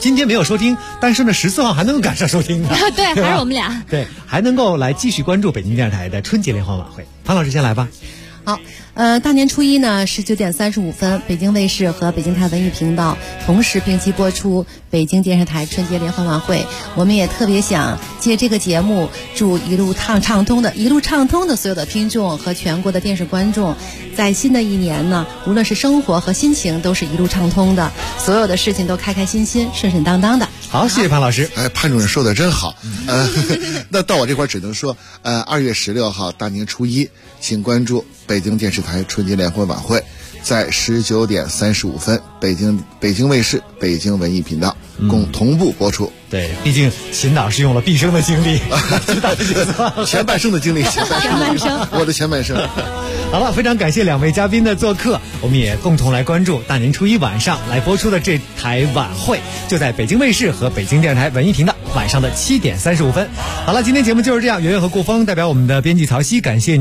今天没有收听，但是呢14号还能够赶上收听的。 对，还是我们俩。 对，还能够来继续关注北京电视台的春节联欢晚会。潘老师先来吧。 好，大年初一呢19点35分，北京卫视和北京台文艺频道同时并机播出北京电视台春节联欢晚会。我们也特别想借这个节目，祝一路畅通的所有的听众和全国的电视观众，在新的一年呢，无论是生活和心情都是一路畅通的，所有的事情都开开心心、顺顺当当的。 好，谢谢潘老师。 潘主任说的真好。那到我这块只能说，2月16号大年初一，请关注北京电视台春节联欢晚会，在19点35分，北京卫视、北京文艺频道共同步播出。 对，毕竟秦导是用了毕生的精力， 前半生的精力，前半生，我的前半生。 好了，非常感谢2位嘉宾的做客，我们也共同来关注大年初一晚上来播出的这台晚会，就在北京卫视和北京电视台文艺频道晚上的7点35分。好了，今天节目就是这样，圆圆和顾峰代表我们的编辑曹曦，感谢你。